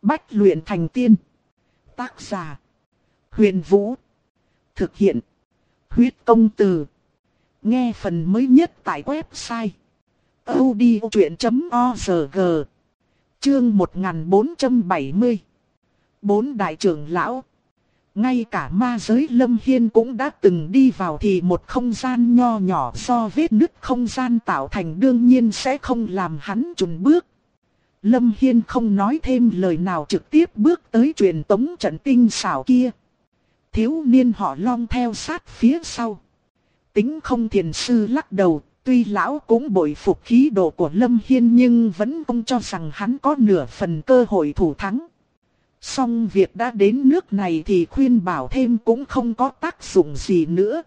Bách luyện thành tiên. Tác giả: Huyền Vũ. Thực hiện: Huyết Công Từ. Nghe phần mới nhất tại website audiochuyện.org. Chương 1470. Bốn đại trưởng lão. Ngay cả ma giới Lâm Hiên cũng đã từng đi vào thì một không gian nho nhỏ do vết nứt không gian tạo thành đương nhiên sẽ không làm hắn chùn bước. Lâm Hiên không nói thêm lời nào trực tiếp bước tới truyền tống trận tinh xảo kia. Thiếu niên họ Long theo sát phía sau. Tính không thiền sư lắc đầu, tuy lão cũng bội phục khí độ của Lâm Hiên nhưng vẫn không cho rằng hắn có nửa phần cơ hội thủ thắng. Song việc đã đến nước này thì khuyên bảo thêm cũng không có tác dụng gì nữa.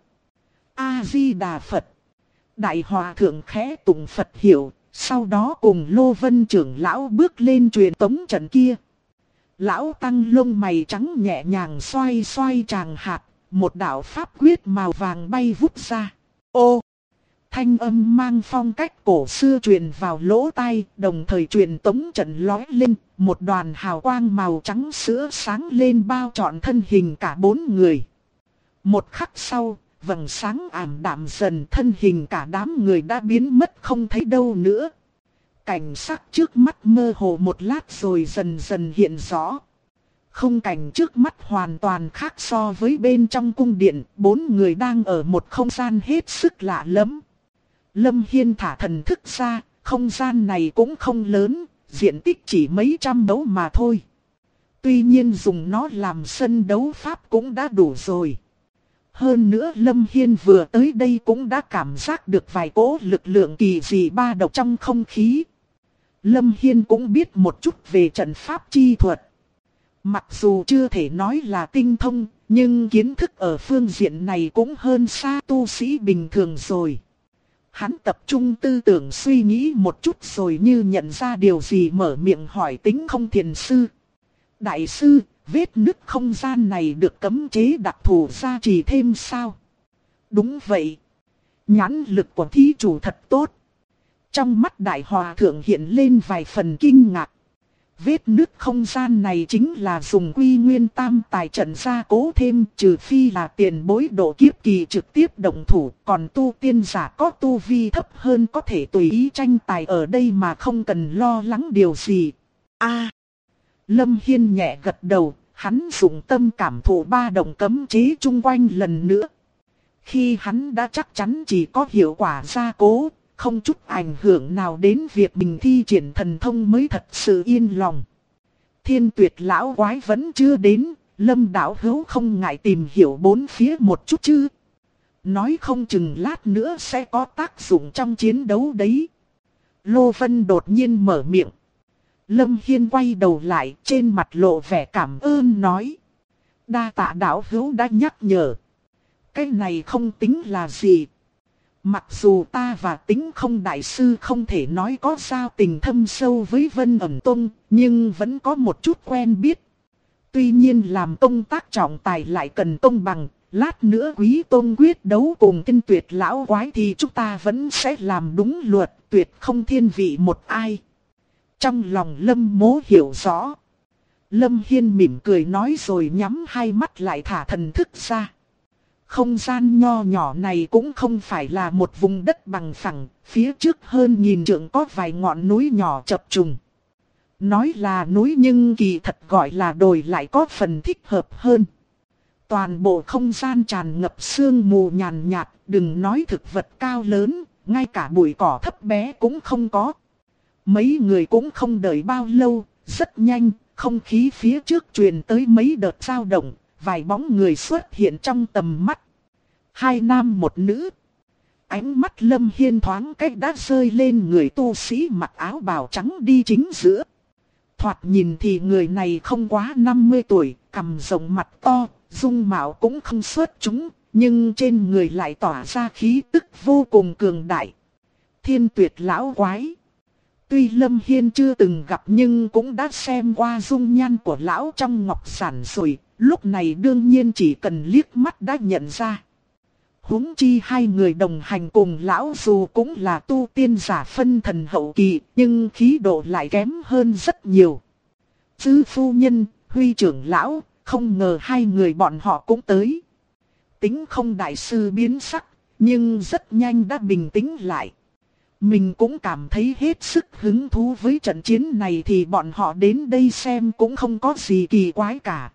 A-di-đà Phật. Đại Hòa Thượng khẽ tụng Phật hiệu, sau đó cùng Lô Vân trưởng lão bước lên truyền tống trận kia. Lão tăng lông mày trắng nhẹ nhàng xoay xoay tràng hạt, một đạo pháp quyết màu vàng bay vút ra. Ô! Thanh âm mang phong cách cổ xưa truyền vào lỗ tai, đồng thời truyền tống trận lói lên, một đoàn hào quang màu trắng sữa sáng lên bao trọn thân hình cả bốn người. Một khắc sau, vầng sáng ảm đạm dần, thân hình cả đám người đã biến mất không thấy đâu nữa. Cảnh sắc trước mắt mơ hồ một lát rồi dần dần hiện rõ. Khung cảnh trước mắt hoàn toàn khác so với bên trong cung điện, bốn người đang ở một không gian hết sức lạ lẫm. Lâm Hiên thả thần thức ra, không gian này cũng không lớn, diện tích chỉ mấy trăm đấu mà thôi. Tuy nhiên dùng nó làm sân đấu pháp cũng đã đủ rồi. Hơn nữa Lâm Hiên vừa tới đây cũng đã cảm giác được vài cỗ lực lượng kỳ dị ba động trong không khí. Lâm Hiên cũng biết một chút về trận pháp chi thuật. Mặc dù chưa thể nói là tinh thông, nhưng kiến thức ở phương diện này cũng hơn xa tu sĩ bình thường rồi. Hắn tập trung tư tưởng suy nghĩ một chút rồi như nhận ra điều gì mở miệng hỏi Tính không thiền sư. Đại sư, vết nứt không gian này được cấm chế đặc thù gia trì thêm sao? Đúng vậy. Nhãn lực của thí chủ thật tốt. Trong mắt Đại Hòa Thượng hiện lên vài phần kinh ngạc. Vết nứt không gian này chính là dùng Quy Nguyên Tam Tài trận gia cố thêm, trừ phi là tiền bối độ kiếp kỳ trực tiếp động thủ, còn tu tiên giả có tu vi thấp hơn có thể tùy ý tranh tài ở đây mà không cần lo lắng điều gì. Lâm Hiên nhẹ gật đầu, hắn dùng tâm cảm thụ ba động cấm chế chung quanh lần nữa. Khi hắn đã chắc chắn chỉ có hiệu quả gia cố, không chút ảnh hưởng nào đến việc mình thi triển thần thông mới thật sự yên lòng. Thiên Tuyệt lão quái vẫn chưa đến, Lâm đạo hữu không ngại tìm hiểu bốn phía một chút chứ. Nói không chừng lát nữa sẽ có tác dụng trong chiến đấu đấy. Lô Vân đột nhiên mở miệng. Lâm Hiên quay đầu lại, trên mặt lộ vẻ cảm ơn nói. Đa tạ đạo hữu đã nhắc nhở. Cái này không tính là gì. Mặc dù ta và Tính không đại sư không thể nói có giao tình thâm sâu với Vân Ẩn Tông, nhưng vẫn có một chút quen biết. Tuy nhiên làm công tác trọng tài lại cần công bằng, lát nữa Quý Tôn quyết đấu cùng Thiên Tuyệt lão quái thì chúng ta vẫn sẽ làm đúng luật, tuyệt không thiên vị một ai. Trong lòng Lâm Mố hiểu rõ. Lâm Hiên mỉm cười nói rồi nhắm hai mắt lại thả thần thức ra. Không gian nho nhỏ này cũng không phải là một vùng đất bằng phẳng, phía trước hơn nghìn trượng có vài ngọn núi nhỏ chập trùng. Nói là núi nhưng kỳ thật gọi là đồi lại có phần thích hợp hơn. Toàn bộ không gian tràn ngập sương mù nhàn nhạt, đừng nói thực vật cao lớn, ngay cả bụi cỏ thấp bé cũng không có. Mấy người cũng không đợi bao lâu, rất nhanh, không khí phía trước truyền tới mấy đợt dao động. Vài bóng người xuất hiện trong tầm mắt. Hai nam một nữ. Ánh mắt Lâm Hiên thoáng cách đã rơi lên người tu sĩ mặc áo bào trắng đi chính giữa. Thoạt nhìn thì người này không quá 50 tuổi, cằm rộng mặt to, dung mạo cũng không xuất chúng, nhưng trên người lại tỏa ra khí tức vô cùng cường đại. Thiên Tuyệt lão quái. Tuy Lâm Hiên chưa từng gặp nhưng cũng đã xem qua dung nhan của lão trong ngọc giản rồi. Lúc này đương nhiên chỉ cần liếc mắt đã nhận ra. Huống chi hai người đồng hành cùng lão dù cũng là tu tiên giả phân thần hậu kỳ, nhưng khí độ lại kém hơn rất nhiều. Dư phu nhân, Huy trưởng lão, không ngờ hai người bọn họ cũng tới. Tính không đại sư biến sắc, nhưng rất nhanh đã bình tĩnh lại. Mình cũng cảm thấy hết sức hứng thú với trận chiến này thì bọn họ đến đây xem cũng không có gì kỳ quái cả.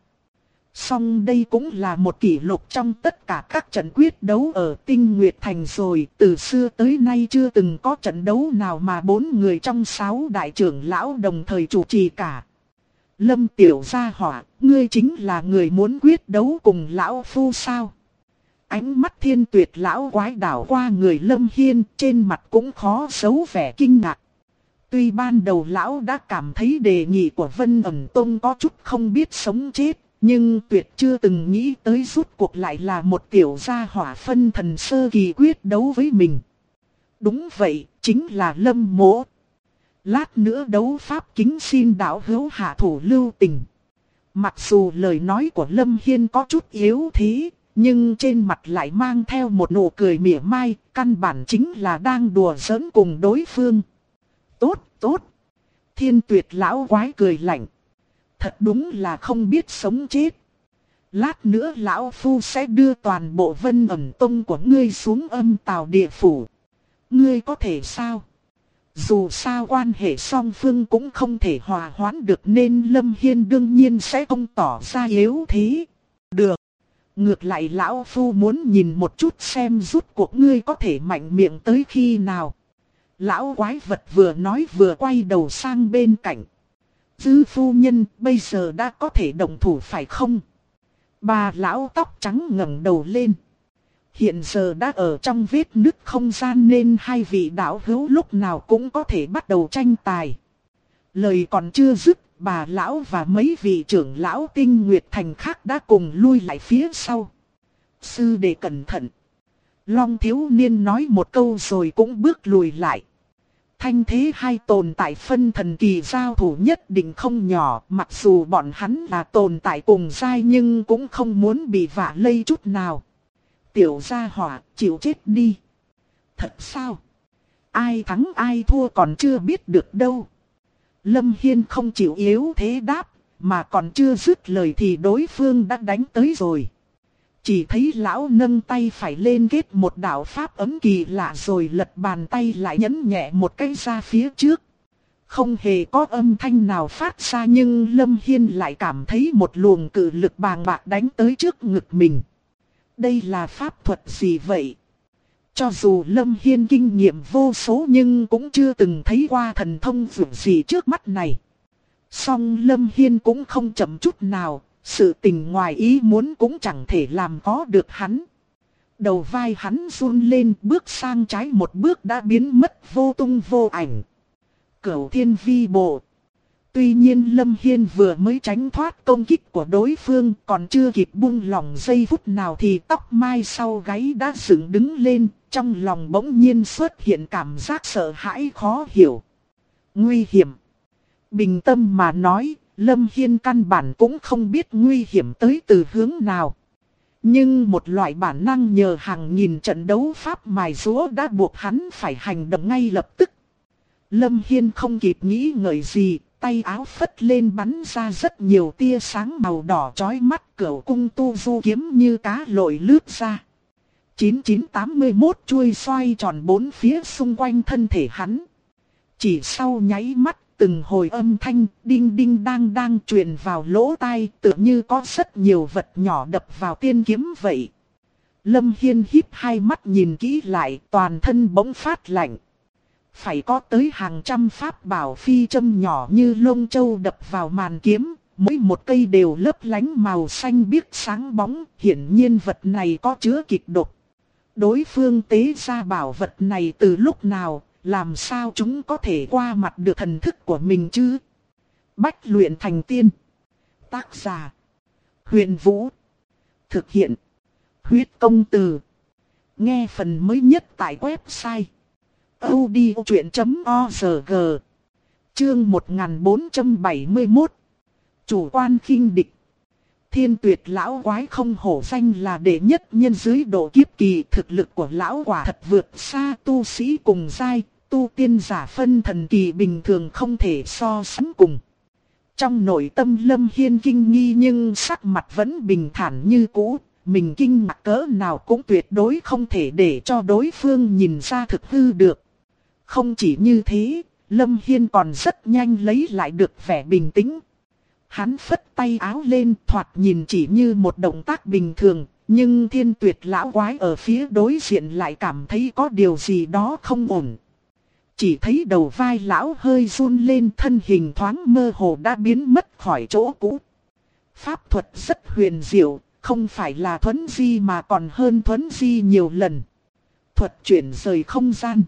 Song đây cũng là một kỷ lục trong tất cả các trận quyết đấu ở Tinh Nguyệt Thành rồi. Từ xưa tới nay chưa từng có trận đấu nào mà 4 người trong 6 đại trưởng lão đồng thời chủ trì cả. Lâm Tiểu Gia Hỏa, ngươi chính là người muốn quyết đấu cùng lão phu sao? Ánh mắt Thiên Tuyệt lão quái đảo qua người Lâm Hiên, trên mặt cũng khó giấu vẻ kinh ngạc. Tuy ban đầu lão đã cảm thấy đề nghị của Vân Ẩn Tông có chút không biết sống chết, nhưng tuyệt chưa từng nghĩ tới rút cuộc lại là một tiểu gia hỏa phân thần sơ kỳ quyết đấu với mình. Đúng vậy, chính là Lâm Mỗ. Lát nữa đấu pháp kính xin đạo hữu hạ thủ lưu tình. Mặc dù lời nói của Lâm Hiên có chút yếu thế, nhưng trên mặt lại mang theo một nụ cười mỉa mai, căn bản chính là đang đùa giỡn cùng đối phương. Tốt, tốt. Thiên Tuyệt lão quái cười lạnh. Thật đúng là không biết sống chết. Lát nữa lão phu sẽ đưa toàn bộ Vân Ẩn Tông của ngươi xuống âm tào địa phủ. Ngươi có thể sao? Dù sao quan hệ song phương cũng không thể hòa hoãn được nên Lâm Hiên đương nhiên sẽ không tỏ ra yếu thế. Được. Ngược lại lão phu muốn nhìn một chút xem rút cuộc ngươi có thể mạnh miệng tới khi nào. Lão quái vật vừa nói vừa quay đầu sang bên cạnh. Dư phu nhân bây giờ đã có thể động thủ phải không? Bà lão tóc trắng ngẩng đầu lên. Hiện giờ đã ở trong vết nứt không gian nên hai vị đạo hữu lúc nào cũng có thể bắt đầu tranh tài. Lời còn chưa dứt, bà lão và mấy vị trưởng lão Tinh Nguyệt Thành khác đã cùng lui lại phía sau. Sư đệ cẩn thận. Long thiếu niên nói một câu rồi cũng bước lùi lại. Thanh thế hai tồn tại phân thần kỳ giao thủ nhất định không nhỏ, mặc dù bọn hắn là tồn tại cùng giai nhưng cũng không muốn bị vạ lây chút nào. Tiểu gia hỏa, chịu chết đi. Thật sao? Ai thắng ai thua còn chưa biết được đâu. Lâm Hiên không chịu yếu thế đáp, mà còn chưa dứt lời thì đối phương đã đánh tới rồi. Chỉ thấy lão nâng tay phải lên kết một đạo pháp ấm kỳ lạ rồi lật bàn tay lại nhấn nhẹ một cái ra phía trước. Không hề có âm thanh nào phát ra nhưng Lâm Hiên lại cảm thấy một luồng cự lực bàng bạc đánh tới trước ngực mình. Đây là pháp thuật gì vậy? Cho dù Lâm Hiên kinh nghiệm vô số nhưng cũng chưa từng thấy qua thần thông vượt gì trước mắt này. Song Lâm Hiên cũng không chậm chút nào, sự tình ngoài ý muốn cũng chẳng thể làm có được hắn. Đầu vai hắn run lên, bước sang trái một bước đã biến mất vô tung vô ảnh. Cửu Thiên Vi Bộ. Tuy nhiên Lâm Hiên vừa mới tránh thoát công kích của đối phương, còn chưa kịp buông lỏng giây phút nào thì tóc mai sau gáy đã dựng đứng lên, trong lòng bỗng nhiên xuất hiện cảm giác sợ hãi khó hiểu. Nguy hiểm. Bình tâm mà nói, Lâm Hiên căn bản cũng không biết nguy hiểm tới từ hướng nào. Nhưng một loại bản năng nhờ hàng nghìn trận đấu pháp mài giũa đã buộc hắn phải hành động ngay lập tức. Lâm Hiên không kịp nghĩ ngợi gì, tay áo phất lên bắn ra rất nhiều tia sáng màu đỏ chói mắt, cửu cung tu du kiếm như cá lội lướt ra. 9981 chuôi xoay tròn bốn phía xung quanh thân thể hắn. Chỉ sau nháy mắt, từng hồi âm thanh đinh đinh đang đang truyền vào lỗ tai, tựa như có rất nhiều vật nhỏ đập vào tiên kiếm vậy. Lâm Hiên híp hai mắt nhìn kỹ lại, toàn thân bỗng phát lạnh. Phải có tới hàng trăm pháp bảo phi châm nhỏ như lông châu đập vào màn kiếm, mỗi một cây đều lấp lánh màu xanh biếc sáng bóng, hiển nhiên vật này có chứa kịch độc. Đối phương tế ra bảo vật này từ lúc nào, làm sao chúng có thể qua mặt được thần thức của mình chứ? Bách luyện thành tiên. Tác giả: Huyền Vũ. Thực hiện: Huyết Công Từ. Nghe phần mới nhất tại website audiochuyện.org. Chương 1471. Chủ quan khinh địch. Thiên Tuyệt lão quái không hổ danh là đệ nhất nhân dưới độ kiếp kỳ, thực lực của lão quả thật vượt xa tu sĩ cùng giai, tu tiên giả phân thần kỳ bình thường không thể so sánh cùng. Trong nội tâm Lâm Hiên kinh nghi nhưng sắc mặt vẫn bình thản như cũ. Mình kinh ngạc cỡ nào cũng tuyệt đối không thể để cho đối phương nhìn ra thực hư được. Không chỉ như thế, Lâm Hiên còn rất nhanh lấy lại được vẻ bình tĩnh. Hắn phất tay áo lên, thoạt nhìn chỉ như một động tác bình thường, nhưng Thiên Tuyệt lão quái ở phía đối diện lại cảm thấy có điều gì đó không ổn. Chỉ thấy đầu vai lão hơi run lên, thân hình thoáng mơ hồ đã biến mất khỏi chỗ cũ. Pháp thuật rất huyền diệu, không phải là thuấn di mà còn hơn thuấn di nhiều lần. Thuật chuyển rời không gian.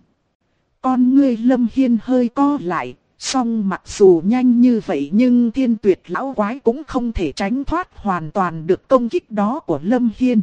Con ngươi Lâm Hiên hơi co lại, song mặc dù nhanh như vậy nhưng Thiên Tuyệt lão quái cũng không thể tránh thoát hoàn toàn được công kích đó của Lâm Hiên.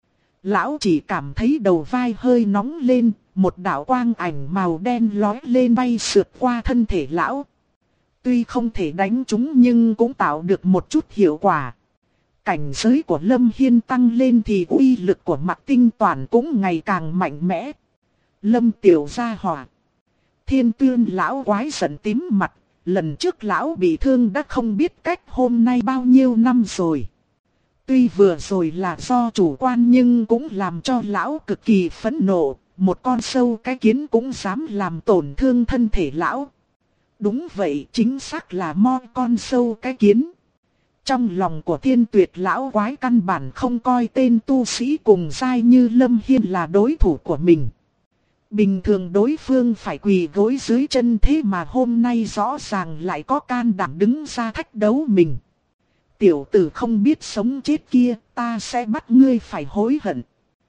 Lão chỉ cảm thấy đầu vai hơi nóng lên, một đạo quang ảnh màu đen lói lên bay sượt qua thân thể lão. Tuy không thể đánh chúng nhưng cũng tạo được một chút hiệu quả. Cảnh giới của Lâm Hiên tăng lên thì uy lực của Mạc Tinh Toàn cũng ngày càng mạnh mẽ. Lâm tiểu gia hỏa. Thiên Tuyên lão quái giận tím mặt, lần trước lão bị thương đã không biết cách hôm nay bao nhiêu năm rồi. Tuy vừa rồi là do chủ quan nhưng cũng làm cho lão cực kỳ phẫn nộ, một con sâu cái kiến cũng dám làm tổn thương thân thể lão. Đúng vậy, chính xác là con sâu cái kiến. Trong lòng của Thiên Tuyệt lão quái căn bản không coi tên tu sĩ cùng giai như Lâm Hiên là đối thủ của mình. Bình thường đối phương phải quỳ gối dưới chân, thế mà hôm nay rõ ràng lại có can đảm đứng ra thách đấu mình. Tiểu tử không biết sống chết kia, ta sẽ bắt ngươi phải hối hận.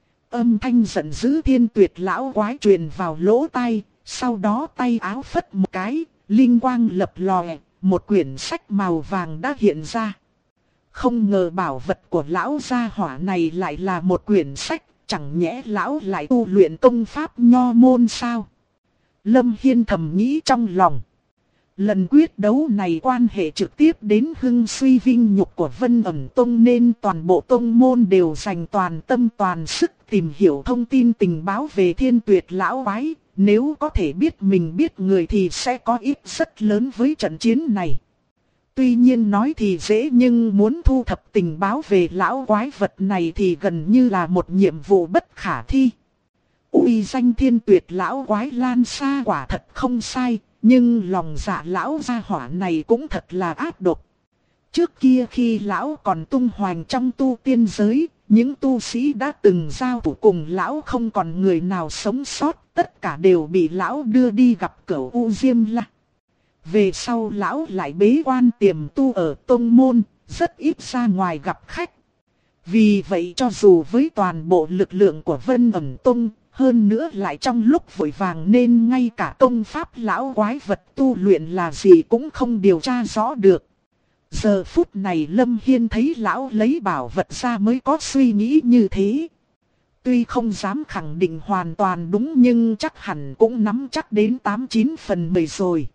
Âm thanh giận dữ Thiên Tuyệt lão quái truyền vào lỗ tai, sau đó tay áo phất một cái, linh quang lập lòe, một quyển sách màu vàng đã hiện ra. Không ngờ bảo vật của lão gia hỏa này lại là một quyển sách, chẳng nhẽ lão lại tu luyện công pháp nho môn sao? Lâm Hiên thầm nghĩ trong lòng. Lần quyết đấu này quan hệ trực tiếp đến hưng suy vinh nhục của Vân Ẩn Tông nên toàn bộ tông môn đều dành toàn tâm toàn sức tìm hiểu thông tin tình báo về Thiên Tuyệt lão quái. Nếu có thể biết mình biết người thì sẽ có ích rất lớn với trận chiến này. Tuy nhiên nói thì dễ nhưng muốn thu thập tình báo về lão quái vật này thì gần như là một nhiệm vụ bất khả thi. Uy danh Thiên Tuyệt lão quái lan xa quả thật không sai, nhưng lòng dạ lão gia hỏa này cũng thật là ác độc. Trước kia khi lão còn tung hoành trong tu tiên giới, những tu sĩ đã từng giao thủ cùng lão không còn người nào sống sót, tất cả đều bị lão đưa đi gặp Cửu U Diêm La. Về sau lão lại bế quan tiềm tu ở tông môn, rất ít ra ngoài gặp khách. Vì vậy cho dù với toàn bộ lực lượng của Vân Ẩn Tông, hơn nữa lại trong lúc vội vàng nên ngay cả công pháp lão quái vật tu luyện là gì cũng không điều tra rõ được. Giờ phút này Lâm Hiên thấy lão lấy bảo vật ra mới có suy nghĩ như thế. Tuy không dám khẳng định hoàn toàn đúng nhưng chắc hẳn cũng nắm chắc đến 89 phần 10 rồi.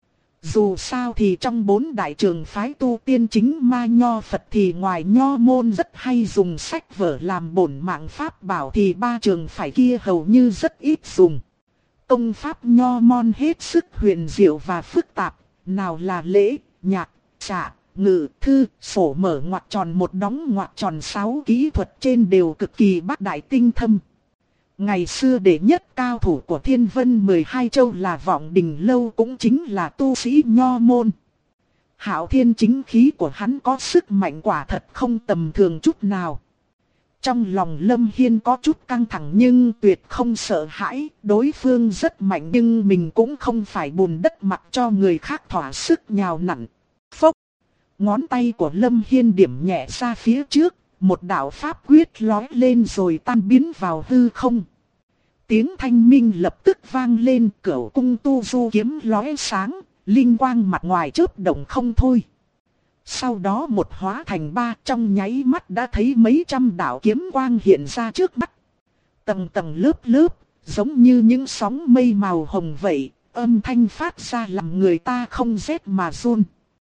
Dù sao thì trong 4 đại trường phái tu tiên chính ma nho Phật thì ngoài nho môn rất hay dùng sách vở làm bổn mạng pháp bảo thì 3 trường phái kia hầu như rất ít dùng. Công pháp nho môn hết sức huyền diệu và phức tạp, nào là lễ, nhạc, xạ, ngự, thư, sổ mở ngoặc tròn một đóng ngoặc tròn 6 kỹ thuật trên đều cực kỳ bác đại tinh thâm. Ngày xưa đệ nhất cao thủ của Thiên Vân 12 châu là Vọng Đình Lâu cũng chính là tu sĩ nho môn. Hạo Thiên chính khí của hắn có sức mạnh quả thật không tầm thường chút nào. Trong lòng Lâm Hiên có chút căng thẳng nhưng tuyệt không sợ hãi, đối phương rất mạnh nhưng mình cũng không phải bùn đất mặc cho người khác thỏa sức nhào nặn. Phốc! Ngón tay của Lâm Hiên điểm nhẹ ra phía trước. Một đạo pháp quyết lói lên rồi tan biến vào hư không. Tiếng thanh minh lập tức vang lên, Cửu cung tu du kiếm lóe sáng, linh quang mặt ngoài chớp động không thôi. Sau đó một hóa thành 3, trong nháy mắt đã thấy mấy trăm đạo kiếm quang hiện ra trước mắt. Tầng tầng lớp lớp, giống như những sóng mây màu hồng vậy, âm thanh phát ra làm người ta không rét mà run.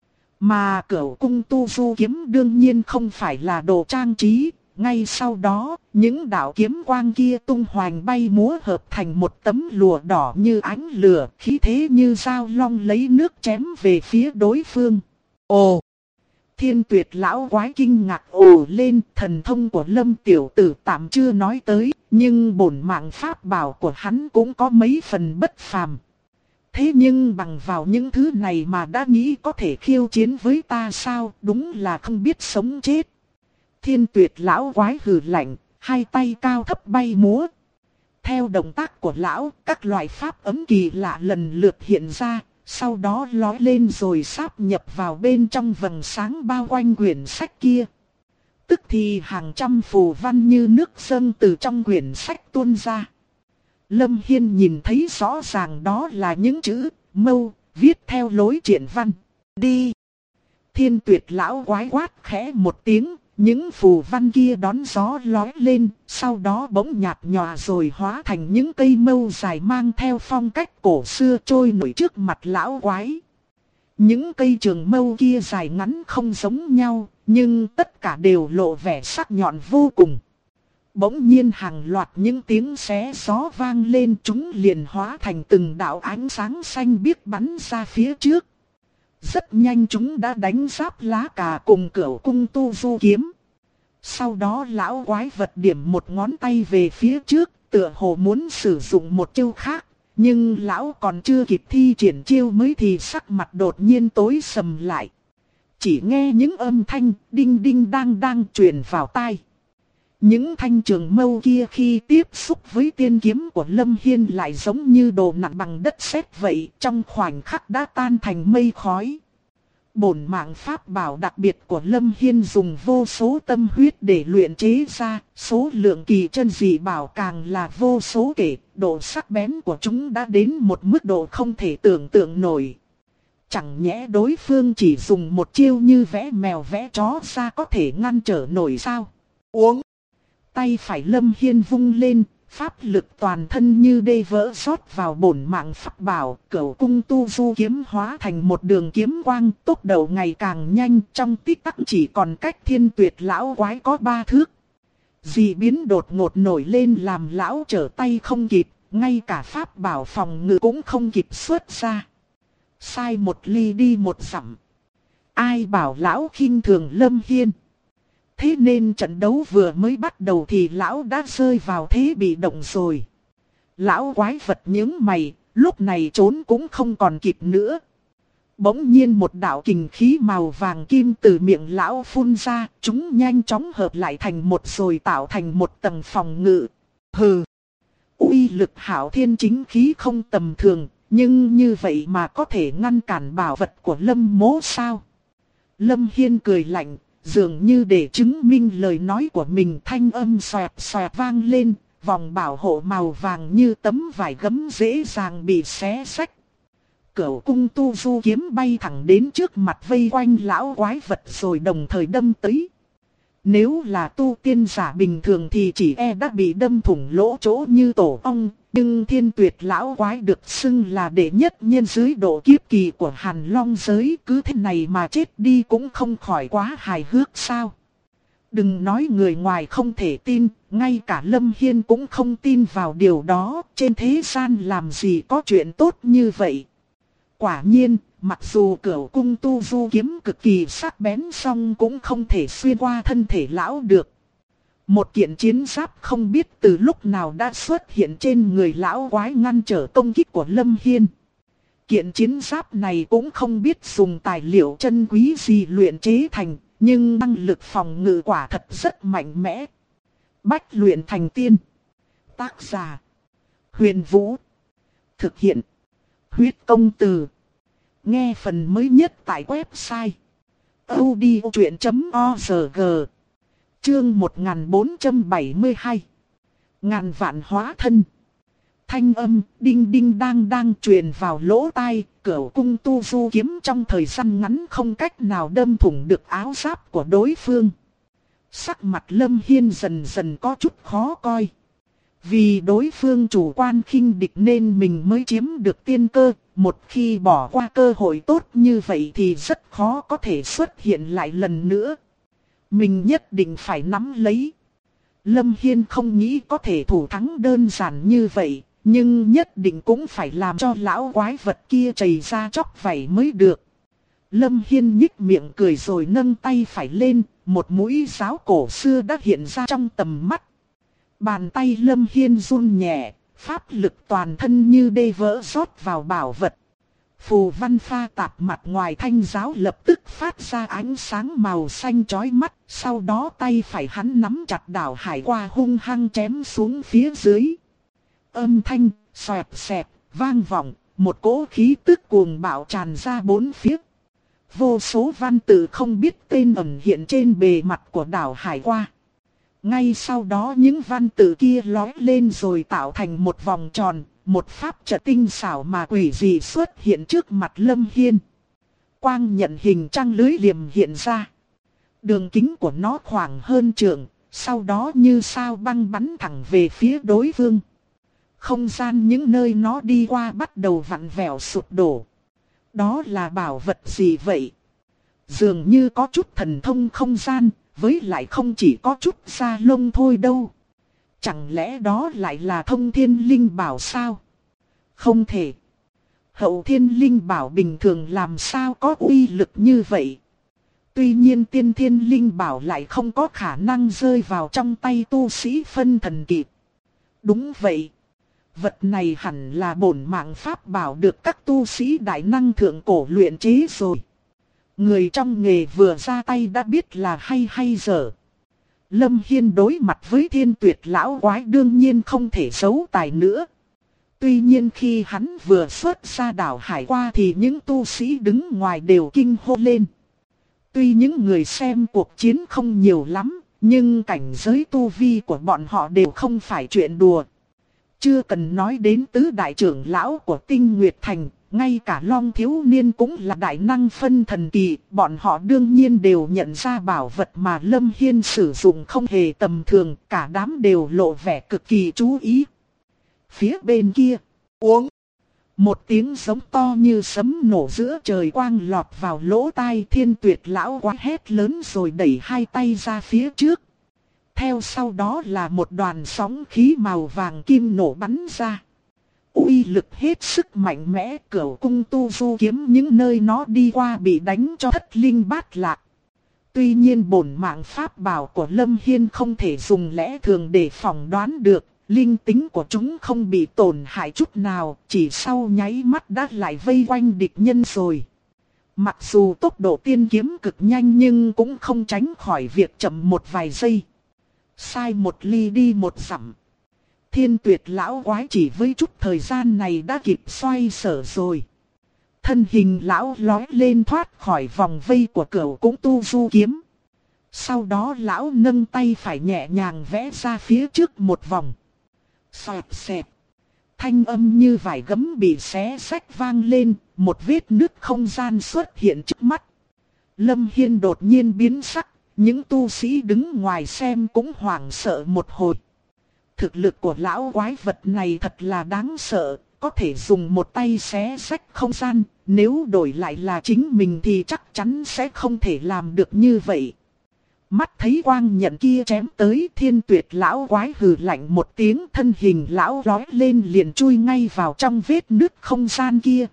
Mà Cửu cung tu du kiếm đương nhiên không phải là đồ trang trí, ngay sau đó, những đạo kiếm quang kia tung hoành bay múa hợp thành một tấm lụa đỏ như ánh lửa, khí thế như dao long lấy nước chém về phía đối phương. Ồ! Thiên Tuyệt lão quái kinh ngạc ồ lên, thần thông của Lâm tiểu tử tạm chưa nói tới, nhưng bổn mạng pháp bảo của hắn cũng có mấy phần bất phàm. Thế nhưng bằng vào những thứ này mà đã nghĩ có thể khiêu chiến với ta sao, đúng là không biết sống chết. Thiên Tuyệt lão quái hừ lạnh, hai tay cao thấp bay múa. Theo động tác của lão, các loại pháp ấm kỳ lạ lần lượt hiện ra, sau đó lói lên rồi sáp nhập vào bên trong vầng sáng bao quanh quyển sách kia. Tức thì hàng trăm phù văn như nước dâng từ trong quyển sách tuôn ra. Lâm Hiên nhìn thấy rõ ràng đó là những chữ mâu viết theo lối triển văn. Đi! Thiên Tuyệt lão quái quát khẽ một tiếng, những phù văn kia đón gió lói lên, sau đó bỗng nhạt nhòa rồi hóa thành những cây mâu dài mang theo phong cách cổ xưa trôi nổi trước mặt lão quái. Những cây trường mâu kia dài ngắn không giống nhau, nhưng tất cả đều lộ vẻ sắc nhọn vô cùng. Bỗng nhiên hàng loạt những tiếng xé gió vang lên, chúng liền hóa thành từng đạo ánh sáng xanh biếc bắn ra phía trước. Rất nhanh chúng đã đánh giáp lá cà cùng Cửu Cung Tu Du kiếm. Sau đó lão quái vật điểm một ngón tay về phía trước, tựa hồ muốn sử dụng một chiêu khác. Nhưng lão còn chưa kịp thi triển chiêu mới thì sắc mặt đột nhiên tối sầm lại. Chỉ nghe những âm thanh đinh đinh đang đang truyền vào tai. Những thanh trường mâu kia khi tiếp xúc với tiên kiếm của Lâm Hiên lại giống như đồ nặng bằng đất sét vậy, trong khoảnh khắc đã tan thành mây khói. Bổn mạng pháp bảo đặc biệt của Lâm Hiên dùng vô số tâm huyết để luyện chế ra, số lượng kỳ chân dị bảo càng là vô số kể, độ sắc bén của chúng đã đến một mức độ không thể tưởng tượng nổi. Chẳng nhẽ đối phương chỉ dùng một chiêu như vẽ mèo vẽ chó ra có thể ngăn trở nổi sao? Uống! Tay phải Lâm Hiên vung lên, pháp lực toàn thân như đê vỡ rót vào bổn mạng pháp bảo, Cửu Cung Tu Du kiếm hóa thành một đường kiếm quang, tốc độ ngày càng nhanh, trong tích tắc chỉ còn cách Thiên Tuyệt lão quái có 3 thước. Dị biến đột ngột nổi lên làm lão trở tay không kịp, ngay cả pháp bảo phòng ngự cũng không kịp xuất ra. Sai một ly đi một dặm. Ai bảo lão khinh thường Lâm Hiên. Thế nên trận đấu vừa mới bắt đầu thì lão đã rơi vào thế bị động rồi. Lão quái vật nhướng mày, lúc này trốn cũng không còn kịp nữa. Bỗng nhiên một đạo kình khí màu vàng kim từ miệng lão phun ra, chúng nhanh chóng hợp lại thành một rồi tạo thành một tầng phòng ngự. Hừ! Uy lực hảo thiên chính khí không tầm thường, nhưng như vậy mà có thể ngăn cản bảo vật của Lâm Mỗ sao? Lâm Hiên cười lạnh. Dường như để chứng minh lời nói của mình, thanh âm xoẹt xoẹt vang lên, vòng bảo hộ màu vàng như tấm vải gấm dễ dàng bị xé xách. Cửu Cung Tu Du kiếm bay thẳng đến trước mặt vây quanh lão quái vật rồi đồng thời đâm tới. Nếu là tu tiên giả bình thường thì chỉ đã bị đâm thủng lỗ chỗ như tổ ong, nhưng Thiên Tuyệt lão quái được xưng là đệ nhất nhân dưới độ kiếp kỳ của Hàn Long giới, cứ thế này mà chết đi cũng không khỏi quá hài hước sao. Đừng nói người ngoài không thể tin, ngay cả Lâm Hiên cũng không tin vào điều đó, trên thế gian làm gì có chuyện tốt như vậy. Quả nhiên, mặc dù Cửu Cung Tu Du kiếm cực kỳ sắc bén song cũng không thể xuyên qua thân thể lão được. Một kiện chiến giáp không biết từ lúc nào đã xuất hiện trên người lão quái ngăn trở công kích của Lâm Hiên. Kiện chiến giáp này cũng không biết dùng tài liệu chân quý gì luyện chế thành, nhưng năng lực phòng ngự quả thật rất mạnh mẽ. Bách luyện thành tiên. Tác giả: Huyền Vũ. Thực hiện: Huyết Công Từ. Nghe phần mới nhất tại website audiochuyện.org. Chương 1472. Ngàn vạn hóa thân. Thanh âm đinh đinh đang đang truyền vào lỗ tai, Cửu Cung Tu Du kiếm trong thời gian ngắn không cách nào đâm thủng được áo giáp của đối phương. Sắc mặt Lâm Hiên dần dần có chút khó coi. Vì đối phương chủ quan khinh địch nên mình mới chiếm được tiên cơ, một khi bỏ qua cơ hội tốt như vậy thì rất khó có thể xuất hiện lại lần nữa. Mình nhất định phải nắm lấy. Lâm Hiên không nghĩ có thể thủ thắng đơn giản như vậy, nhưng nhất định cũng phải làm cho lão quái vật kia chảy ra chóc vảy mới được. Lâm Hiên nhích miệng cười rồi nâng tay phải lên, một mũi giáo cổ xưa đã hiện ra trong tầm mắt. Bàn tay Lâm Hiên run nhẹ, pháp lực toàn thân như đê vỡ rót vào bảo vật. Phù văn pha tạp mặt ngoài thanh giáo lập tức phát ra ánh sáng màu xanh chói mắt. Sau đó tay phải hắn nắm chặt đảo hải qua hung hăng chém xuống phía dưới. Âm thanh, xoẹt xẹt, vang vọng, một cỗ khí tức cuồng bạo tràn ra bốn phía. Vô số văn tự không biết tên ẩn hiện trên bề mặt của đảo hải qua. Ngay sau đó những văn tự kia lói lên rồi tạo thành một vòng tròn, một pháp trận tinh xảo mà quỷ dị xuất hiện trước mặt Lâm Hiên. Quang nhận hình trăng lưới liềm hiện ra. Đường kính của nó khoảng hơn trượng, sau đó như sao băng bắn thẳng về phía đối phương. Không gian những nơi nó đi qua bắt đầu vặn vẹo sụp đổ. Đó là bảo vật gì vậy? Dường như có chút thần thông không gian, với lại không chỉ có chút da lông thôi đâu. Chẳng lẽ đó lại là thông thiên linh bảo sao? Không thể. Hậu thiên linh bảo bình thường làm sao có uy lực như vậy? Tuy nhiên tiên thiên linh bảo lại không có khả năng rơi vào trong tay tu sĩ phân thần kỳ. Đúng vậy. Vật này hẳn là bổn mạng pháp bảo được các tu sĩ đại năng thượng cổ luyện chế rồi. Người trong nghề vừa ra tay đã biết là hay dở. Lâm Hiên đối mặt với Thiên Tuyệt lão quái đương nhiên không thể giấu tài nữa. Tuy nhiên khi hắn vừa xuất ra đảo hải qua thì những tu sĩ đứng ngoài đều kinh hô lên. Tuy những người xem cuộc chiến không nhiều lắm, nhưng cảnh giới tu vi của bọn họ đều không phải chuyện đùa. Chưa cần nói đến tứ đại trưởng lão của Tinh Nguyệt Thành, ngay cả Long thiếu niên cũng là đại năng phân thần kỳ, bọn họ đương nhiên đều nhận ra bảo vật mà Lâm Hiên sử dụng không hề tầm thường, cả đám đều lộ vẻ cực kỳ chú ý. Phía bên kia, uống. Một tiếng giống to như sấm nổ giữa trời quang lọt vào lỗ tai Thiên Tuyệt lão quái hét lớn rồi đẩy hai tay ra phía trước. Theo sau đó là một đoàn sóng khí màu vàng kim nổ bắn ra. Uy lực hết sức mạnh mẽ, Cửu cung tu du kiếm những nơi nó đi qua bị đánh cho thất linh bát lạc. Tuy nhiên bổn mạng pháp bảo của Lâm Hiên không thể dùng lẽ thường để phỏng đoán được. Linh tính của chúng không bị tổn hại chút nào, chỉ sau nháy mắt đã lại vây quanh địch nhân rồi. Mặc dù tốc độ tiên kiếm cực nhanh nhưng cũng không tránh khỏi việc chậm một vài giây. Sai một ly đi một dặm. Thiên Tuyệt lão quái chỉ với chút thời gian này đã kịp xoay sở rồi. Thân hình lão lói lên thoát khỏi vòng vây của Cửu cung tu du kiếm. Sau đó lão nâng tay phải nhẹ nhàng vẽ ra phía trước một vòng. Xoẹt xẹt. Thanh âm như vải gấm bị xé xách vang lên, một vết nứt không gian xuất hiện trước mắt. Lâm Hiên đột nhiên biến sắc, những tu sĩ đứng ngoài xem cũng hoảng sợ một hồi. Thực lực của lão quái vật này thật là đáng sợ, có thể dùng một tay xé xách không gian, nếu đổi lại là chính mình thì chắc chắn sẽ không thể làm được như vậy. Mắt thấy quang nhận kia chém tới, Thiên Tuyệt lão quái hừ lạnh một tiếng, thân hình lão lói lên liền chui ngay vào trong vết nứt không gian kia.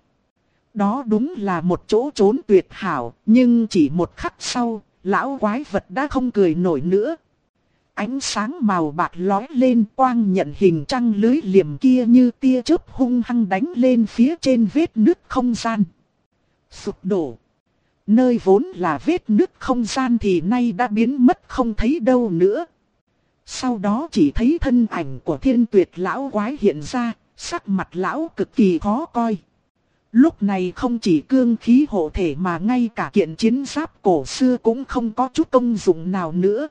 Đó đúng là một chỗ trốn tuyệt hảo, nhưng chỉ một khắc sau, lão quái vật đã không cười nổi nữa. Ánh sáng màu bạc lói lên, quang nhận hình trăng lưới liềm kia như tia chớp hung hăng đánh lên phía trên vết nứt không gian. Sụp đổ. Nơi vốn là vết nứt không gian thì nay đã biến mất không thấy đâu nữa. Sau đó chỉ thấy thân ảnh của Thiên Tuyệt lão quái hiện ra, sắc mặt lão cực kỳ khó coi. Lúc này không chỉ cương khí hộ thể mà ngay cả kiện chiến giáp cổ xưa cũng không có chút công dụng nào nữa.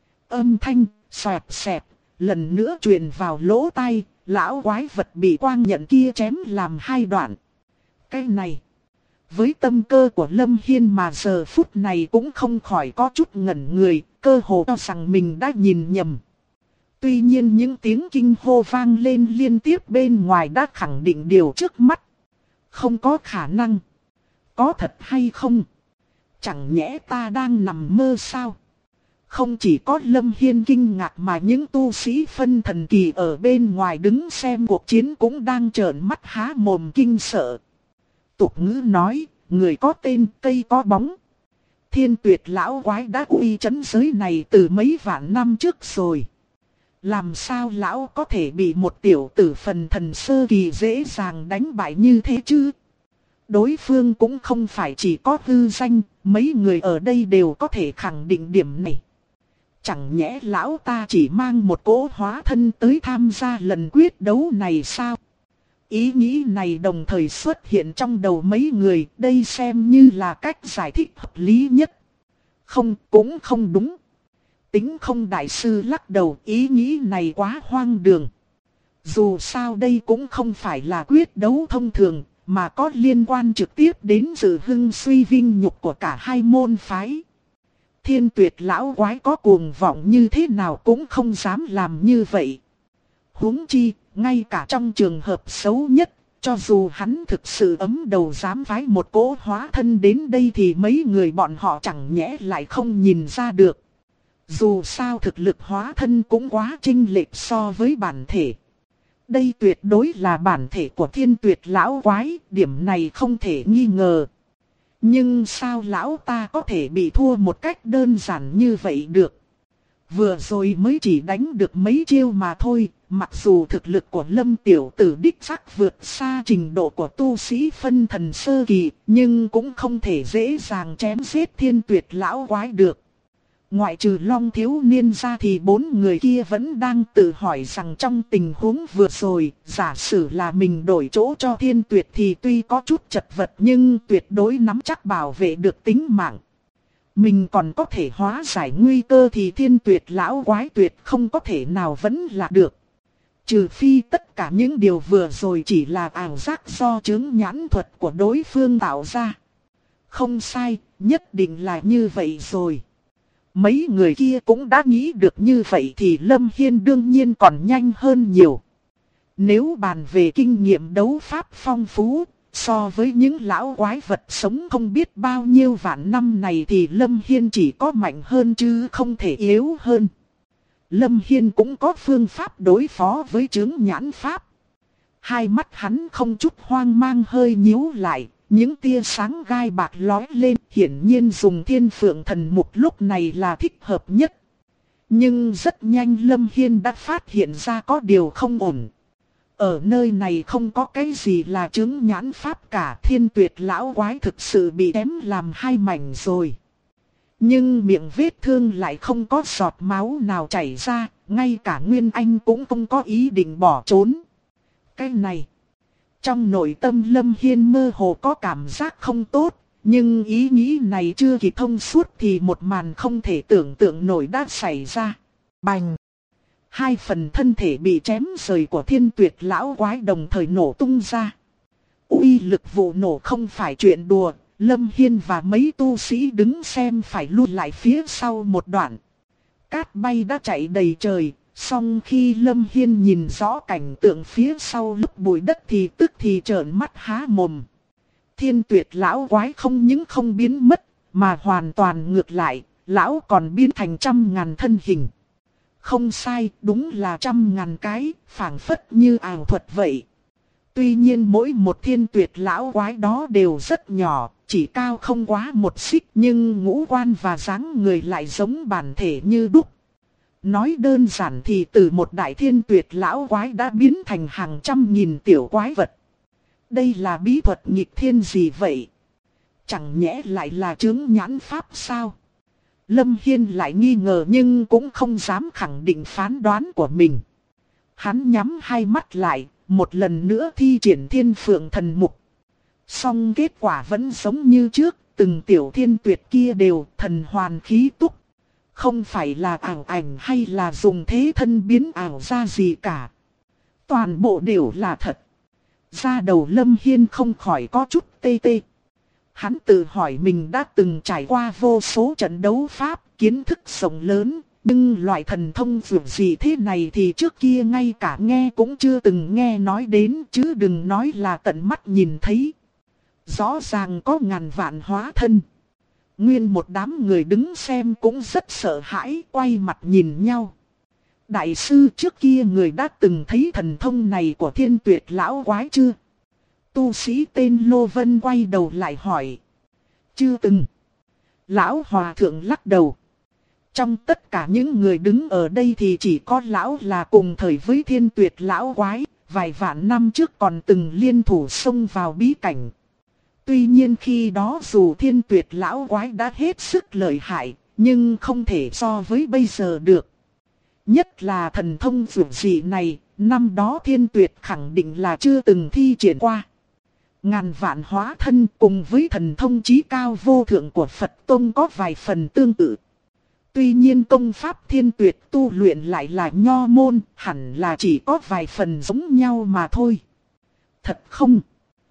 Âm thanh, xoẹt xẹt, lần nữa truyền vào lỗ tai, lão quái vật bị quang nhận kia chém làm hai đoạn. Cái này, với tâm cơ của Lâm Hiên mà giờ phút này cũng không khỏi có chút ngẩn người, cơ hồ cho rằng mình đã nhìn nhầm. Tuy nhiên những tiếng kinh hô vang lên liên tiếp bên ngoài đã khẳng định điều trước mắt. Không có khả năng. Có thật hay không? Chẳng nhẽ ta đang nằm mơ sao? Không chỉ có Lâm Hiên kinh ngạc mà những tu sĩ phân thần kỳ ở bên ngoài đứng xem cuộc chiến cũng đang trợn mắt há mồm kinh sợ. Tục ngữ nói, người có tên cây có bóng. Thiên Tuyệt lão quái đã uy chấn giới này từ mấy vạn năm trước rồi. Làm sao lão có thể bị một tiểu tử phần thần sơ kỳ dễ dàng đánh bại như thế chứ? Đối phương cũng không phải chỉ có hư danh, mấy người ở đây đều có thể khẳng định điểm này. Chẳng nhẽ lão ta chỉ mang một cỗ hóa thân tới tham gia lần quyết đấu này sao? Ý nghĩ này đồng thời xuất hiện trong đầu mấy người, đây xem như là cách giải thích hợp lý nhất. Không, cũng không đúng. Tính không đại sư lắc đầu, ý nghĩ này quá hoang đường. Dù sao đây cũng không phải là quyết đấu thông thường, mà có liên quan trực tiếp đến sự hưng suy vinh nhục của cả hai môn phái. Thiên Tuyệt lão quái có cuồng vọng như thế nào cũng không dám làm như vậy. Huống chi, ngay cả trong trường hợp xấu nhất, cho dù hắn thực sự ấm đầu dám phái một cỗ hóa thân đến đây thì mấy người bọn họ chẳng nhẽ lại không nhìn ra được. Dù sao thực lực hóa thân cũng quá chênh lệch so với bản thể. Đây tuyệt đối là bản thể của Thiên Tuyệt lão quái, điểm này không thể nghi ngờ. Nhưng sao lão ta có thể bị thua một cách đơn giản như vậy được? Vừa rồi mới chỉ đánh được mấy chiêu mà thôi, mặc dù thực lực của Lâm tiểu tử đích xác vượt xa trình độ của tu sĩ phân thần sơ kỳ, nhưng cũng không thể dễ dàng chém giết Thiên Tuyệt lão quái được. Ngoại trừ Long thiếu niên ra thì bốn người kia vẫn đang tự hỏi rằng trong tình huống vừa rồi, giả sử là mình đổi chỗ cho Thiên Tuyệt thì tuy có chút chật vật nhưng tuyệt đối nắm chắc bảo vệ được tính mạng. Mình còn có thể hóa giải nguy cơ thì Thiên Tuyệt lão quái tuyệt không có thể nào vẫn là được. Trừ phi tất cả những điều vừa rồi chỉ là ảo giác do chướng nhãn thuật của đối phương tạo ra. Không sai, nhất định là như vậy rồi. Mấy người kia cũng đã nghĩ được như vậy thì Lâm Hiên đương nhiên còn nhanh hơn nhiều. Nếu bàn về kinh nghiệm đấu pháp phong phú, so với những lão quái vật sống không biết bao nhiêu vạn năm này thì Lâm Hiên chỉ có mạnh hơn chứ không thể yếu hơn. Lâm Hiên cũng có phương pháp đối phó với chướng nhãn pháp. Hai mắt hắn không chút hoang mang hơi nhíu lại. Những tia sáng gai bạc lóe lên, hiển nhiên dùng Thiên Phượng Thần Mục lúc này là thích hợp nhất. Nhưng rất nhanh Lâm Hiên đã phát hiện ra có điều không ổn. Ở nơi này không có cái gì là chướng nhãn pháp cả, Thiên Tuyệt lão quái thực sự bị chém làm hai mảnh rồi. Nhưng miệng vết thương lại không có giọt máu nào chảy ra, ngay cả Nguyên Anh cũng không có ý định bỏ trốn. Cái này... Trong nội tâm Lâm Hiên mơ hồ có cảm giác không tốt, nhưng ý nghĩ này chưa kịp thông suốt thì một màn không thể tưởng tượng nổi đã xảy ra. Bành! Hai phần thân thể bị chém rời của Thiên Tuyệt lão quái đồng thời nổ tung ra. Uy lực vụ nổ không phải chuyện đùa, Lâm Hiên và mấy tu sĩ đứng xem phải lui lại phía sau một đoạn. Cát bay đã chạy đầy trời. Song khi Lâm Hiên nhìn rõ cảnh tượng phía sau lúc bụi đất thì tức thì trợn mắt há mồm. Thiên Tuyệt lão quái không những không biến mất, mà hoàn toàn ngược lại, lão còn biến thành trăm ngàn thân hình. Không sai, đúng là trăm ngàn cái, phảng phất như ảo thuật vậy. Tuy nhiên mỗi một Thiên Tuyệt lão quái đó đều rất nhỏ, chỉ cao không quá một xích, nhưng ngũ quan và dáng người lại giống bản thể như đúc. Nói đơn giản thì từ một đại Thiên Tuyệt lão quái đã biến thành hàng trăm nghìn tiểu quái vật. Đây là bí thuật nghịch thiên gì vậy? Chẳng nhẽ lại là chướng nhãn pháp sao? Lâm Hiên lại nghi ngờ nhưng cũng không dám khẳng định phán đoán của mình. Hắn nhắm hai mắt lại, một lần nữa thi triển Thiên Phượng Thần Mục. Song kết quả vẫn giống như trước, từng tiểu Thiên Tuyệt kia đều thần hoàn khí túc. Không phải là ảo ảnh hay là dùng thế thân biến ảo ra gì cả. Toàn bộ đều là thật. Da đầu Lâm Hiên không khỏi có chút tê tê. Hắn tự hỏi mình đã từng trải qua vô số trận đấu pháp, kiến thức rộng lớn. Nhưng loại thần thông vượt gì thế này thì trước kia ngay cả nghe cũng chưa từng nghe nói đến, chứ đừng nói là tận mắt nhìn thấy. Rõ ràng có ngàn vạn hóa thân. Nguyên một đám người đứng xem cũng rất sợ hãi, quay mặt nhìn nhau. Đại sư, trước kia người đã từng thấy thần thông này của Thiên Tuyệt lão quái chưa? tu sĩ tên Lô Vân quay đầu lại hỏi. Chưa từng. Lão hòa thượng lắc đầu. Trong tất cả những người đứng ở đây thì chỉ có lão là cùng thời với Thiên Tuyệt lão quái, vài vạn năm trước còn từng liên thủ xông vào bí cảnh. Tuy nhiên khi đó dù Thiên Tuyệt lão quái đã hết sức lợi hại, nhưng không thể so với bây giờ được. Nhất là thần thông dữ dị này, năm đó Thiên Tuyệt khẳng định là chưa từng thi triển qua. Ngàn vạn hóa thân cùng với thần thông chí cao vô thượng của Phật Tông có vài phần tương tự. Tuy nhiên công pháp Thiên Tuyệt tu luyện lại là nho môn, hẳn là chỉ có vài phần giống nhau mà thôi. Thật không?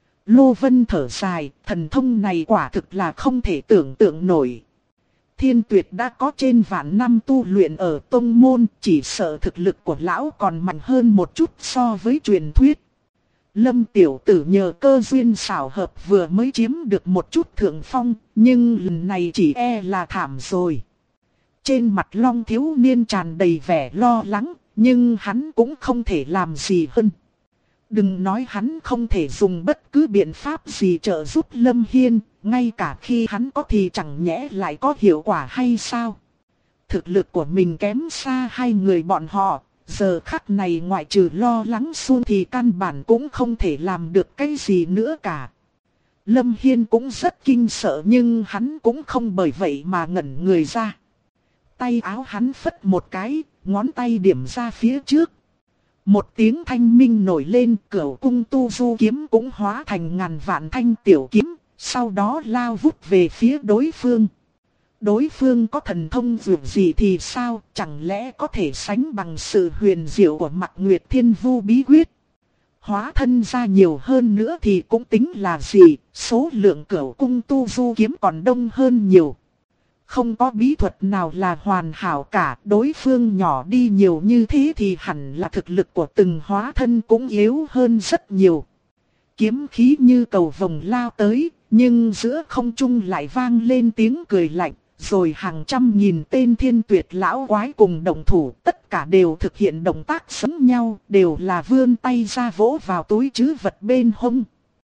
Lô Vân thở dài, thần thông này quả thực là không thể tưởng tượng nổi. Thiên Tuyệt đã có trên vạn năm tu luyện ở tông môn, chỉ sợ thực lực của lão còn mạnh hơn một chút so với truyền thuyết. Lâm tiểu tử nhờ cơ duyên xảo hợp vừa mới chiếm được một chút thượng phong, nhưng lần này chỉ e là thảm rồi. Trên mặt Long thiếu niên tràn đầy vẻ lo lắng, nhưng hắn cũng không thể làm gì hơn. Đừng nói hắn không thể dùng bất cứ biện pháp gì trợ giúp Lâm Hiên, ngay cả khi hắn có thì chẳng nhẽ lại có hiệu quả hay sao? Thực lực của mình kém xa hai người bọn họ, giờ khắc này ngoại trừ lo lắng suông thì căn bản cũng không thể làm được cái gì nữa cả. Lâm Hiên cũng rất kinh sợ nhưng hắn cũng không bởi vậy mà ngẩn người ra. Tay áo hắn phất một cái, ngón tay điểm ra phía trước. Một tiếng thanh minh nổi lên, Cửu cung tu du kiếm cũng hóa thành ngàn vạn thanh tiểu kiếm, sau đó lao vút về phía đối phương. Đối phương có thần thông dường gì thì sao, chẳng lẽ có thể sánh bằng sự huyền diệu của Mạc Nguyệt Thiên Vu bí quyết. Hóa thân ra nhiều hơn nữa thì cũng tính là gì, số lượng Cửu cung tu du kiếm còn đông hơn nhiều. Không có bí thuật nào là hoàn hảo cả, đối phương nhỏ đi nhiều như thế thì hẳn là thực lực của từng hóa thân cũng yếu hơn rất nhiều. Kiếm khí như cầu vồng lao tới, nhưng giữa không trung lại vang lên tiếng cười lạnh, rồi hàng trăm nghìn tên Thiên Tuyệt lão quái cùng đồng thủ, tất cả đều thực hiện động tác giống nhau, đều là vươn tay ra vỗ vào túi trữ vật bên hông.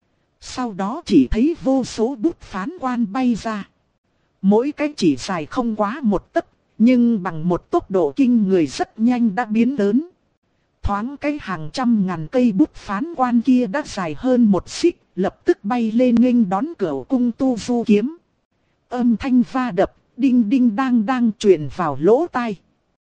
Sau đó chỉ thấy vô số bút phán quan bay ra. Mỗi cái chỉ dài không quá một tấc, nhưng bằng một tốc độ kinh người rất nhanh đã biến lớn. Thoáng cái hàng trăm ngàn cây bút phán quan kia đã dài hơn một xích, lập tức bay lên nghênh đón Cửu cung tu du kiếm. Âm thanh va đập, đinh đinh đang đang truyền vào lỗ tai.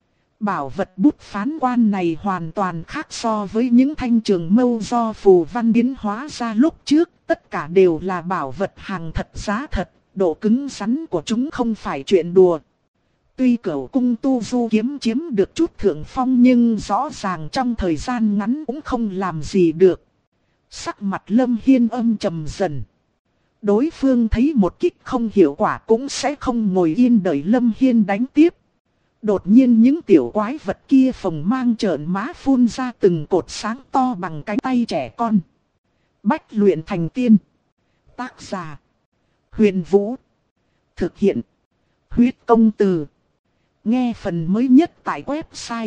Bảo vật bút phán quan này hoàn toàn khác so với những thanh trường mâu do phù văn biến hóa ra lúc trước, tất cả đều là bảo vật hàng thật giá thật. Độ cứng rắn của chúng không phải chuyện đùa. Tuy Cửu cung tu du kiếm chiếm được chút thượng phong nhưng rõ ràng trong thời gian ngắn cũng không làm gì được. Sắc mặt Lâm Hiên âm trầm dần. Đối phương thấy một kích không hiệu quả cũng sẽ không ngồi yên đợi Lâm Hiên đánh tiếp. Đột nhiên những tiểu quái vật kia phồng mang trợn má phun ra từng cột sáng to bằng cánh tay trẻ con. Bách luyện thành tiên. Tác giả Huyền Vũ. Thực hiện Huyết Công Từ. Nghe phần mới nhất tại website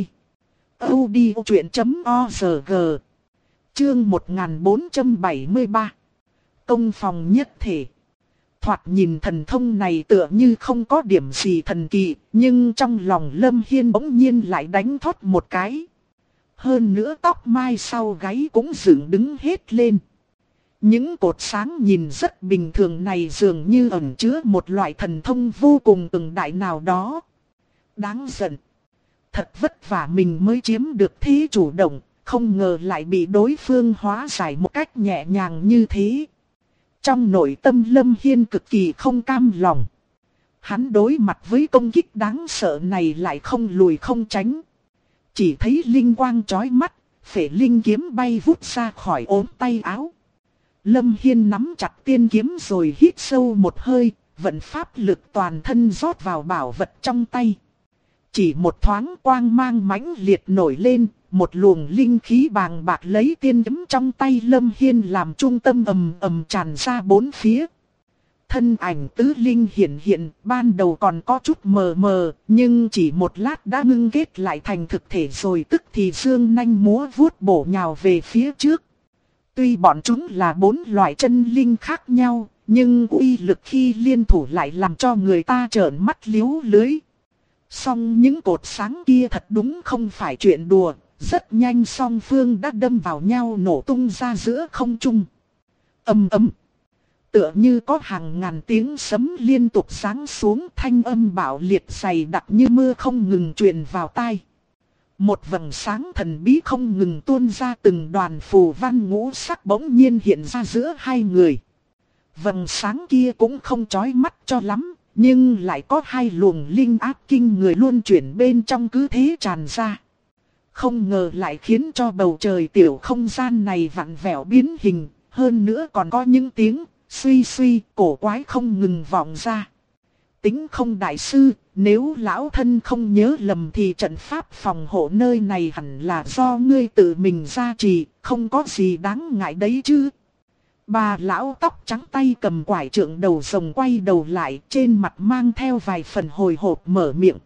audiochuyện.org. Chương 1473. Công phòng nhất thể. Thoạt nhìn thần thông này tựa như không có điểm gì thần kỳ, nhưng trong lòng Lâm Hiên bỗng nhiên lại đánh thót một cái. Hơn nữa tóc mai sau gáy cũng dựng đứng hết lên. Những cột sáng nhìn rất bình thường này dường như ẩn chứa một loại thần thông vô cùng cường đại nào đó. Đáng giận. Thật vất vả mình mới chiếm được thế chủ động, không ngờ lại bị đối phương hóa giải một cách nhẹ nhàng như thế. Trong nội tâm Lâm Hiên cực kỳ không cam lòng. Hắn đối mặt với công kích đáng sợ này lại không lùi không tránh. Chỉ thấy linh quang chói mắt, phệ linh kiếm bay vút ra khỏi ốm tay áo. Lâm Hiên nắm chặt tiên kiếm rồi hít sâu một hơi, vận pháp lực toàn thân rót vào bảo vật trong tay. Chỉ một thoáng quang mang mãnh liệt nổi lên, một luồng linh khí bàng bạc lấy tiên kiếm trong tay Lâm Hiên làm trung tâm ầm ầm tràn ra bốn phía. Thân ảnh tứ linh hiện hiện, ban đầu còn có chút mờ mờ, nhưng chỉ một lát đã ngưng kết lại thành thực thể rồi tức thì dương nanh múa vuốt bổ nhào về phía trước. Tuy bọn chúng là 4 loại chân linh khác nhau, nhưng uy lực khi liên thủ lại làm cho người ta trợn mắt liếu lưới. Song những cột sáng kia thật đúng không phải chuyện đùa, rất nhanh song phương đã đâm vào nhau nổ tung ra giữa không trung. Ầm ầm. Tựa như có hàng ngàn tiếng sấm liên tục giáng xuống, thanh âm bạo liệt dày đặc như mưa không ngừng truyền vào tai. Một vầng sáng thần bí không ngừng tuôn ra, từng đoàn phù văn ngũ sắc bỗng nhiên hiện ra giữa hai người. Vầng sáng kia cũng không chói mắt cho lắm, nhưng lại có hai luồng linh áp kinh người luôn chuyển bên trong cứ thế tràn ra. Không ngờ lại khiến cho bầu trời tiểu không gian này vặn vẹo biến hình, hơn nữa còn có những tiếng suy suy cổ quái không ngừng vọng ra. Tính không đại sư, nếu lão thân không nhớ lầm thì trận pháp phòng hộ nơi này hẳn là do ngươi tự mình gia trì, không có gì đáng ngại đấy chứ. Bà lão tóc trắng tay cầm quải trượng đầu rồng quay đầu lại, trên mặt mang theo vài phần hồi hộp mở miệng.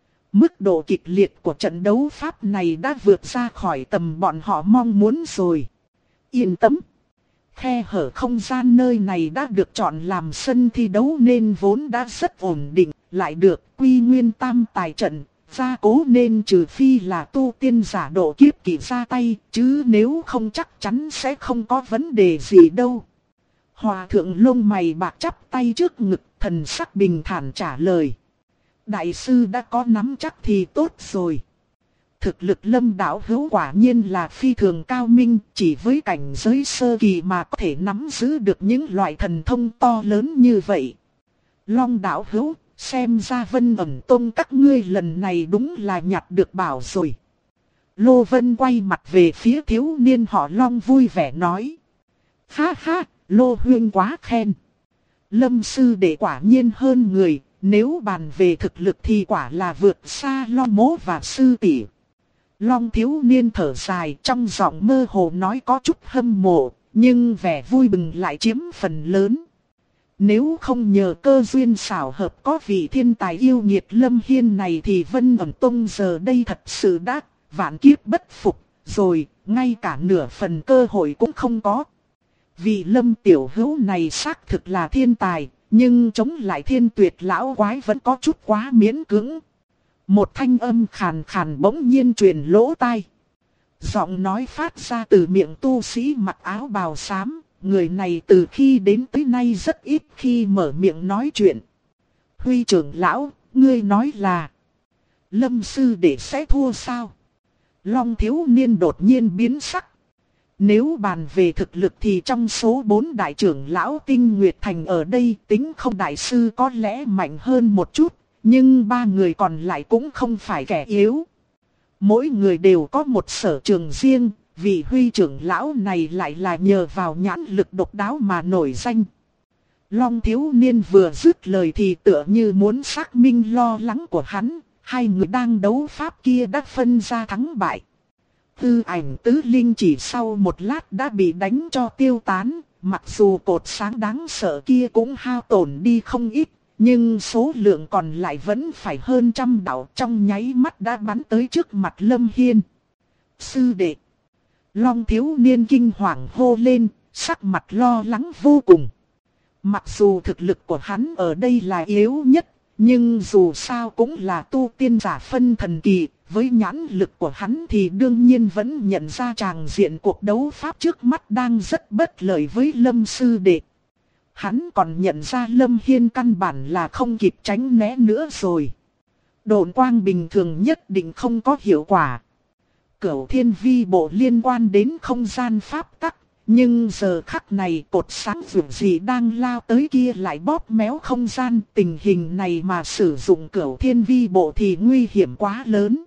Mức độ kịch liệt của trận đấu pháp này đã vượt ra khỏi tầm bọn họ mong muốn rồi. Yên tâm. Khe hở không gian nơi này đã được chọn làm sân thi đấu nên vốn đã rất ổn định, lại được quy nguyên tam tài trận gia cố nên trừ phi là tu tiên giả độ kiếp kỳ ra tay, chứ nếu không chắc chắn sẽ không có vấn đề gì đâu. Hòa thượng lông mày bạc chắp tay trước ngực, thần sắc bình thản trả lời. Đại sư đã có nắm chắc thì tốt rồi. Thực lực Lâm đạo hữu quả nhiên là phi thường cao minh, chỉ với cảnh giới sơ kỳ mà có thể nắm giữ được những loại thần thông to lớn như vậy. Long đạo hữu, xem ra Vân Ẩn Tông các ngươi lần này đúng là nhặt được bảo rồi. Lô Vân quay mặt về phía thiếu niên họ Long vui vẻ nói. Ha ha, Lô huynh quá khen. Lâm sư đệ quả nhiên hơn người, nếu bàn về thực lực thì quả là vượt xa Long mố và sư tỷ. Long thiếu niên thở dài, trong giọng mơ hồ nói có chút hâm mộ, nhưng vẻ vui mừng lại chiếm phần lớn. Nếu không nhờ cơ duyên xảo hợp có vị thiên tài yêu nghiệt Lâm Hiên này thì Vân Ẩn Tông giờ đây thật sự đã vạn kiếp bất phục rồi, ngay cả nửa phần cơ hội cũng không có. Vị Lâm tiểu hữu này xác thực là thiên tài, nhưng chống lại Thiên Tuyệt lão quái vẫn có chút quá miễn cưỡng. Một thanh âm khàn khàn bỗng nhiên truyền lỗ tai. Giọng nói phát ra từ miệng tu sĩ mặc áo bào xám, người này từ khi đến tới nay rất ít khi mở miệng nói chuyện. Huy trưởng lão, ngươi nói là Lâm sư đệ sẽ thua sao? Long thiếu niên đột nhiên biến sắc. Nếu bàn về thực lực thì trong số 4 đại trưởng lão Tinh Nguyệt Thành ở đây, tính không đại sư có lẽ mạnh hơn một chút, nhưng 3 người còn lại cũng không phải kẻ yếu. Mỗi người đều có một sở trường riêng, vị Huy trưởng lão này lại là nhờ vào nhãn lực độc đáo mà nổi danh. Long thiếu niên vừa dứt lời thì tựa như muốn xác minh lo lắng của hắn, hai người đang đấu pháp kia đã phân ra thắng bại. Tư ảnh tứ linh chỉ sau một lát đã bị đánh cho tiêu tán, mặc dù cột sáng đáng sợ kia cũng hao tổn đi không ít, nhưng số lượng còn lại vẫn phải hơn 100 đạo, trong nháy mắt đã bắn tới trước mặt Lâm Hiên. Sư đệ! Long thiếu niên kinh hoàng hô lên, sắc mặt lo lắng vô cùng. Mặc dù thực lực của hắn ở đây là yếu nhất, nhưng dù sao cũng là tu tiên giả phân thần kỳ, với nhãn lực của hắn thì đương nhiên vẫn nhận ra tràng diện cuộc đấu pháp trước mắt đang rất bất lợi với Lâm sư đệ. Hắn còn nhận ra Lâm Hiên căn bản là không kịp tránh né nữa rồi. Độn quang bình thường nhất định không có hiệu quả. Cửu thiên vi bộ liên quan đến không gian pháp tắc, nhưng giờ khắc này cột sáng vượt gì đang lao tới kia lại bóp méo không gian. Tình hình này mà sử dụng cửu thiên vi bộ thì nguy hiểm quá lớn.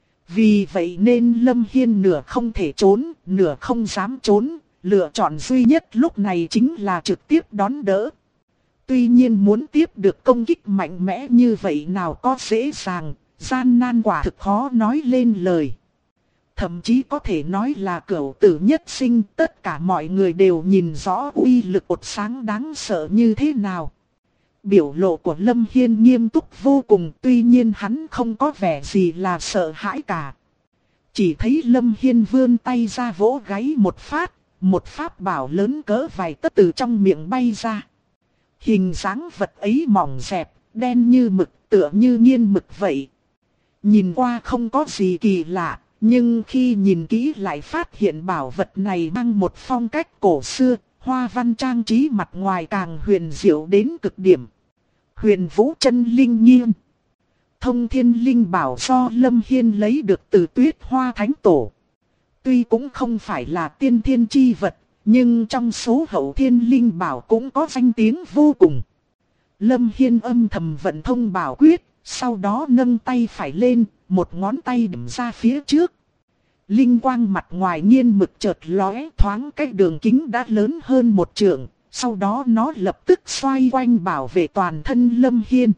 Vì vậy nên Lâm Hiên nửa không thể trốn, nửa không dám trốn. Lựa chọn duy nhất lúc này chính là trực tiếp đón đỡ. Tuy nhiên muốn tiếp được công kích mạnh mẽ như vậy nào có dễ dàng, gian nan quả thực khó nói lên lời. Thậm chí có thể nói là cửu tử nhất sinh, tất cả mọi người đều nhìn rõ uy lực cột sáng đáng sợ như thế nào. Biểu lộ của Lâm Hiên nghiêm túc vô cùng, tuy nhiên hắn không có vẻ gì là sợ hãi cả. Chỉ thấy Lâm Hiên vươn tay ra vỗ gáy một phát, một pháp bảo lớn cỡ vài tấc từ trong miệng bay ra. Hình dáng vật ấy mỏng dẹp, đen như mực, tựa như nghiên mực vậy. Nhìn qua không có gì kỳ lạ, nhưng khi nhìn kỹ lại phát hiện bảo vật này mang một phong cách cổ xưa, hoa văn trang trí mặt ngoài càng huyền diệu đến cực điểm. Huyền Vũ Chân Linh Nghiên. Thông thiên linh bảo do Lâm Hiên lấy được từ Tuyết Hoa Thánh Tổ. Tuy cũng không phải là tiên thiên chi vật, nhưng trong số hậu thiên linh bảo cũng có danh tiếng vô cùng. Lâm Hiên âm thầm vận thông bảo quyết, sau đó nâng tay phải lên, một ngón tay điểm ra phía trước. Linh quang mặt ngoài nghiên mực chợt lóe, thoáng cái đường kính đã lớn hơn một trượng, sau đó nó lập tức xoay quanh bảo vệ toàn thân Lâm Hiên.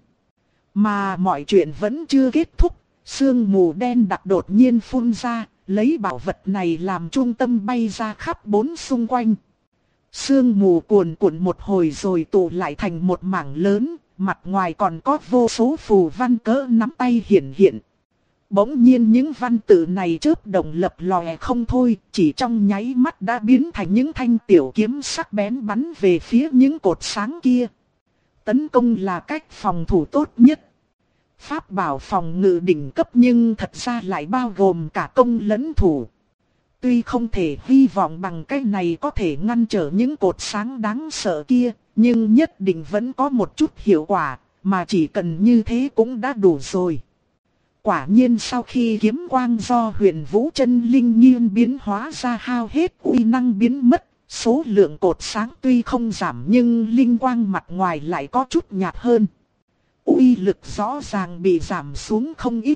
Mà mọi chuyện vẫn chưa kết thúc, sương mù đen đặc đột nhiên phun ra, lấy bảo vật này làm trung tâm bay ra khắp bốn xung quanh. Sương mù cuồn cuộn một hồi rồi tụ lại thành một mảng lớn, mặt ngoài còn có vô số phù văn cỡ nắm tay hiện hiện. Bỗng nhiên những văn tự này chớp động lập lòe không thôi, chỉ trong nháy mắt đã biến thành những thanh tiểu kiếm sắc bén bắn về phía những cột sáng kia. Tấn công là cách phòng thủ tốt nhất. Pháp bảo phòng ngự đỉnh cấp nhưng thật ra lại bao gồm cả công lẫn thủ. Tuy không thể hy vọng bằng cái này có thể ngăn trở những cột sáng đáng sợ kia, nhưng nhất định vẫn có một chút hiệu quả, mà chỉ cần như thế cũng đã đủ rồi. Quả nhiên sau khi kiếm quang do Huyền Vũ Chân Linh Nghiên biến hóa ra hao hết uy năng biến mất, số lượng cột sáng tuy không giảm nhưng linh quang mặt ngoài lại có chút nhạt hơn. Uy lực rõ ràng bị giảm xuống không ít.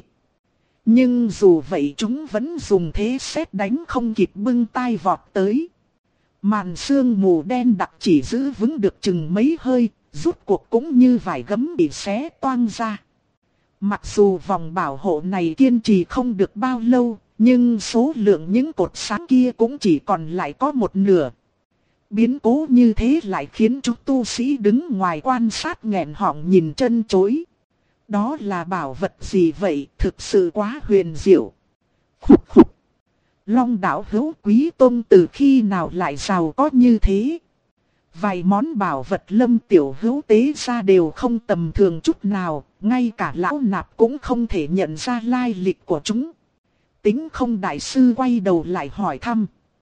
Nhưng dù vậy chúng vẫn dùng thế sét đánh không kịp bưng tay vọt tới. Màn sương mù đen đặc chỉ giữ vững được chừng mấy hơi, rút cuộc cũng như vải gấm bị xé toang ra. Mặc dù vòng bảo hộ này kiên trì không được bao lâu, nhưng số lượng những cột sáng kia cũng chỉ còn lại có một nửa. Biến cố như thế lại khiến chúng tu sĩ đứng ngoài quan sát nghẹn họng nhìn chân chối. Đó là bảo vật gì vậy, thực sự quá huyền diệu. Khục khục. Long Đảo Hữu Quý Tông từ khi nào lại giàu có như thế? Vài món bảo vật Lâm Tiểu Hữu tế ra đều không tầm thường chút nào, ngay cả lão nạp cũng không thể nhận ra lai lịch của chúng. Tính Không đại sư quay đầu lại hỏi thăm.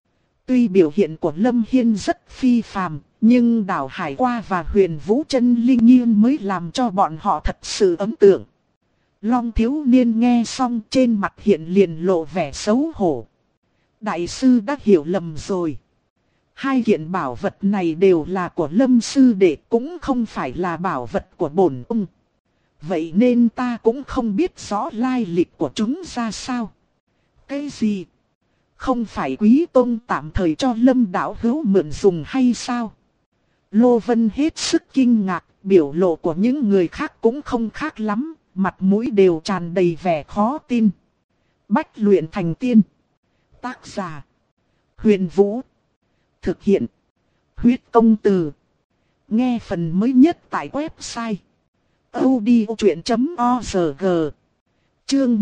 Tuy biểu hiện của Lâm Hiên rất phi phàm, nhưng Đảo Hải Qua và Huyền Vũ Chân Linh Nghiên mới làm cho bọn họ thật sự ấn tượng. Long thiếu niên nghe xong trên mặt hiện liền lộ vẻ xấu hổ. Đại sư đã hiểu lầm rồi. Hai kiện bảo vật này đều là của Lâm sư đệ, cũng không phải là bảo vật của bổn tông. Vậy nên ta cũng không biết rõ lai lịch của chúng ra sao. Cái gì? Không phải Quý Tông tạm thời cho Lâm Đảo Hữu mượn dùng hay sao? Lô Vân hết sức kinh ngạc, biểu lộ của những người khác cũng không khác lắm, mặt mũi đều tràn đầy vẻ khó tin. Bách luyện thành tiên. Tác giả: Huyền Vũ. Thực hiện: Huyết Công Từ. Nghe phần mới nhất tại website audiochuyện.org. Chương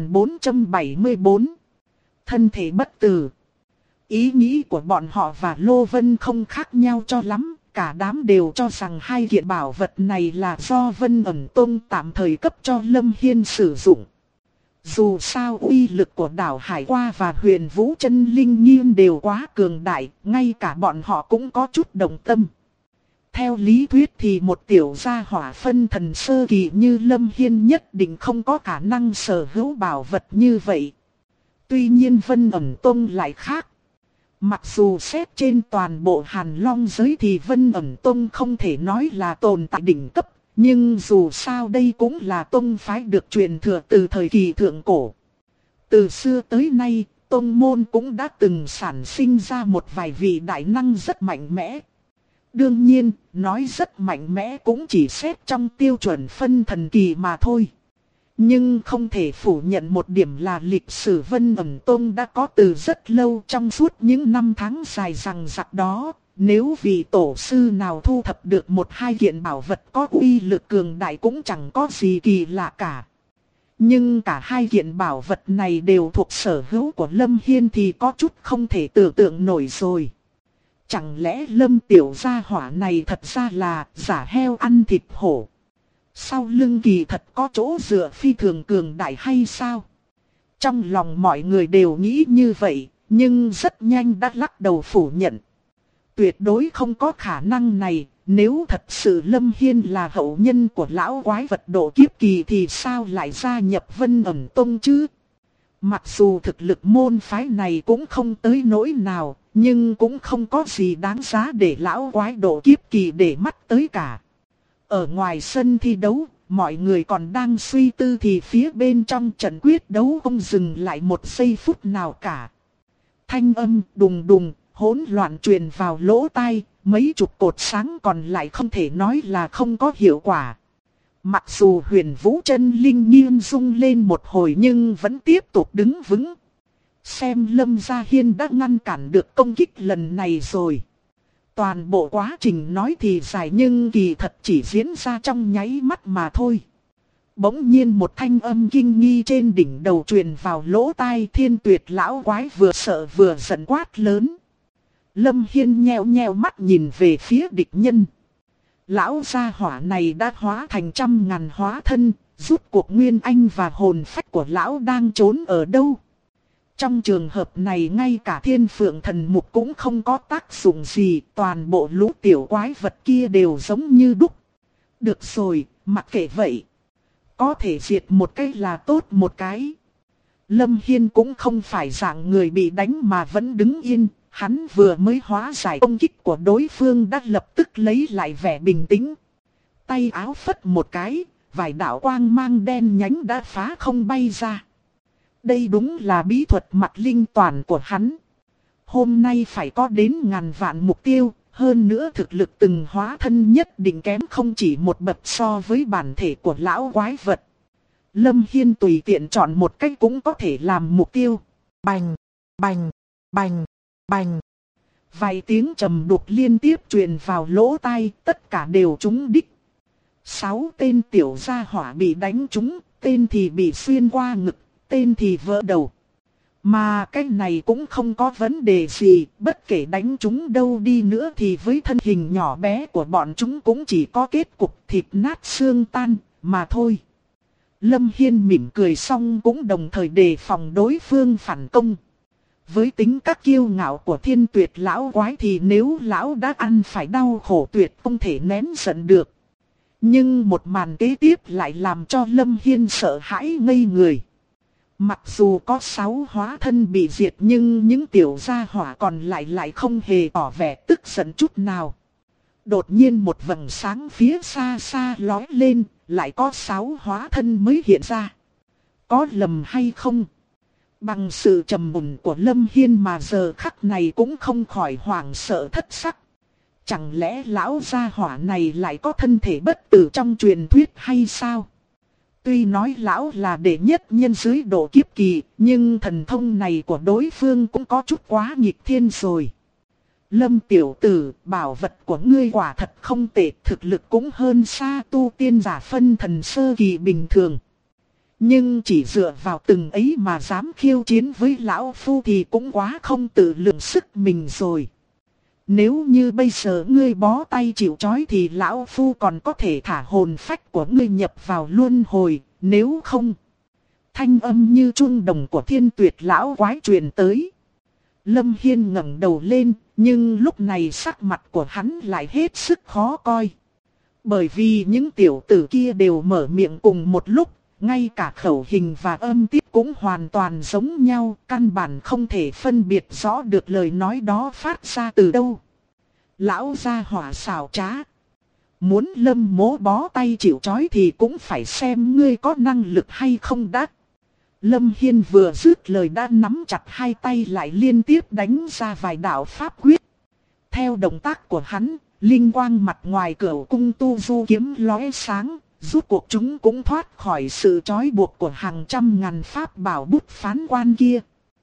1474. Thân thể bất tử. Ý nghĩ của bọn họ và Lô Vân không khác nhau cho lắm. Cả đám đều cho rằng hai kiện bảo vật này là do Vân Ẩn Tông tạm thời cấp cho Lâm Hiên sử dụng. Dù sao uy lực của Đảo Hải Qua và Huyền Vũ Chân Linh Nghiên đều quá cường đại, ngay cả bọn họ cũng có chút đồng tâm. Theo lý thuyết thì một tiểu gia hỏa phân thần sơ kỳ như Lâm Hiên nhất định không có khả năng sở hữu bảo vật như vậy. Tuy nhiên Vân Ẩn Tông lại khác. Mặc dù xét trên toàn bộ Hàn Long giới thì Vân Ẩn Tông không thể nói là tồn tại đỉnh cấp, nhưng dù sao đây cũng là tông phái được truyền thừa từ thời kỳ thượng cổ. Từ xưa tới nay, tông môn cũng đã từng sản sinh ra một vài vị đại năng rất mạnh mẽ. Đương nhiên, nói rất mạnh mẽ cũng chỉ xét trong tiêu chuẩn phân thần kỳ mà thôi. Nhưng không thể phủ nhận một điểm là lịch sử Vân Ẩn Tông đã có từ rất lâu, trong suốt những năm tháng dài dằng dặc đó. Nếu vị tổ sư nào thu thập được một hai kiện bảo vật có uy lực cường đại cũng chẳng có gì kỳ lạ cả. Nhưng cả hai kiện bảo vật này đều thuộc sở hữu của Lâm Hiên thì có chút không thể tưởng tượng nổi rồi. Chẳng lẽ Lâm tiểu gia hỏa này thật ra là giả heo ăn thịt hổ? Sau lưng kỳ thật có chỗ dựa phi thường cường đại hay sao? Trong lòng mọi người đều nghĩ như vậy, nhưng rất nhanh đã lắc đầu phủ nhận. Tuyệt đối không có khả năng này, nếu thật sự Lâm Hiên là hậu nhân của lão quái vật độ kiếp kỳ thì sao lại gia nhập Vân Ẩn Tông chứ? Mặc dù thực lực môn phái này cũng không tới nỗi nào, nhưng cũng không có gì đáng giá để lão quái độ kiếp kỳ để mắt tới cả. Ở ngoài sân thi đấu, mọi người còn đang suy tư thì phía bên trong trận quyết đấu không dừng lại một giây phút nào cả. Thanh âm đùng đùng, hỗn loạn truyền vào lỗ tai, mấy chục cột sáng còn lại không thể nói là không có hiệu quả. Mặc dù Huyền Vũ chân linh nghiêng rung lên một hồi nhưng vẫn tiếp tục đứng vững. Xem Lâm Gia Hiên đã ngăn cản được công kích lần này rồi. Toàn bộ quá trình nói thì dài nhưng kỳ thật chỉ diễn ra trong nháy mắt mà thôi. Bỗng nhiên một thanh âm kinh nghi trên đỉnh đầu truyền vào lỗ tai. Thiên Tuyệt lão quái vừa sợ vừa giận quát lớn. Lâm Hiên nheo nheo mắt nhìn về phía địch nhân. Lão gia hỏa này đã hóa thành trăm ngàn hóa thân, rút cuộc nguyên anh và hồn phách của lão đang trốn ở đâu? Trong trường hợp này ngay cả Thiên Phượng Thần Mục cũng không có tác dụng gì, toàn bộ lũ tiểu quái vật kia đều giống như đúc. Được rồi, mặc kệ vậy. Có thể diệt một cái là tốt một cái. Lâm Hiên cũng không phải dạng người bị đánh mà vẫn đứng yên. Hắn vừa mới hóa giải công kích của đối phương đã lập tức lấy lại vẻ bình tĩnh. Tay áo phất một cái, vài đạo quang mang đen nhánh đã phá không bay ra. Đây đúng là bí thuật mặt linh toàn của hắn. Hôm nay phải có đến ngàn vạn mục tiêu, hơn nữa thực lực từng hóa thân nhất định kém không chỉ một bậc so với bản thể của lão quái vật. Lâm Hiên tùy tiện chọn một cách cũng có thể làm mục tiêu. Bành, bành, bành. Bành! Vài tiếng trầm đục liên tiếp truyền vào lỗ tai, tất cả đều trúng đích. 6 tên tiểu gia hỏa bị đánh trúng, tên thì bị xuyên qua ngực, tên thì vỡ đầu. Mà cái này cũng không có vấn đề gì, bất kể đánh trúng đâu đi nữa thì với thân hình nhỏ bé của bọn chúng cũng chỉ có kết cục thịt nát xương tan, mà thôi. Lâm Hiên mỉm cười xong cũng đồng thời đề phòng đối phương phản công. Với tính các kiêu ngạo của Thiên Tuyệt lão quái thì nếu lão đã ăn phải đau khổ tuyệt không thể nén giận được. Nhưng một màn kế tiếp lại làm cho Lâm Hiên sợ hãi ngây người. Mặc dù có 6 hóa thân bị diệt nhưng những tiểu gia hỏa còn lại không hề tỏ vẻ tức giận chút nào. Đột nhiên một vầng sáng phía xa xa lóe lên, lại có 6 hóa thân mới hiện ra. Có lầm hay không? Bằng sự trầm mùn của Lâm Hiên mà giờ khắc này cũng không khỏi hoảng sợ thất sắc. Chẳng lẽ lão gia hỏa này lại có thân thể bất tử trong truyền thuyết hay sao? Tuy nói lão là đệ nhất nhân dưới độ kiếp kỳ, nhưng thần thông này của đối phương cũng có chút quá nghịch thiên rồi. Lâm tiểu tử, bảo vật của ngươi quả thật không tệ, thực lực cũng hơn xa tu tiên giả phân thần sơ kỳ bình thường. Nhưng chỉ dựa vào từng ấy mà dám khiêu chiến với lão phu thì cũng quá không tự lượng sức mình rồi. Nếu như bây giờ ngươi bó tay chịu trói thì lão phu còn có thể thả hồn phách của ngươi nhập vào luân hồi, nếu không. Thanh âm như chuông đồng của Thiên Tuyệt lão quái truyền tới. Lâm Hiên ngẩng đầu lên, nhưng lúc này sắc mặt của hắn lại hết sức khó coi. Bởi vì những tiểu tử kia đều mở miệng cùng một lúc. Ngay cả khẩu hình và âm tiết cũng hoàn toàn giống nhau, căn bản không thể phân biệt rõ được lời nói đó phát ra từ đâu. Lão gia hỏa xảo trá. Muốn Lâm mỗ bó tay chịu trói thì cũng phải xem ngươi có năng lực hay không đã. Lâm Hiên vừa dứt lời đã nắm chặt hai tay lại liên tiếp đánh ra vài đạo pháp quyết. Theo động tác của hắn, linh quang mặt ngoài cửu cung tu du kiếm lóe sáng. Rốt cuộc chúng cũng thoát khỏi sự trói buộc của hàng trăm ngàn pháp bảo bút phán quan kia.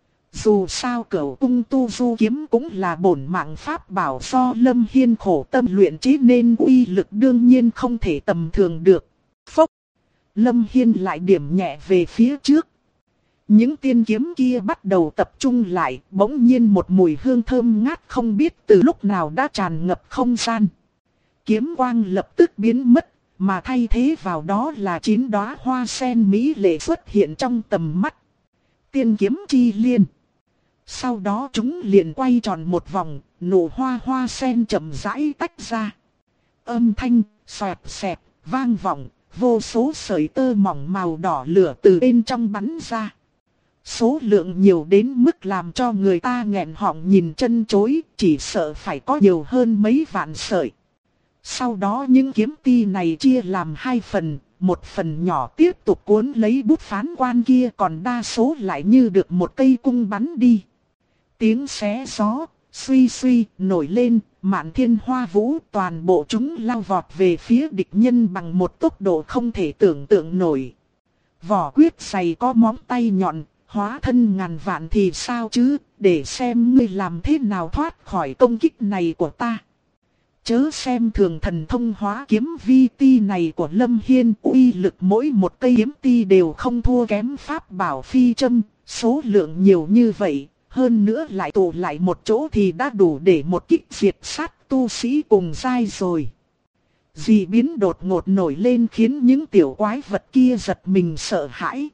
Dù sao cửu cung tu du kiếm cũng là bổn mạng pháp bảo do Lâm Hiên khổ tâm luyện chế nên uy lực đương nhiên không thể tầm thường được. Phốc! Lâm Hiên lại điểm nhẹ về phía trước. Những tiên kiếm kia bắt đầu tập trung lại, bỗng nhiên một mùi hương thơm ngát không biết từ lúc nào đã tràn ngập không gian. Kiếm quang lập tức biến mất, mà thay thế vào đó là 9 đóa hoa sen mỹ lệ xuất hiện trong tầm mắt. Tiên kiếm chi liên. Sau đó chúng liền quay tròn một vòng, nụ hoa sen chậm rãi tách ra. Âm thanh, xoẹt xẹt, vang vọng, vô số sợi tơ mỏng màu đỏ lửa từ bên trong bắn ra. Số lượng nhiều đến mức làm cho người ta nghẹn họng nhìn chân chối, chỉ sợ phải có nhiều hơn mấy vạn sợi. Sau đó những kiếm ti này chia làm 2 phần, một phần nhỏ tiếp tục cuốn lấy bút phán quan kia, còn đa số lại như được một cây cung bắn đi. Tiếng xé gió, suy suy, nổi lên, mạn thiên hoa vũ, toàn bộ chúng lao vọt về phía địch nhân bằng một tốc độ không thể tưởng tượng nổi. Vỏ quyết dày có móng tay nhọn, hóa thân ngàn vạn thì sao chứ, để xem ngươi làm thế nào thoát khỏi công kích này của ta. Chớ xem thường thần thông hóa kiếm vi ti này của Lâm Hiên, uy lực mỗi một cây kiếm ti đều không thua kém pháp bảo phi châm, số lượng nhiều như vậy, hơn nữa lại tụ lại một chỗ thì đã đủ để một kích diệt sát tu sĩ cùng giai rồi. Dị biến đột ngột nổi lên khiến những tiểu quái vật kia giật mình sợ hãi.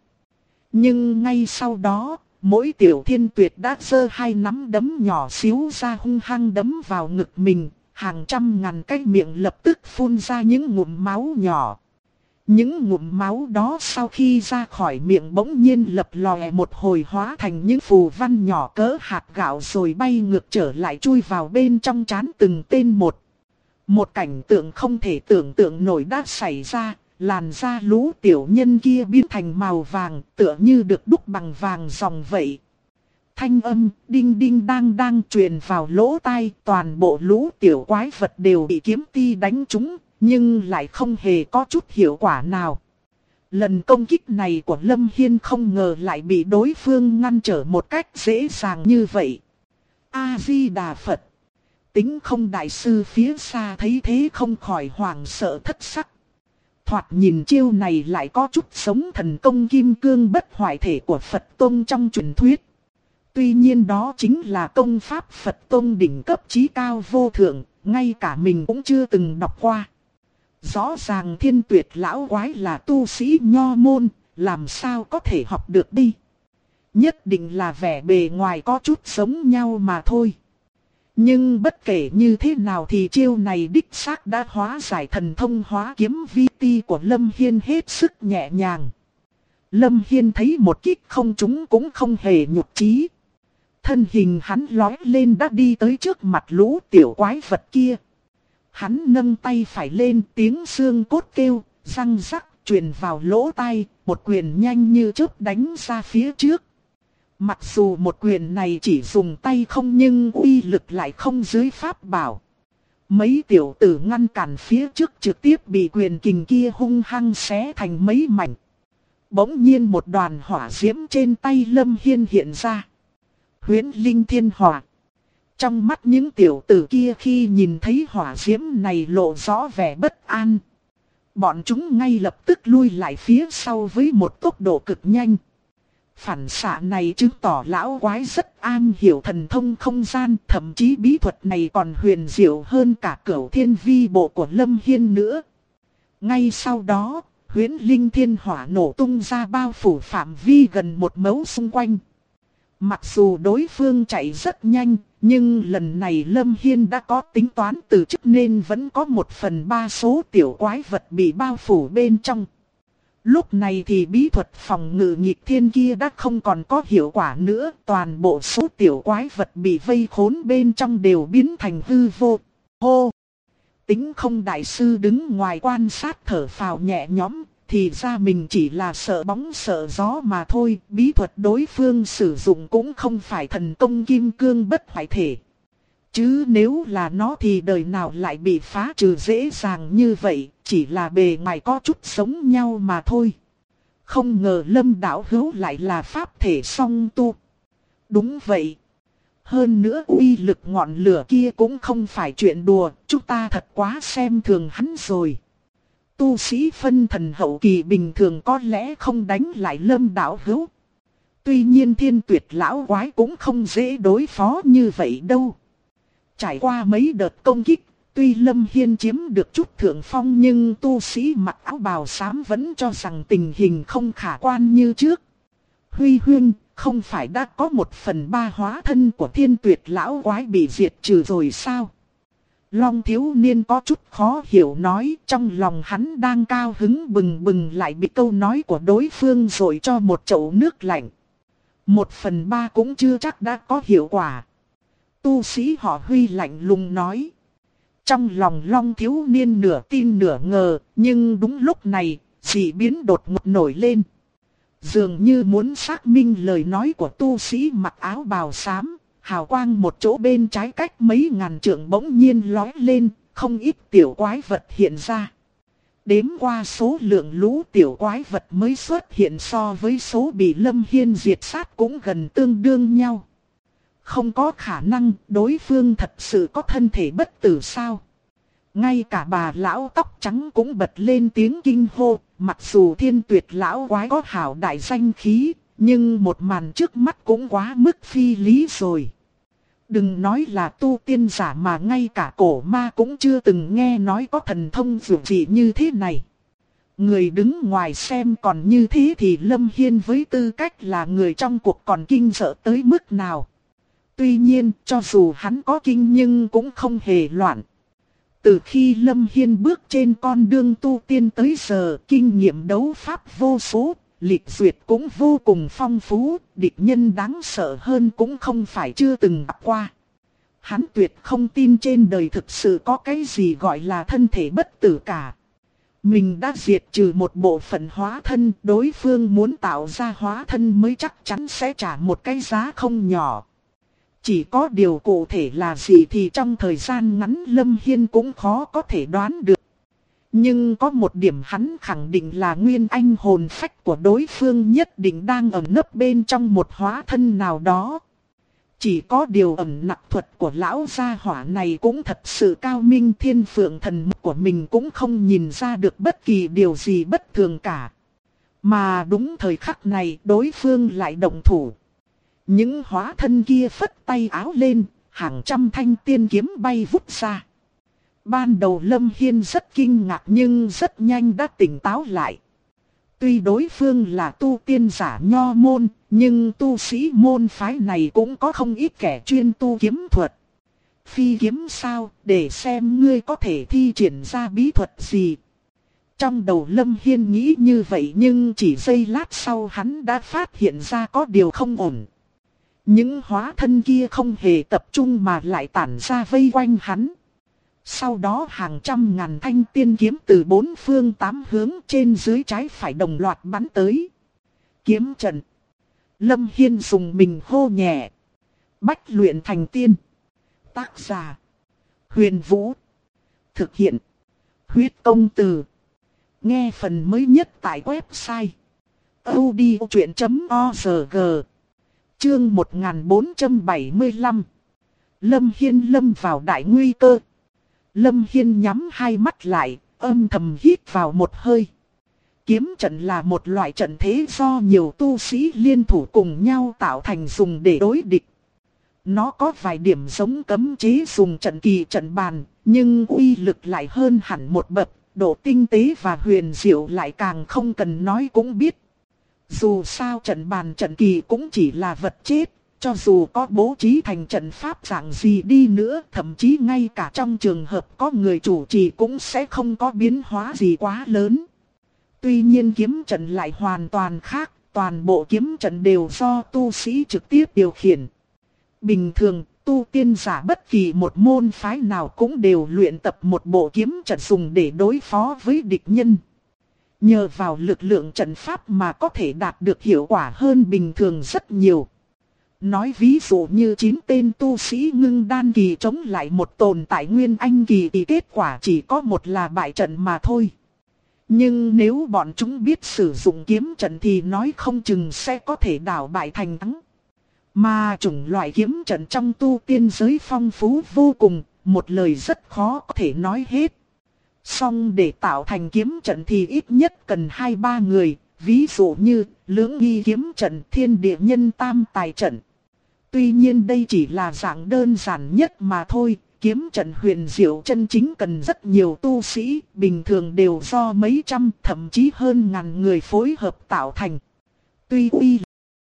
Nhưng ngay sau đó, mỗi tiểu thiên tuyệt đã giơ 2 nắm đấm nhỏ xíu ra hung hăng đấm vào ngực mình, hàng trăm ngàn cái miệng lập tức phun ra những ngụm máu nhỏ. Những ngụm máu đó sau khi ra khỏi miệng bỗng nhiên lập lòe một hồi hóa thành những phù văn nhỏ cỡ hạt gạo rồi bay ngược trở lại chui vào bên trong trán từng tên một. Một cảnh tượng không thể tưởng tượng nổi đã xảy ra, làn da lũ tiểu nhân kia biến thành màu vàng tựa như được đúc bằng vàng ròng vậy. Thanh âm đinh đinh đang đang truyền vào lỗ tai, toàn bộ lũ tiểu quái vật đều bị kiếm ti đánh trúng, nhưng lại không hề có chút hiệu quả nào. Lần công kích này của Lâm Hiên không ngờ lại bị đối phương ngăn trở một cách dễ dàng như vậy. A-di-đà Phật. Tính không đại sư phía xa thấy thế không khỏi hoảng sợ thất sắc. Thoạt nhìn chiêu này lại có chút giống thần công kim cương bất hoại thể của Phật Tông trong truyền thuyết. Tuy nhiên đó chính là công pháp Phật Tông đỉnh cấp chí cao vô thượng, ngay cả mình cũng chưa từng đọc qua. Rõ ràng Thiên Tuyệt lão quái là tu sĩ nho môn, làm sao có thể học được đi. Nhất định là vẻ bề ngoài có chút giống nhau mà thôi. Nhưng bất kể như thế nào thì chiêu này đích xác đã hóa giải thần thông hóa kiếm vi ti của Lâm Hiên hết sức nhẹ nhàng. Lâm Hiên thấy một kích không trúng cũng không hề nhục chí. Thân hình hắn lói lên đã đi tới trước mặt lũ tiểu quái vật kia. Hắn nâng tay phải lên, tiếng xương cốt kêu, răng rắc truyền vào lỗ tai, một quyền nhanh như chớp đánh ra phía trước. Mặc dù một quyền này chỉ dùng tay không nhưng uy lực lại không dưới pháp bảo. Mấy tiểu tử ngăn cản phía trước trực tiếp bị quyền kình kia hung hăng xé thành mấy mảnh. Bỗng nhiên một đoàn hỏa diễm trên tay Lâm Hiên hiện ra. Huyễn Linh Thiên Hỏa. Trong mắt những tiểu tử kia khi nhìn thấy hỏa diễm này lộ rõ vẻ bất an. Bọn chúng ngay lập tức lui lại phía sau với một tốc độ cực nhanh. Phản xạ này chứng tỏ lão quái rất an hiểu thần thông không gian, thậm chí bí thuật này còn huyền diệu hơn cả Cửu Thiên Vi Bộ của Lâm Hiên nữa. Ngay sau đó, Huyễn Linh Thiên Hỏa nổ tung ra bao phủ phạm vi gần 1 mẫu xung quanh. Mặc dù đối phương chạy rất nhanh, nhưng lần này Lâm Hiên đã có tính toán từ trước nên vẫn có 1/3 số tiểu quái vật bị bao phủ bên trong. Lúc này thì bí thuật phòng ngự nghịch thiên kia đã không còn có hiệu quả nữa, toàn bộ số tiểu quái vật bị vây khốn bên trong đều biến thành hư vô. Hô! Tính không đại sư đứng ngoài quan sát thở phào nhẹ nhõm, thì ra mình chỉ là sợ bóng sợ gió mà thôi, bí thuật đối phương sử dụng cũng không phải thần công kim cương bất hoại thể. Chứ nếu là nó thì đời nào lại bị phá trừ dễ dàng như vậy, chỉ là bề ngoài có chút giống nhau mà thôi. Không ngờ Lâm đạo hữu lại là pháp thể song tu. Đúng vậy. Hơn nữa uy lực ngọn lửa kia cũng không phải chuyện đùa, chúng ta thật quá xem thường hắn rồi. Tu sĩ phân thần hậu kỳ bình thường có lẽ không đánh lại Lâm đạo hữu. Tuy nhiên Thiên Tuyệt lão quái cũng không dễ đối phó như vậy đâu. Trải qua mấy đợt công kích, tuy Lâm Hiên chiếm được chút thượng phong nhưng tu sĩ mặc áo bào xám vẫn cho rằng tình hình không khả quan như trước. Huy huynh, không phải đã có 1/3 hóa thân của Thiên Tuyệt lão quái bị diệt trừ rồi sao? Long thiếu niên có chút khó hiểu nói, trong lòng hắn đang cao hứng bừng bừng lại bị câu nói của đối phương rồi cho một chậu nước lạnh. 1/3 cũng chưa chắc đã có hiệu quả. Tu sĩ họ Huy lạnh lùng nói. Trong lòng Long thiếu niên nửa tin nửa ngờ, nhưng đúng lúc này, dị biến đột ngột nổi lên. Dường như muốn xác minh lời nói của tu sĩ mặc áo bào xám, hào quang một chỗ bên trái cách mấy ngàn trượng bỗng nhiên lói lên, không ít tiểu quái vật hiện ra. Đếm qua số lượng lũ tiểu quái vật mới xuất hiện so với số bị Lâm Hiên diệt sát cũng gần tương đương nhau. Không có khả năng đối phương thật sự có thân thể bất tử sao? Ngay cả bà lão tóc trắng cũng bật lên tiếng kinh hô, mặc dù Thiên Tuyệt lão quái có hảo đại danh khí, nhưng một màn trước mắt cũng quá mức phi lý rồi. Đừng nói là tu tiên giả mà ngay cả cổ ma cũng chưa từng nghe nói có thần thông dữ dị như thế này. Người đứng ngoài xem còn như thế thì Lâm Hiên với tư cách là người trong cuộc còn kinh sợ tới mức nào. Tuy nhiên, cho dù hắn có kinh nhưng cũng không hề loạn. Từ khi Lâm Hiên bước trên con đường tu tiên tới giờ, kinh nghiệm đấu pháp vô số, lịch duyệt cũng vô cùng phong phú, địch nhân đáng sợ hơn cũng không phải chưa từng gặp qua. Hắn tuyệt không tin trên đời thực sự có cái gì gọi là thân thể bất tử cả. Mình đã diệt trừ một bộ phận hóa thân, đối phương muốn tạo ra hóa thân mới chắc chắn sẽ trả một cái giá không nhỏ. Chỉ có điều cụ thể là gì thì trong thời gian ngắn Lâm Hiên cũng khó có thể đoán được. Nhưng có một điểm hắn khẳng định là nguyên anh hồn phách của đối phương nhất định đang ẩn nấp bên trong một hóa thân nào đó. Chỉ có điều ẩn nặc thuật của lão gia hỏa này cũng thật sự cao minh, Thiên Phượng thần của mình cũng không nhìn ra được bất kỳ điều gì bất thường cả. Mà đúng thời khắc này đối phương lại động thủ. Những hóa thân kia phất tay áo lên, hàng trăm thanh tiên kiếm bay vút ra. Ban đầu Lâm Hiên rất kinh ngạc nhưng rất nhanh đã tỉnh táo lại. Tuy đối phương là tu tiên giả nho môn, nhưng tu sĩ môn phái này cũng có không ít kẻ chuyên tu kiếm thuật. Phi kiếm sao, để xem ngươi có thể thi triển ra bí thuật gì. Trong đầu Lâm Hiên nghĩ như vậy nhưng chỉ giây lát sau hắn đã phát hiện ra có điều không ổn. Những hóa thân kia không hề tập trung mà lại tản ra vây quanh hắn. Sau đó hàng trăm ngàn thanh tiên kiếm từ bốn phương tám hướng trên dưới trái phải đồng loạt bắn tới. Kiếm trận. Lâm Hiên dùng mình hô nhẹ. Bách luyện thành tiên. Tác giả. Huyền Vũ. Thực hiện. Huyết Công Từ. Nghe phần mới nhất tại website audiochuyện.org. Chương 1475. Lâm Hiên lâm vào đại nguy cơ. Lâm Hiên nhắm hai mắt lại, âm thầm hít vào một hơi. Kiếm trận là một loại trận thế do nhiều tu sĩ liên thủ cùng nhau tạo thành dùng để đối địch. Nó có vài điểm giống cấm chế dùng trận kỳ trận bàn, nhưng uy lực lại hơn hẳn một bậc, độ tinh tế và huyền diệu lại càng không cần nói cũng biết. Dù sao trận bàn trận kỳ cũng chỉ là vật chết, cho dù có bố trí thành trận pháp dạng gì đi nữa, thậm chí ngay cả trong trường hợp có người chủ trì cũng sẽ không có biến hóa gì quá lớn. Tuy nhiên kiếm trận lại hoàn toàn khác, toàn bộ kiếm trận đều do tu sĩ trực tiếp điều khiển. Bình thường, tu tiên giả bất kỳ một môn phái nào cũng đều luyện tập một bộ kiếm trận dùng để đối phó với địch nhân. Nhờ vào lực lượng trận pháp mà có thể đạt được hiệu quả hơn bình thường rất nhiều. Nói ví dụ như 9 tên tu sĩ ngưng đan kỳ chống lại một tồn tại nguyên anh kỳ thì kết quả chỉ có một là bại trận mà thôi. Nhưng nếu bọn chúng biết sử dụng kiếm trận thì nói không chừng sẽ có thể đảo bại thành thắng. Mà chủng loại kiếm trận trong tu tiên giới phong phú vô cùng, một lời rất khó có thể nói hết. Song để tạo thành kiếm trận thì ít nhất cần 2-3 người, ví dụ như lưỡng nghi kiếm trận, thiên địa nhân tam tài trận. Tuy nhiên đây chỉ là dạng đơn giản nhất mà thôi, kiếm trận huyền diệu chân chính cần rất nhiều tu sĩ, bình thường đều do mấy trăm thậm chí hơn ngàn người phối hợp tạo thành. Tuy uy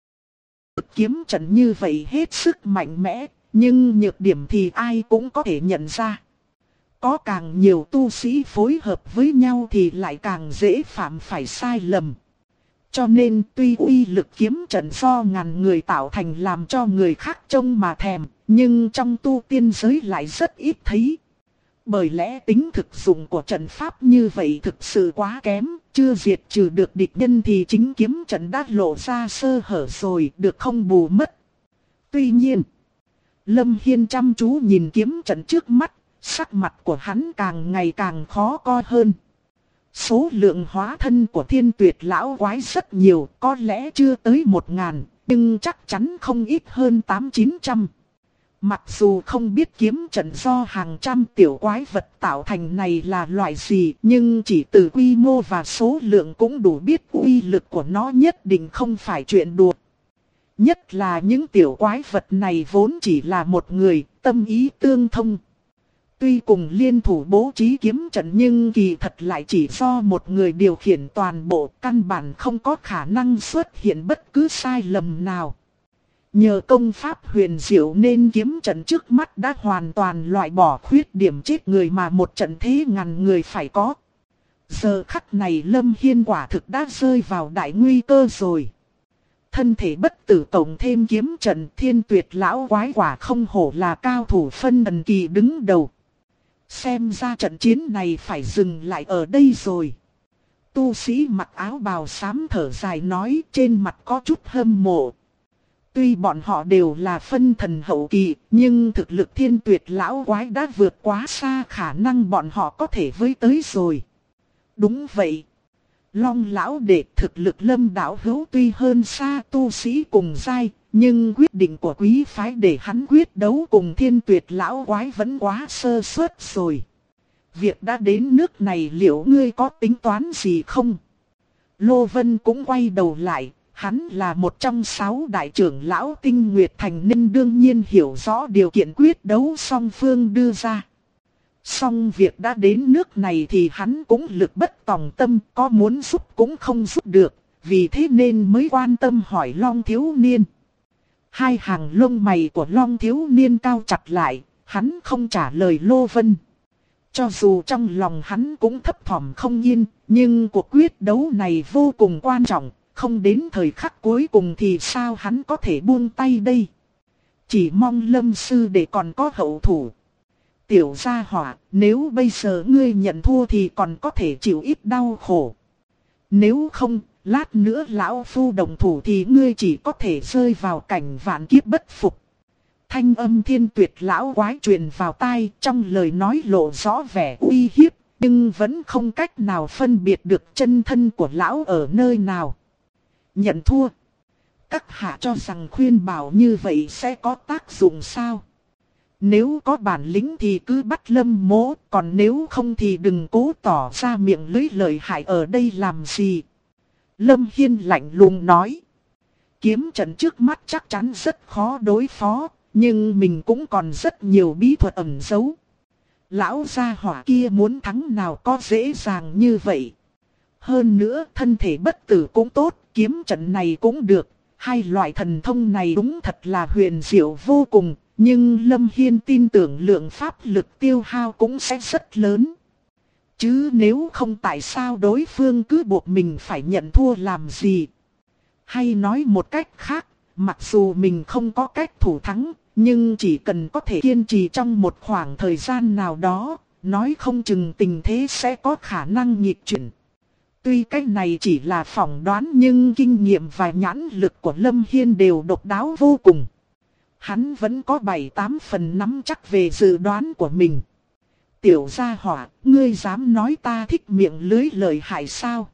lực kiếm trận như vậy hết sức mạnh mẽ, nhưng nhược điểm thì ai cũng có thể nhận ra. Có càng nhiều tu sĩ phối hợp với nhau thì lại càng dễ phạm phải sai lầm. Cho nên tuy uy lực kiếm trận do ngàn người tạo thành làm cho người khác trông mà thèm, nhưng trong tu tiên giới lại rất ít thấy. Bởi lẽ tính thực dụng của trận pháp như vậy thực sự quá kém, chưa diệt trừ được địch nhân thì chính kiếm trận đã lộ ra sơ hở rồi, được không bù mất. Tuy nhiên, Lâm Hiên chăm chú nhìn kiếm trận trước mắt, sắc mặt của hắn càng ngày càng khó coi hơn. Số lượng hóa thân của Thiên Tuyệt lão quái rất nhiều, có lẽ chưa tới 1000, nhưng chắc chắn không ít hơn 800-900. Mặc dù không biết kiếm trận do hàng trăm tiểu quái vật tạo thành này là loại gì, nhưng chỉ từ quy mô và số lượng cũng đủ biết uy lực của nó nhất định không phải chuyện đùa. Nhất là những tiểu quái vật này vốn chỉ là một người, tâm ý tương thông. Tuy cùng liên thủ bố trí kiếm trận nhưng kỳ thật lại chỉ do một người điều khiển toàn bộ, căn bản không có khả năng xuất hiện bất cứ sai lầm nào. Nhờ công pháp huyền diệu nên kiếm trận trước mắt đã hoàn toàn loại bỏ khuyết điểm chết người mà một trận thế ngàn người phải có. Giờ khắc này Lâm Hiên quả thực đã rơi vào đại nguy cơ rồi. Thân thể bất tử tổng thêm kiếm trận, Thiên Tuyệt lão quái quả không hổ là cao thủ phân thần kỳ đứng đầu. Xem ra trận chiến này phải dừng lại ở đây rồi. Tu sĩ mặc áo bào xám thở dài nói, trên mặt có chút hâm mộ. Tuy bọn họ đều là phân thần hậu kỳ, nhưng thực lực Thiên Tuyệt lão quái đã vượt quá xa khả năng bọn họ có thể với tới rồi. Đúng vậy. Long lão đệ, thực lực Lâm đạo hữu tuy hơn xa tu sĩ cùng giai, nhưng quyết định của quý phái để hắn quyết đấu cùng Thiên Tuyệt lão quái vẫn quá sơ suất rồi. Việc đã đến nước này liệu ngươi có tính toán gì không? Lô Vân cũng quay đầu lại, hắn là một trong 6 đại trưởng lão Tinh Nguyệt Thành nên đương nhiên hiểu rõ điều kiện quyết đấu song phương đưa ra. Song việc đã đến nước này thì hắn cũng lực bất tòng tâm, có muốn giúp cũng không giúp được, vì thế nên mới quan tâm hỏi Long thiếu niên. Hai hàng lông mày của Long thiếu niên cao chặt lại, hắn không trả lời Lô Vân. Cho dù trong lòng hắn cũng thấp thỏm không yên, nhưng cuộc quyết đấu này vô cùng quan trọng, không đến thời khắc cuối cùng thì sao hắn có thể buông tay đây. Chỉ mong Lâm sư để còn có hậu thủ. Tiểu gia hỏa, nếu bây giờ ngươi nhận thua thì còn có thể chịu ít đau khổ. Nếu không, lát nữa lão phu đồng thủ thì ngươi chỉ có thể rơi vào cảnh vạn kiếp bất phục. Thanh âm Thiên Tuyệt lão quái truyền vào tai, trong lời nói lộ rõ vẻ uy hiếp, nhưng vẫn không cách nào phân biệt được chân thân của lão ở nơi nào. Nhận thua. Các hạ cho rằng khuyên bảo như vậy sẽ có tác dụng sao? Nếu có bản lĩnh thì cứ bắt Lâm mỗ, còn nếu không thì đừng cố tỏ ra miệng lưỡi lợi hại ở đây làm gì. Lâm Hiên lạnh lùng nói. Kiếm trận trước mắt chắc chắn rất khó đối phó, nhưng mình cũng còn rất nhiều bí thuật ẩn giấu. Lão gia hỏa kia muốn thắng nào có dễ dàng như vậy. Hơn nữa thân thể bất tử cũng tốt, kiếm trận này cũng được. Hai loại thần thông này đúng thật là huyền diệu vô cùng. Nhưng Lâm Hiên tin tưởng lượng pháp lực tiêu hao cũng sẽ rất lớn. Chứ nếu không tại sao đối phương cứ buộc mình phải nhận thua làm gì. Hay nói một cách khác, mặc dù mình không có cách thủ thắng, nhưng chỉ cần có thể kiên trì trong một khoảng thời gian nào đó, nói không chừng tình thế sẽ có khả năng nghịch chuyển. Tuy cái này chỉ là phỏng đoán nhưng kinh nghiệm và nhãn lực của Lâm Hiên đều độc đáo vô cùng. Hắn vẫn có 7-8 phần nắm chắc về dự đoán của mình. Tiểu gia hỏa, ngươi dám nói ta thích miệng lưới lợi hại sao?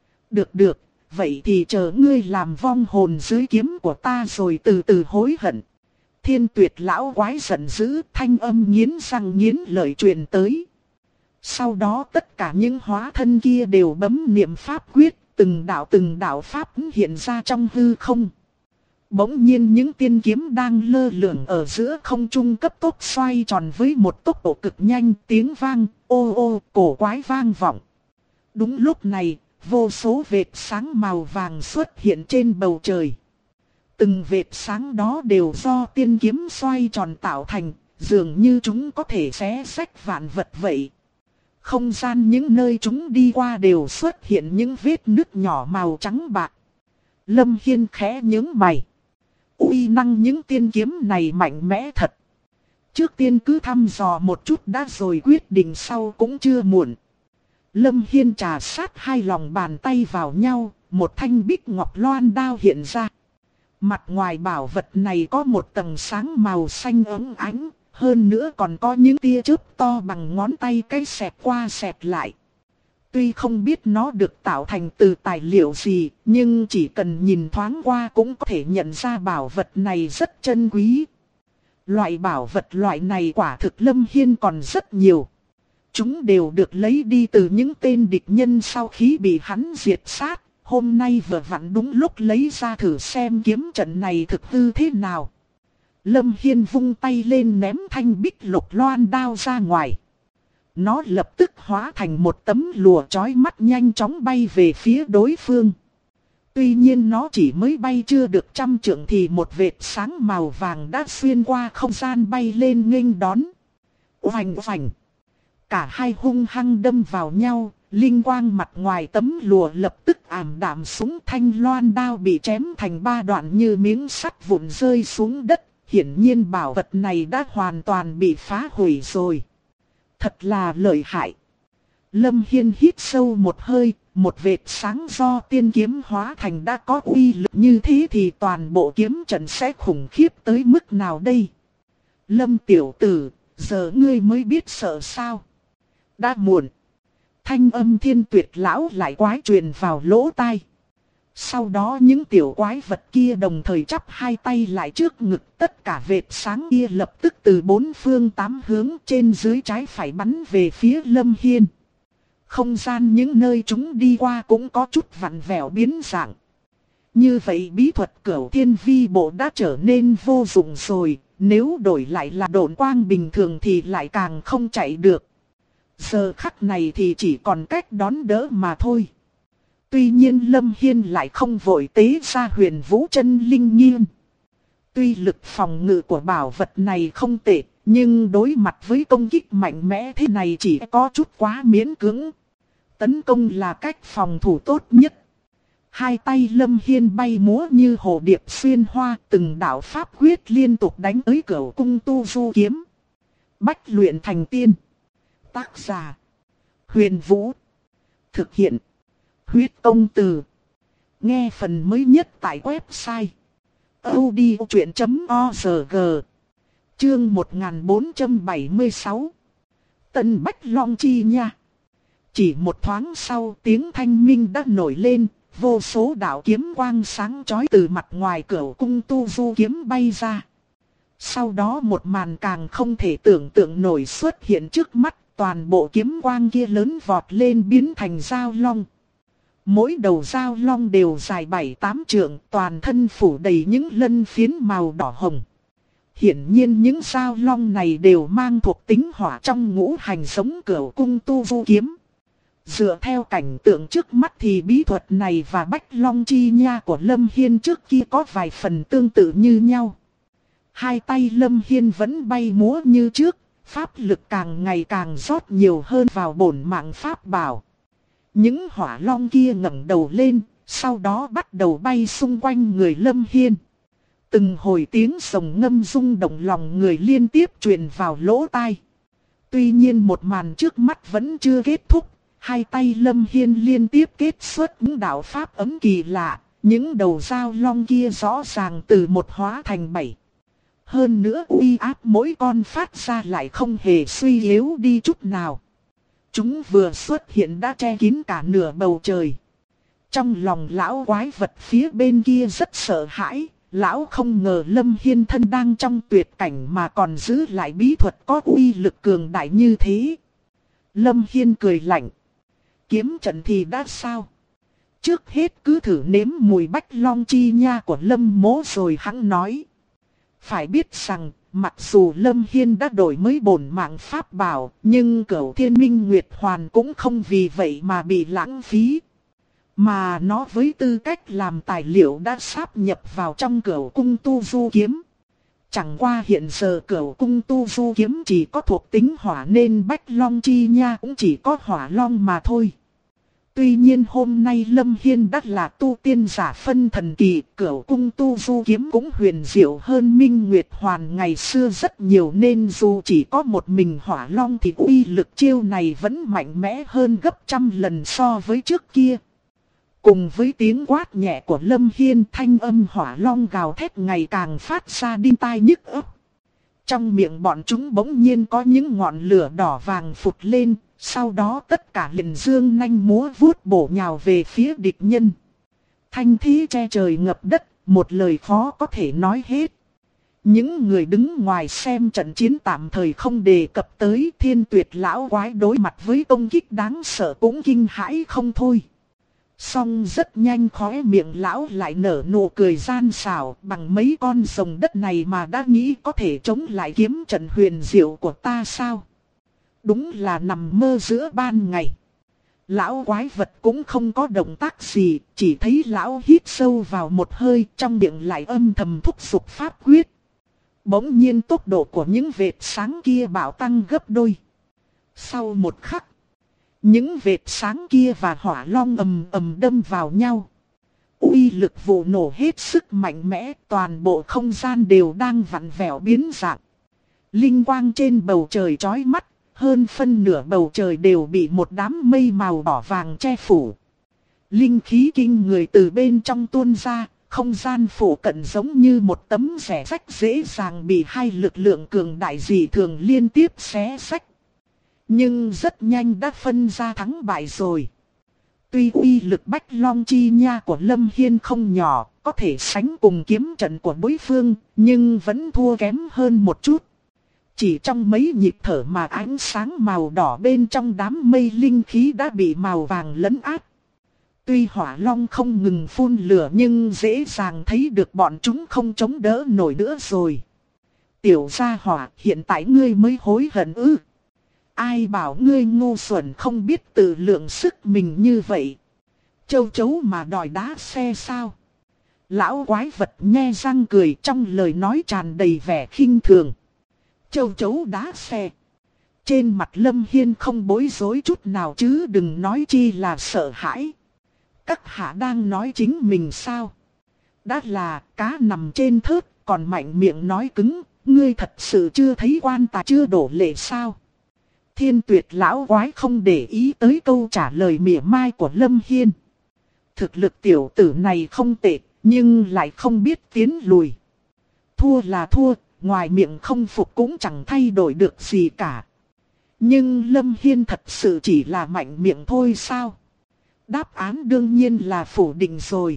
Được, vậy thì chờ ngươi làm vong hồn dưới kiếm của ta rồi từ từ hối hận. Thiên Tuyệt lão quái giận dữ, thanh âm nghiến răng nghiến lợi truyền tới. Sau đó tất cả những hóa thân kia đều bấm niệm pháp quyết, từng đạo pháp hiện ra trong hư không. Bỗng nhiên những tiên kiếm đang lơ lửng ở giữa không trung cấp tốc xoay tròn với một tốc độ cực nhanh, tiếng vang, ô ô, cổ quái vang vọng. Đúng lúc này, vô số vệt sáng màu vàng xuất hiện trên bầu trời. Từng vệt sáng đó đều do tiên kiếm xoay tròn tạo thành, dường như chúng có thể xé rách vạn vật vậy. Không gian những nơi chúng đi qua đều xuất hiện những vết nứt nhỏ màu trắng bạc. Lâm Hiên khẽ nhướng mày. Uy năng những tiên kiếm này mạnh mẽ thật. Trước tiên cứ thăm dò một chút đã rồi quyết định sau cũng chưa muộn. Lâm Hiên trà sát hai lòng bàn tay vào nhau, một thanh bích ngọc loan đao hiện ra. Mặt ngoài bảo vật này có một tầng sáng màu xanh óng ánh, hơn nữa còn có những tia chớp to bằng ngón tay cái xẹt qua xẹt lại. Tuy không biết nó được tạo thành từ tài liệu gì, nhưng chỉ cần nhìn thoáng qua cũng có thể nhận ra bảo vật này rất chân quý. Loại bảo vật loại này quả thực Lâm Hiên còn rất nhiều. Chúng đều được lấy đi từ những tên địch nhân sau khi bị hắn diệt sát. Hôm nay vừa vặn đúng lúc lấy ra thử xem kiếm trận này thực hư thế nào. Lâm Hiên vung tay lên ném thanh bích lục loan đao ra ngoài. Nó lập tức hóa thành một tấm lụa chói mắt nhanh chóng bay về phía đối phương. Tuy nhiên nó chỉ mới bay chưa được 100 trượng thì một vệt sáng màu vàng đã xuyên qua không gian bay lên nghênh đón. Oành oành. Cả hai hung hăng đâm vào nhau, linh quang mặt ngoài tấm lụa lập tức ảm đạm xuống, thanh loan đao bị chém thành 3 đoạn như miếng sắt vụn rơi xuống đất. Hiển nhiên bảo vật này đã hoàn toàn bị phá hủy rồi. Thật là lợi hại. Lâm Hiên hít sâu một hơi, một vệt sáng do tiên kiếm hóa thành đã có uy lực như thế thì toàn bộ kiếm trận sẽ khủng khiếp tới mức nào đây? Lâm tiểu tử, giờ ngươi mới biết sợ sao? Đã muộn. Thanh âm Thiên Tuyệt lão lại quái truyền vào lỗ tai. Sau đó những tiểu quái vật kia đồng thời chắp hai tay lại trước ngực, tất cả vệt sáng kia lập tức từ 4 phương 8 hướng trên dưới trái phải bắn về phía Lâm Hiên. Không gian những nơi chúng đi qua cũng có chút vặn vẹo biến dạng. Như vậy bí thuật Cửu Thiên Vi Bộ đã trở nên vô dụng rồi, nếu đổi lại là độn quang bình thường thì lại càng không chạy được. Giờ khắc này thì chỉ còn cách đón đỡ mà thôi. Tuy nhiên Lâm Hiên lại không vội tế ra Huyền Vũ Chân Linh Nghiên. Tuy lực phòng ngự của bảo vật này không tệ, nhưng đối mặt với công kích mạnh mẽ thế này chỉ có chút quá miễn cưỡng. Tấn công là cách phòng thủ tốt nhất. Hai tay Lâm Hiên bay múa như hồ điệp xuyên hoa, từng đạo pháp quyết liên tục đánh tới Cửu Cung Tu Du Kiếm. Bách luyện thành tiên. Tác giả: Huyền Vũ. Thực hiện: Huyết Công Từ. Nghe phần mới nhất tại website audiochuyện.org. Chương 1476. Tân Bách Long Chi nha. Chỉ một thoáng sau tiếng thanh minh đã nổi lên, vô số đạo kiếm quang sáng chói từ mặt ngoài Cửu Cung Tu Du Kiếm bay ra. Sau đó một màn càng không thể tưởng tượng nổi xuất hiện trước mắt, toàn bộ kiếm quang kia lớn vọt lên biến thành dao long. Mỗi đầu dao long đều dài 7-8 trượng, toàn thân phủ đầy những lân phiến màu đỏ hồng. Hiển nhiên những dao long này đều mang thuộc tính hỏa trong ngũ hành giống Cửu Cung Tu Du Kiếm. Dựa theo cảnh tượng trước mắt thì bí thuật này và Bách Long Chi Nha của Lâm Hiên trước kia có vài phần tương tự như nhau. Hai tay Lâm Hiên vẫn bay múa như trước, pháp lực càng ngày càng rót nhiều hơn vào bổn mạng pháp bảo. Những hỏa long kia ngẩng đầu lên, sau đó bắt đầu bay xung quanh người Lâm Hiên. Từng hồi tiếng sồng ngâm rung động lòng người liên tiếp truyền vào lỗ tai. Tuy nhiên một màn trước mắt vẫn chưa kết thúc, hai tay Lâm Hiên liên tiếp kết xuất những đạo pháp ấm kỳ lạ, những đầu dao long kia rõ ràng từ một hóa thành 7. Hơn nữa uy áp mỗi con phát ra lại không hề suy yếu đi chút nào. Chúng vừa xuất hiện đã che kín cả nửa bầu trời. Trong lòng lão quái vật phía bên kia rất sợ hãi, lão không ngờ Lâm Hiên thân đang trong tuyệt cảnh mà còn giữ lại bí thuật có uy lực cường đại như thế. Lâm Hiên cười lạnh. Kiếm trận thì đã sao? Trước hết cứ thử nếm mùi bách long chi nha của Lâm Mỗ rồi hắn nói. Phải biết rằng, mặc dù Lâm Hiên đã đổi mới bổn mạng pháp bảo, nhưng Cửu Thiên Minh Nguyệt Hoàn cũng không vì vậy mà bị lãng phí. Mà nó với tư cách làm tài liệu đã sáp nhập vào trong Cửu Cung Tu Du Kiếm. Chẳng qua hiện giờ Cửu Cung Tu Du Kiếm chỉ có thuộc tính hỏa nên bách long chi nha cũng chỉ có hỏa long mà thôi. Tuy nhiên hôm nay Lâm Hiên đã là tu tiên giả phân thần kỳ, Cửu Cung Tu Du Kiếm cũng huyền diệu hơn Minh Nguyệt Hoàn ngày xưa rất nhiều, nên dù chỉ có một mình hỏa long thì uy lực chiêu này vẫn mạnh mẽ hơn gấp trăm lần so với trước kia. Cùng với tiếng quát nhẹ của Lâm Hiên, thanh âm hỏa long gào thét ngày càng phát ra đinh tai nhức óc. Trong miệng bọn chúng bỗng nhiên có những ngọn lửa đỏ vàng phụt lên, sau đó tất cả liền dương nanh múa vuốt bổ nhào về phía địch nhân. Thanh thế che trời ngập đất, một lời khó có thể nói hết. Những người đứng ngoài xem trận chiến tạm thời không đề cập tới, Thiên Tuyệt lão quái đối mặt với công kích đáng sợ cũng kinh hãi không thôi. Song rất nhanh khóe miệng lão lại nở nụ cười gian xảo, bằng mấy con rồng đất này mà đã nghĩ có thể chống lại kiếm trận huyền diệu của ta sao? Đúng là nằm mơ giữa ban ngày. Lão quái vật cũng không có động tác gì, chỉ thấy lão hít sâu vào một hơi, trong miệng lại âm thầm thúc giục pháp quyết. Bỗng nhiên tốc độ của những vệt sáng kia bạo tăng gấp đôi. Sau một khắc, những vệt sáng kia và hỏa long ầm ầm đâm vào nhau. Uy lực vụ nổ hết sức mạnh mẽ, toàn bộ không gian đều đang vặn vẹo biến dạng. Linh quang trên bầu trời chói mắt, hơn phân nửa bầu trời đều bị một đám mây màu đỏ vàng che phủ. Linh khí kinh người từ bên trong tuôn ra, không gian phủ cận giống như một tấm rẻ rách dễ dàng bị hai lực lượng cường đại dị thường liên tiếp xé rách. Nhưng rất nhanh đã phân ra thắng bại rồi. Tuy uy lực bách long chi nha của Lâm Hiên không nhỏ, có thể sánh cùng kiếm trận của đối phương, nhưng vẫn thua kém hơn một chút. Chỉ trong mấy nhịp thở mà ánh sáng màu đỏ bên trong đám mây linh khí đã bị màu vàng lấn át. Tuy hỏa long không ngừng phun lửa nhưng dễ dàng thấy được bọn chúng không chống đỡ nổi nữa rồi. Tiểu gia hỏa, hiện tại ngươi mới hối hận ư? Ai bảo ngươi ngu xuẩn không biết tự lượng sức mình như vậy? Châu chấu mà đòi đá xe sao? Lão quái vật nhe răng cười, trong lời nói tràn đầy vẻ khinh thường. Châu chấu đá xe. Trên mặt Lâm Hiên không bối rối chút nào chứ đừng nói chi là sợ hãi. Các hạ đang nói chính mình sao? Đã là cá nằm trên thớt, còn mạnh miệng nói cứng, ngươi thật sự chưa thấy quan tài chưa đổ lệ sao? Thiên Tuyệt lão quái không để ý tới câu trả lời mỉa mai của Lâm Hiên. Thực lực tiểu tử này không tệ, nhưng lại không biết tiến lùi. Thua là thua, ngoài miệng không phục cũng chẳng thay đổi được gì cả. Nhưng Lâm Hiên thật sự chỉ là mạnh miệng thôi sao? Đáp án đương nhiên là phủ định rồi.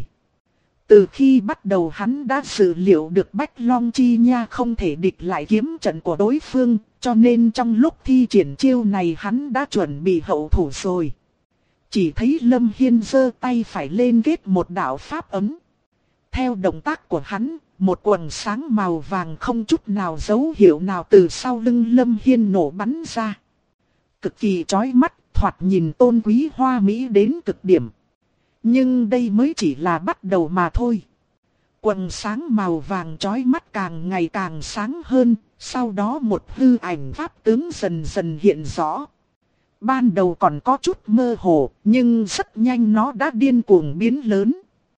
Từ khi bắt đầu hắn đã dự liệu được Bách Long Chi Nha không thể địch lại kiếm trận của đối phương, cho nên trong lúc thi triển chiêu này hắn đã chuẩn bị hậu thủ rồi. Chỉ thấy Lâm Hiên giơ tay phải lên kết một đạo pháp ấm. Theo động tác của hắn, một quầng sáng màu vàng không chút nào dấu hiệu nào từ sau lưng Lâm Hiên nổ bắn ra. Cực kỳ chói mắt, thoạt nhìn tôn quý hoa mỹ đến cực điểm. Nhưng đây mới chỉ là bắt đầu mà thôi. Quầng sáng màu vàng chói mắt càng ngày càng sáng hơn, sau đó một hư ảnh pháp tướng dần dần hiện rõ. Ban đầu còn có chút mơ hồ, nhưng rất nhanh nó đã điên cuồng biến lớn.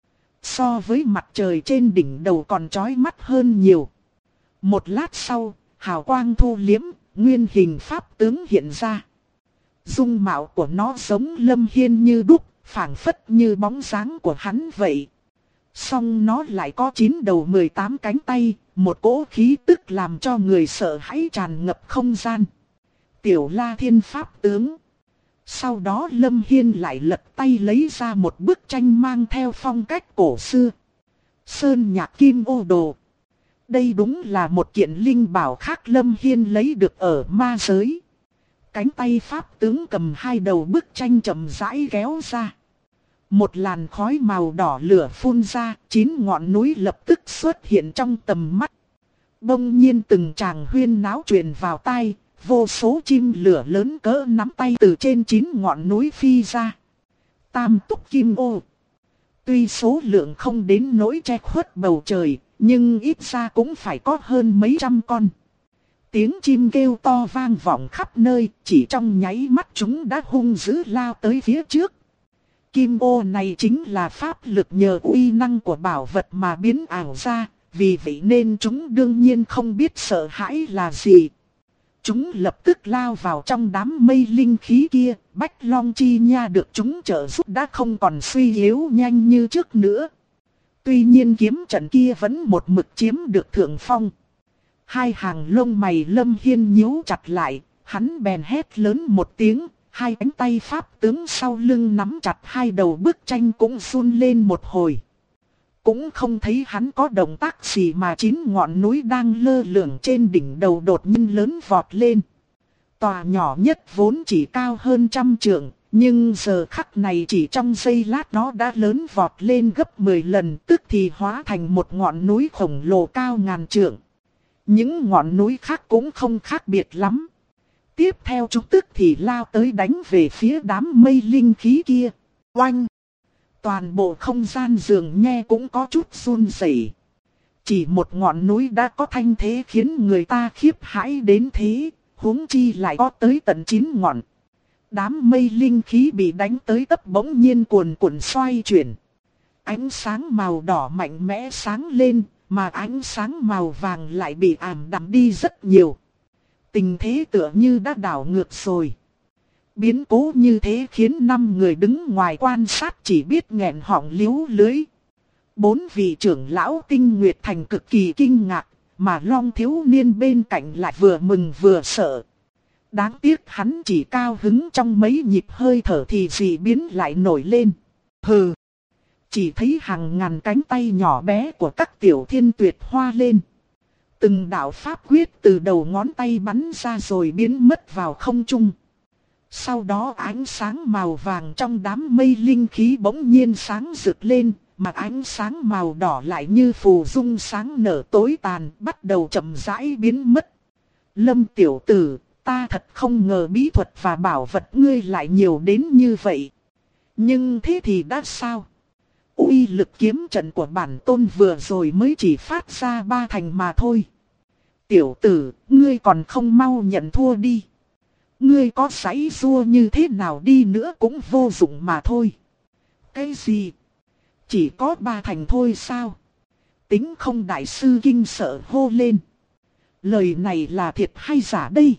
So với mặt trời trên đỉnh đầu còn chói mắt hơn nhiều. Một lát sau, hào quang thu liếm, nguyên hình pháp tướng hiện ra. Dung mạo của nó giống Lâm Hiên như đúc, phảng phất như bóng dáng của hắn vậy. Song nó lại có 9 đầu 18 cánh tay, một cỗ khí tức làm cho người sợ hãi tràn ngập không gian. Tiểu La Thiên pháp tướng. Sau đó Lâm Hiên lại lật tay lấy ra một bức tranh mang theo phong cách cổ xưa. Sơn Nhạc Kim Ô Đồ. Đây đúng là một kiện linh bảo khác Lâm Hiên lấy được ở ma giới. Cánh tay pháp tướng cầm hai đầu bức tranh chậm rãi kéo ra. Một làn khói màu đỏ lửa phun ra, 9 ngọn núi lập tức xuất hiện trong tầm mắt. Bỗng nhiên từng tràng huyên náo truyền vào tai, vô số chim lửa lớn cỡ nắm tay từ trên 9 ngọn núi phi ra. Tam túc kim ô. Tuy số lượng không đến nỗi che khuất bầu trời, nhưng ít ra cũng phải có hơn mấy trăm con. Tiếng chim kêu to vang vọng khắp nơi, chỉ trong nháy mắt chúng đã hung dữ lao tới phía trước. Kim ô này chính là pháp lực nhờ uy năng của bảo vật mà biến ảo ra, vì vậy nên chúng đương nhiên không biết sợ hãi là gì. Chúng lập tức lao vào trong đám mây linh khí kia, Bách Long Chi Nha được chúng trợ giúp đã không còn suy yếu nhanh như trước nữa. Tuy nhiên kiếm trận kia vẫn một mực chiếm được thượng phong. Hai hàng lông mày Lâm Hiên nhíu chặt lại, hắn bèn hét lớn một tiếng, hai cánh tay pháp tướng sau lưng nắm chặt hai đầu bức tranh cũng run lên một hồi. Cũng không thấy hắn có động tác gì mà 9 ngọn núi đang lơ lửng trên đỉnh đầu đột nhiên lớn vọt lên. Tòa nhỏ nhất vốn chỉ cao hơn 100 trượng, nhưng giờ khắc này chỉ trong giây lát nó đã lớn vọt lên gấp 10 lần, tức thì hóa thành một ngọn núi khổng lồ cao ngàn trượng. Những ngọn núi khác cũng không khác biệt lắm. Tiếp theo chúng tức thì lao tới đánh về phía đám mây linh khí kia. Oanh! Toàn bộ không gian dường nghe cũng có chút run rẩy. Chỉ một ngọn núi đã có thanh thế khiến người ta khiếp hãi đến thế, huống chi lại có tới tận 9 ngọn. Đám mây linh khí bị đánh tới tấp bỗng nhiên cuồn cuộn xoay chuyển. Ánh sáng màu đỏ mạnh mẽ sáng lên, mà ánh sáng màu vàng lại bị ảm đạm đi rất nhiều. Tình thế tựa như đã đảo ngược rồi. Biến cố như thế khiến 5 người đứng ngoài quan sát chỉ biết nghẹn họng liếu lưới. 4 vị trưởng lão Tinh Nguyệt Thành cực kỳ kinh ngạc, mà Long thiếu niên bên cạnh lại vừa mừng vừa sợ. Đáng tiếc hắn chỉ cao hứng trong mấy nhịp hơi thở thì dị biến lại nổi lên. Hừ! Chỉ thấy hàng ngàn cánh tay nhỏ bé của các tiểu thiên tuyệt hoa lên. Từng đạo pháp quyết từ đầu ngón tay bắn ra rồi biến mất vào không trung. Sau đó ánh sáng màu vàng trong đám mây linh khí bỗng nhiên sáng rực lên, mà ánh sáng màu đỏ lại như phù dung sáng nở tối tàn, bắt đầu chậm rãi biến mất. Lâm tiểu tử, ta thật không ngờ bí thuật và bảo vật ngươi lại nhiều đến như vậy. Nhưng thế thì đã sao? Uy lực kiếm trận của bản tôn vừa rồi mới chỉ phát ra 3 thành mà thôi. Tiểu tử, ngươi còn không mau nhận thua đi. Ngươi có giãy giụa như thế nào đi nữa cũng vô dụng mà thôi. Cái gì? Chỉ có 3 thành thôi sao? Tính không đại sư kinh sợ hô lên. Lời này là thiệt hay giả đây?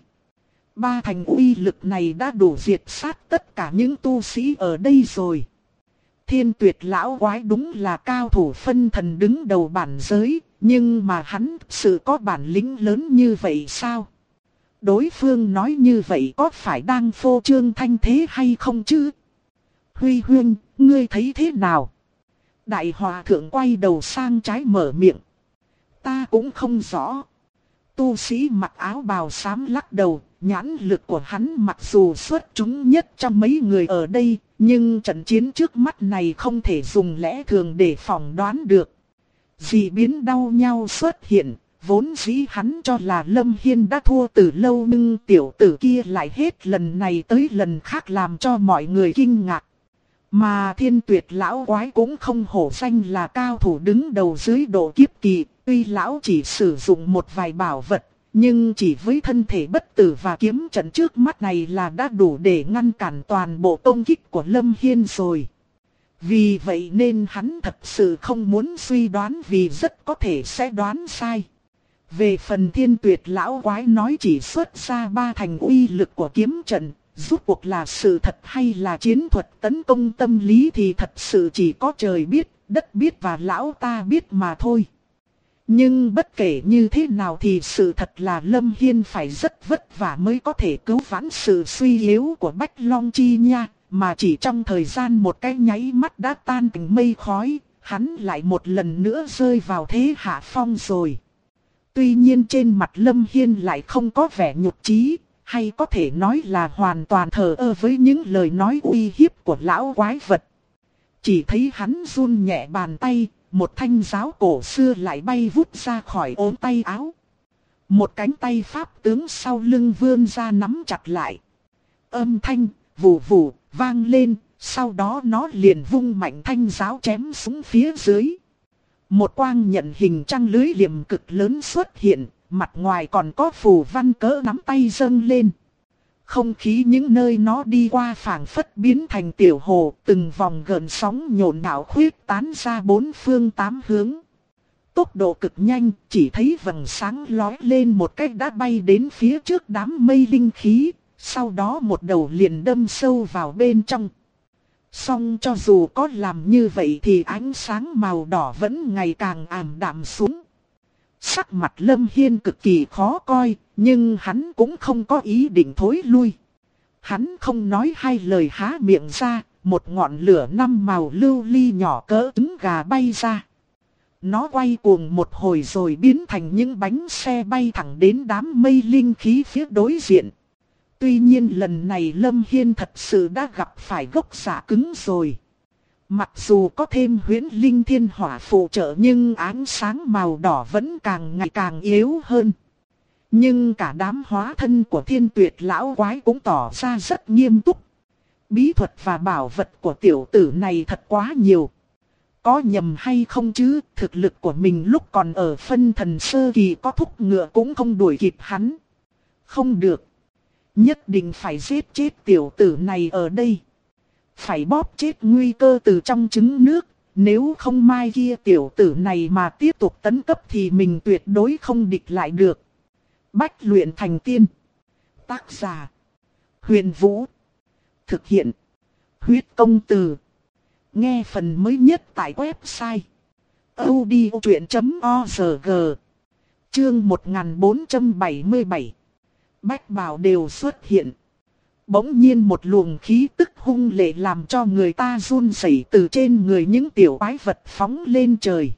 3 thành uy lực này đã đủ diệt sát tất cả những tu sĩ ở đây rồi. Thiên Tuyệt lão quái đúng là cao thủ phân thần đứng đầu bản giới, nhưng mà hắn thực sự có bản lĩnh lớn như vậy sao? Đối phương nói như vậy có phải đang phô trương thanh thế hay không chứ? Huy Huyên, ngươi thấy thế nào? Đại hòa thượng quay đầu sang trái mở miệng. Ta cũng không rõ. Tu sĩ mặc áo bào xám lắc đầu, nhãn lực của hắn mặc dù xuất chúng nhất trong mấy người ở đây, nhưng trận chiến trước mắt này không thể dùng lẽ thường để phỏng đoán được. Dị biến đau nhau xuất hiện, vốn dĩ hắn cho là Lâm Hiên đã thua từ lâu, nhưng tiểu tử kia lại hết lần này tới lần khác làm cho mọi người kinh ngạc. Mà Thiên Tuyệt lão quái cũng không hổ danh là cao thủ đứng đầu dưới độ kiếp kỳ, tuy lão chỉ sử dụng một vài bảo vật, nhưng chỉ với thân thể bất tử và kiếm trận trước mắt này là đã đủ để ngăn cản toàn bộ công kích của Lâm Hiên rồi. Vì vậy nên hắn thật sự không muốn suy đoán, vì rất có thể sẽ đoán sai. Về phần Thiên Tuyệt lão quái nói chỉ xuất ra 3 thành uy lực của kiếm trận, rốt cuộc là sự thật hay là chiến thuật tấn công tâm lý thì thật sự chỉ có trời biết, đất biết và lão ta biết mà thôi. Nhưng bất kể như thế nào thì sự thật là Lâm Hiên phải rất vất vả mới có thể cứu vãn sự suy yếu của Bách Long Chi Nha, mà chỉ trong thời gian một cái nháy mắt đã tan thành mây khói, hắn lại một lần nữa rơi vào thế hạ phong rồi. Tuy nhiên trên mặt Lâm Hiên lại không có vẻ nhục chí, hay có thể nói là hoàn toàn thờ ơ với những lời nói uy hiếp của lão quái vật. Chỉ thấy hắn run nhẹ bàn tay, một thanh giáo cổ xưa lại bay vút ra khỏi ốm tay áo. Một cánh tay pháp tướng sau lưng vươn ra nắm chặt lại. Âm thanh, vù vù, vang lên, sau đó nó liền vung mạnh thanh giáo chém xuống phía dưới. Một quang nhận hình trăng lưới liềm cực lớn xuất hiện, mặt ngoài còn có phù văn cỡ nắm tay dâng lên. Không khí những nơi nó đi qua phảng phất biến thành tiểu hồ, từng vòng gợn sóng nhộn nhạo khuyết tán ra bốn phương tám hướng. Tốc độ cực nhanh, chỉ thấy vầng sáng lóe lên một cách đã bay đến phía trước đám mây linh khí, sau đó một đầu liền đâm sâu vào bên trong. Song cho dù có làm như vậy thì ánh sáng màu đỏ vẫn ngày càng ảm đạm xuống. Sắc mặt Lâm Hiên cực kỳ khó coi, nhưng hắn cũng không có ý định thối lui. Hắn không nói hai lời há miệng ra, một ngọn lửa năm màu lưu ly nhỏ cỡ trứng gà bay ra. Nó quay cuồng một hồi rồi biến thành những bánh xe bay thẳng đến đám mây linh khí phía đối diện. Tuy nhiên lần này Lâm Hiên thật sự đã gặp phải gốc giả cứng rồi. Mặc dù có thêm huyễn linh thiên hỏa phụ trợ nhưng ánh sáng màu đỏ vẫn càng ngày càng yếu hơn. Nhưng cả đám hóa thân của Thiên Tuyệt lão quái cũng tỏ ra rất nghiêm túc. Bí thuật và bảo vật của tiểu tử này thật quá nhiều. Có nhầm hay không chứ, thực lực của mình lúc còn ở phân thần sơ kỳ có thúc ngựa cũng không đuổi kịp hắn. Không được. Nhất định phải giết chết tiểu tử này ở đây. Phải bóp chết nguy cơ từ trong trứng nước. Nếu không mai kia tiểu tử này mà tiếp tục tấn cấp thì mình tuyệt đối không địch lại được. Bách luyện thành tiên. Tác giả: Huyền Vũ. Thực hiện: Huyết Công Từ. Nghe phần mới nhất tại website audiochuyện.org. Chương 1477. Bách Bảo đều xuất hiện. Bỗng nhiên một luồng khí tức hung lệ làm cho người ta run rẩy từ trên người những tiểu quái vật phóng lên trời.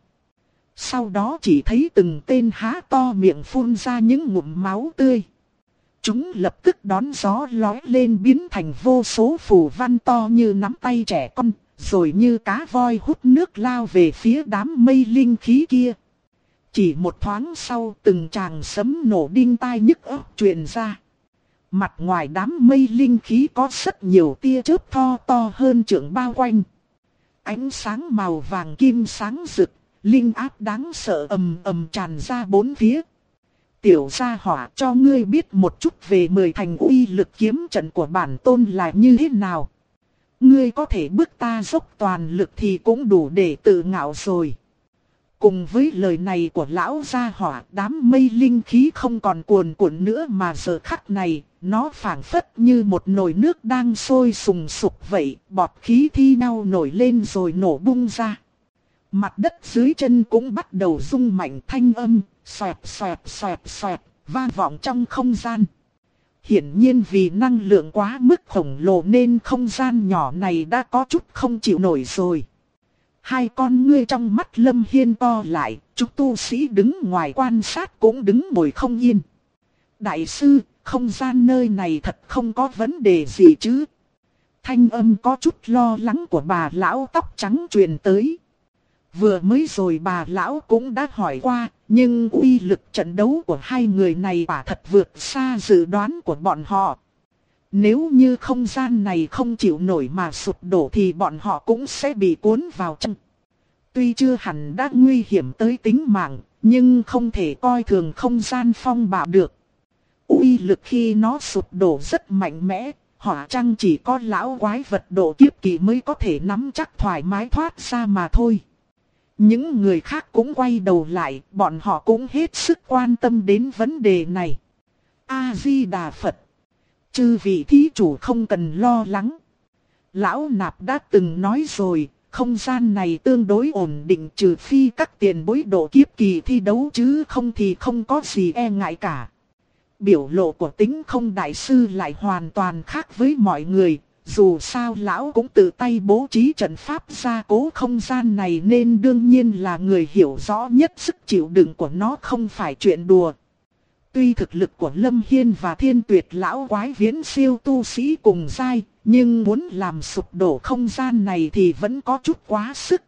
Sau đó chỉ thấy từng tên há to miệng phun ra những ngụm máu tươi. Chúng lập tức đón gió lói lên biến thành vô số phù văn to như nắm tay trẻ con, rồi như cá voi hút nước lao về phía đám mây linh khí kia. Chỉ một thoáng sau từng tràng sấm nổ đinh tai nhức óc truyền ra. Mặt ngoài đám mây linh khí có rất nhiều tia chớp to hơn trượng bao quanh. Ánh sáng màu vàng kim sáng rực, linh áp đáng sợ ầm ầm tràn ra bốn phía. Tiểu gia hỏa, cho ngươi biết một chút về 10 thành uy lực kiếm trận của bản tôn là như thế nào. Ngươi có thể bước ta dốc toàn lực thì cũng đủ để tự ngạo rồi. Cùng với lời này của lão gia hỏa, đám mây linh khí không còn cuồn cuộn nữa mà giờ khắc này, nó phảng phất như một nồi nước đang sôi sùng sục vậy, bọt khí thi nhau nổi lên rồi nổ bung ra. Mặt đất dưới chân cũng bắt đầu rung mạnh, thanh âm, xoẹt xoẹt xoẹt xoẹt, vang vọng trong không gian. Hiển nhiên vì năng lượng quá mức khổng lồ nên không gian nhỏ này đã có chút không chịu nổi rồi. Hai con ngươi trong mắt Lâm Hiên to lại, chúng tu sĩ đứng ngoài quan sát cũng đứng ngồi không yên. Đại sư, không gian nơi này thật không có vấn đề gì chứ? Thanh âm có chút lo lắng của bà lão tóc trắng truyền tới. Vừa mới rồi bà lão cũng đã hỏi qua, nhưng uy lực trận đấu của hai người này quả thật vượt xa dự đoán của bọn họ. Nếu như không gian này không chịu nổi mà sụp đổ thì bọn họ cũng sẽ bị cuốn vào trong. Tuy chưa hẳn đã nguy hiểm tới tính mạng, nhưng không thể coi thường không gian phong bạo được. Uy lực khi nó sụp đổ rất mạnh mẽ, hỏa chăng chỉ có lão quái vật độ kiếp kỳ mới có thể nắm chắc thoải mái thoát ra mà thôi. Những người khác cũng quay đầu lại, bọn họ cũng hết sức quan tâm đến vấn đề này. A-di-đà Phật. Chư vị thí chủ không cần lo lắng. Lão Nạp đã từng nói rồi, không gian này tương đối ổn định trừ phi các tiền bối độ kiếp kỳ thi đấu chứ không thì không có gì e ngại cả. Biểu lộ của Tính Không đại sư lại hoàn toàn khác với mọi người. Dù sao lão cũng tự tay bố trí trận pháp gia cố không gian này nên đương nhiên là người hiểu rõ nhất sức chịu đựng của nó không phải chuyện đùa. Tuy thực lực của Lâm Hiên và Thiên Tuyệt lão quái viễn siêu tu sĩ cùng giai, Nhưng muốn làm sụp đổ không gian này thì vẫn có chút quá sức.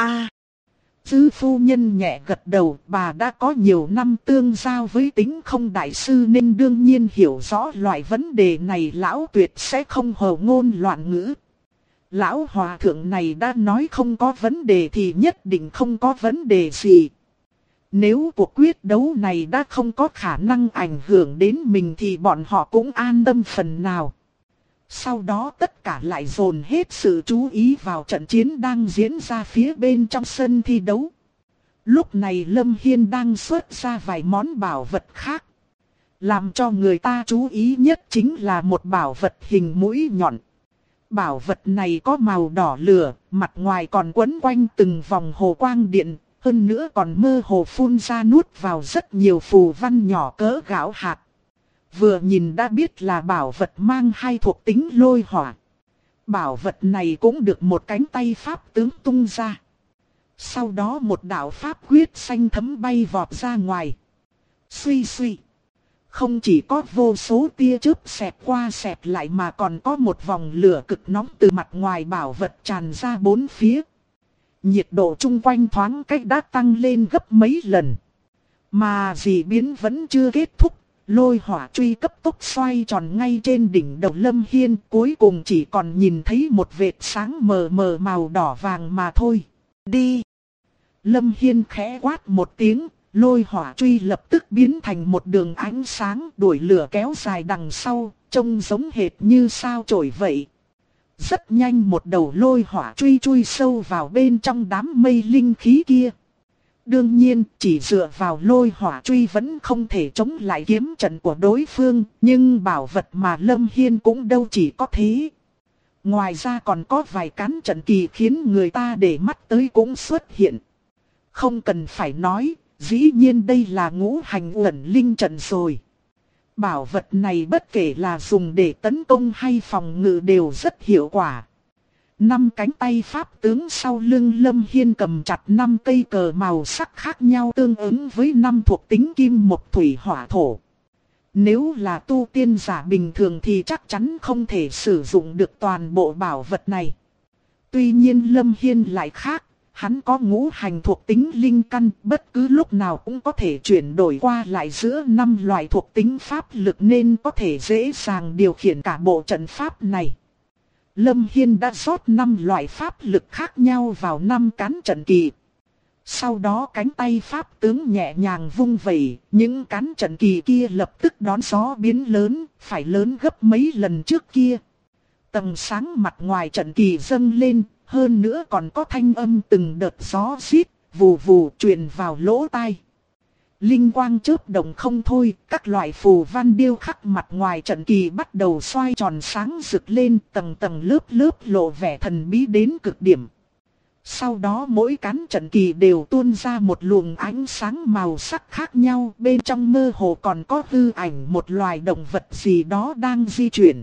Dư phu nhân nhẹ gật đầu, bà đã có nhiều năm tương giao với Tính Không đại sư nên đương nhiên hiểu rõ loại vấn đề này. Lão Tuyệt sẽ không hồ ngôn loạn ngữ. Lão hòa thượng này đã nói không có vấn đề thì nhất định không có vấn đề gì. Nếu cuộc quyết đấu này đã không có khả năng ảnh hưởng đến mình thì bọn họ cũng an tâm phần nào. Sau đó tất cả lại dồn hết sự chú ý vào trận chiến đang diễn ra phía bên trong sân thi đấu. Lúc này Lâm Hiên đang xuất ra vài món bảo vật khác. Làm cho người ta chú ý nhất chính là một bảo vật hình mũi nhọn. Bảo vật này có màu đỏ lửa, mặt ngoài còn quấn quanh từng vòng hồ quang điện, hơn nữa còn mơ hồ phun ra nuốt vào rất nhiều phù văn nhỏ cỡ gạo hạt. Vừa nhìn đã biết là bảo vật mang hai thuộc tính lôi hỏa. Bảo vật này cũng được một cánh tay pháp tướng tung ra. Sau đó một đạo pháp quyết xanh thấm bay vọt ra ngoài. Suy suy. Không chỉ có vô số tia chớp xẹt qua xẹt lại mà còn có một vòng lửa cực nóng từ mặt ngoài bảo vật tràn ra bốn phía. Nhiệt độ chung quanh thoáng cách đã tăng lên gấp mấy lần. Mà dị biến vẫn chưa kết thúc. Lôi hỏa truy cấp tốc xoay tròn ngay trên đỉnh đầu Lâm Hiên, cuối cùng chỉ còn nhìn thấy một vệt sáng mờ mờ màu đỏ vàng mà thôi. Đi! Lâm Hiên khẽ quát một tiếng, lôi hỏa truy lập tức biến thành một đường ánh sáng đuổi lửa kéo dài đằng sau, trông giống hệt như sao chổi vậy. Rất nhanh một đầu lôi hỏa truy chui sâu vào bên trong đám mây linh khí kia. Đương nhiên, chỉ dựa vào lôi hỏa truy vẫn không thể chống lại kiếm trận của đối phương, nhưng bảo vật mà Lâm Hiên cũng đâu chỉ có thế. Ngoài ra còn có vài cán trận kỳ khiến người ta để mắt tới cũng xuất hiện. Không cần phải nói, dĩ nhiên đây là ngũ hành uẩn linh trận rồi. Bảo vật này bất kể là dùng để tấn công hay phòng ngự đều rất hiệu quả. 5 cánh tay pháp tướng sau lưng Lâm Hiên cầm chặt 5 cây cờ màu sắc khác nhau tương ứng với 5 thuộc tính kim mộc thủy hỏa thổ. Nếu là tu tiên giả bình thường thì chắc chắn không thể sử dụng được toàn bộ bảo vật này. Tuy nhiên Lâm Hiên lại khác, hắn có ngũ hành thuộc tính linh căn, bất cứ lúc nào cũng có thể chuyển đổi qua lại giữa 5 loại thuộc tính pháp lực nên có thể dễ dàng điều khiển cả bộ trận pháp này. Lâm Hiên đã rót 5 loại pháp lực khác nhau vào 5 cán trận kỳ. Sau đó cánh tay pháp tướng nhẹ nhàng vung vẩy, những cán trận kỳ kia lập tức đón gió biến lớn, phải lớn gấp mấy lần trước kia. Tầng sáng mặt ngoài trận kỳ dâng lên, hơn nữa còn có thanh âm từng đợt gió rít, vù vù truyền vào lỗ tai. Linh quang chớp động không thôi, các loại phù văn điêu khắc mặt ngoài trận kỳ bắt đầu xoay tròn sáng rực lên, tầng tầng lớp lớp lộ vẻ thần bí đến cực điểm. Sau đó mỗi cán trận kỳ đều tuôn ra một luồng ánh sáng màu sắc khác nhau, bên trong mơ hồ còn có hư ảnh một loài động vật gì đó đang di chuyển.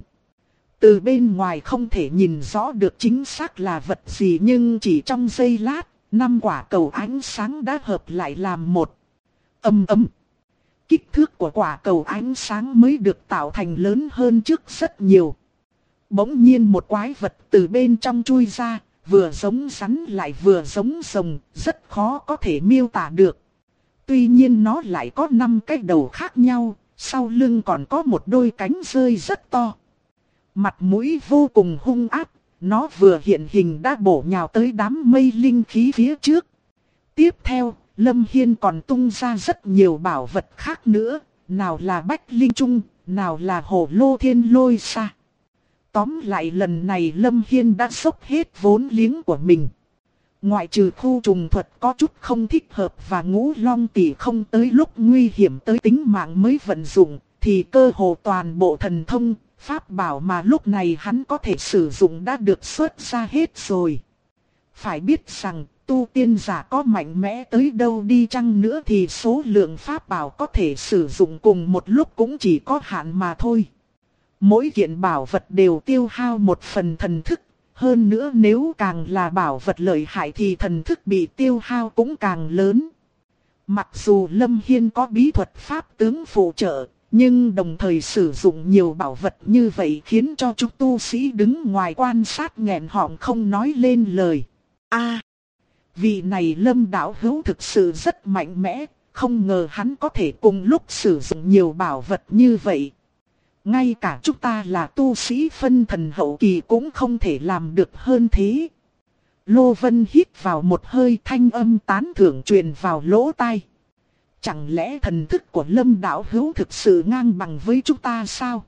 Từ bên ngoài không thể nhìn rõ được chính xác là vật gì nhưng chỉ trong giây lát, 5 quả cầu ánh sáng đã hợp lại làm một. Ầm ầm. Kích thước của quả cầu ánh sáng mới được tạo thành lớn hơn trước rất nhiều. Bỗng nhiên một quái vật từ bên trong chui ra, vừa giống rắn lại vừa giống rồng, rất khó có thể miêu tả được. Tuy nhiên nó lại có 5 cái đầu khác nhau, sau lưng còn có một đôi cánh rơi rất to. Mặt mũi vô cùng hung ác, nó vừa hiện hình đã bổ nhào tới đám mây linh khí phía trước. Tiếp theo, Lâm Hiên còn tung ra rất nhiều bảo vật khác nữa, nào là Bách Linh Trung, nào là Hồ Lô Thiên Lôi Sa. Tóm lại lần này Lâm Hiên đã dốc hết vốn liếng của mình. Ngoại trừ khu trùng thuật có chút không thích hợp và Ngũ Long Tỷ không tới lúc nguy hiểm tới tính mạng mới vận dụng, thì cơ hồ toàn bộ thần thông, pháp bảo mà lúc này hắn có thể sử dụng đã được xuất ra hết rồi. Phải biết rằng, tu tiên giả có mạnh mẽ tới đâu đi chăng nữa thì số lượng pháp bảo có thể sử dụng cùng một lúc cũng chỉ có hạn mà thôi. Mỗi kiện bảo vật đều tiêu hao một phần thần thức, hơn nữa nếu càng là bảo vật lợi hại thì thần thức bị tiêu hao cũng càng lớn. Mặc dù Lâm Hiên có bí thuật pháp tướng phụ trợ, Nhưng đồng thời sử dụng nhiều bảo vật như vậy khiến cho chúng tu sĩ đứng ngoài quan sát nghẹn họng không nói lên lời. Vị này Lâm đạo hữu thực sự rất mạnh mẽ, không ngờ hắn có thể cùng lúc sử dụng nhiều bảo vật như vậy. Ngay cả chúng ta là tu sĩ phân thần hậu kỳ cũng không thể làm được hơn thế. Lô Vân hít vào một hơi, thanh âm tán thưởng truyền vào lỗ tai. Chẳng lẽ thần thức của Lâm đạo hữu thực sự ngang bằng với chúng ta sao?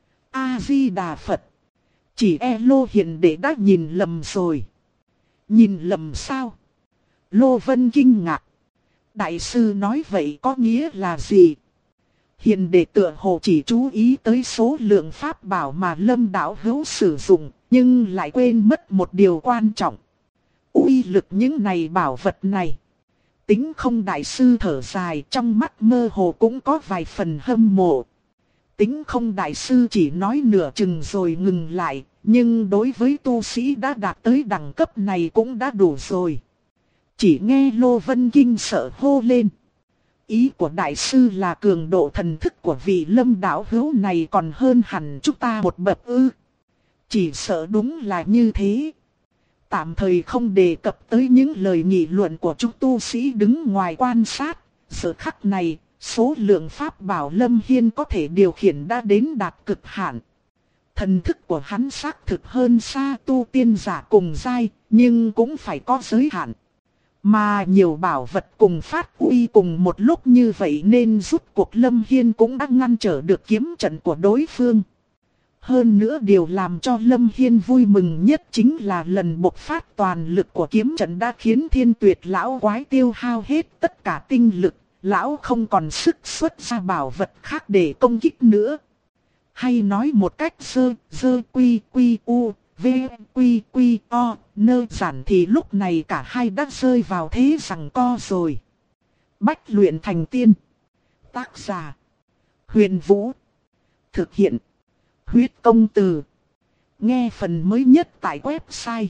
A-di-đà Phật. Chỉ Lô hiền đệ đã nhìn lầm rồi. Nhìn lầm sao? Lô Vân kinh ngạc. Đại sư nói vậy có nghĩa là gì? Hiền đệ tựa hồ chỉ chú ý tới số lượng pháp bảo mà Lâm đạo hữu sử dụng, nhưng lại quên mất một điều quan trọng. Uy lực những này bảo vật này. Tính không đại sư thở dài, trong mắt mơ hồ cũng có vài phần hâm mộ. Tính không đại sư chỉ nói nửa chừng rồi ngừng lại, nhưng đối với tu sĩ đã đạt tới đẳng cấp này cũng đã đủ rồi. Chỉ nghe Lô Vân kinh sợ hô lên. Ý của đại sư là cường độ thần thức của vị Lâm đạo hữu này còn hơn hẳn chúng ta một bậc ư? Chỉ sợ đúng là như thế. Tạm thời không đề cập tới những lời nghị luận của chúng tu sĩ đứng ngoài quan sát. Giờ khắc này, số lượng pháp bảo Lâm Hiên có thể điều khiển đã đến đạt cực hạn. Thần thức của hắn xác thực hơn xa tu tiên giả cùng giai, nhưng cũng phải có giới hạn. Mà nhiều bảo vật cùng phát uy cùng một lúc như vậy nên rút cuộc Lâm Hiên cũng đã ngăn trở được kiếm trận của đối phương. Hơn nữa điều làm cho Lâm Hiên vui mừng nhất chính là lần bộc phát toàn lực của kiếm trận đã khiến Thiên Tuyệt lão quái tiêu hao hết tất cả tinh lực, lão không còn sức xuất ra bảo vật khác để công kích nữa. Hay nói một cách dơ quy quy u, v quy quy o, nơ giản thì lúc này cả hai đã rơi vào thế giằng co rồi. Bách luyện thành tiên. Tác giả: Huyền Vũ. Thực hiện: Huyết Công Từ. Nghe phần mới nhất tại website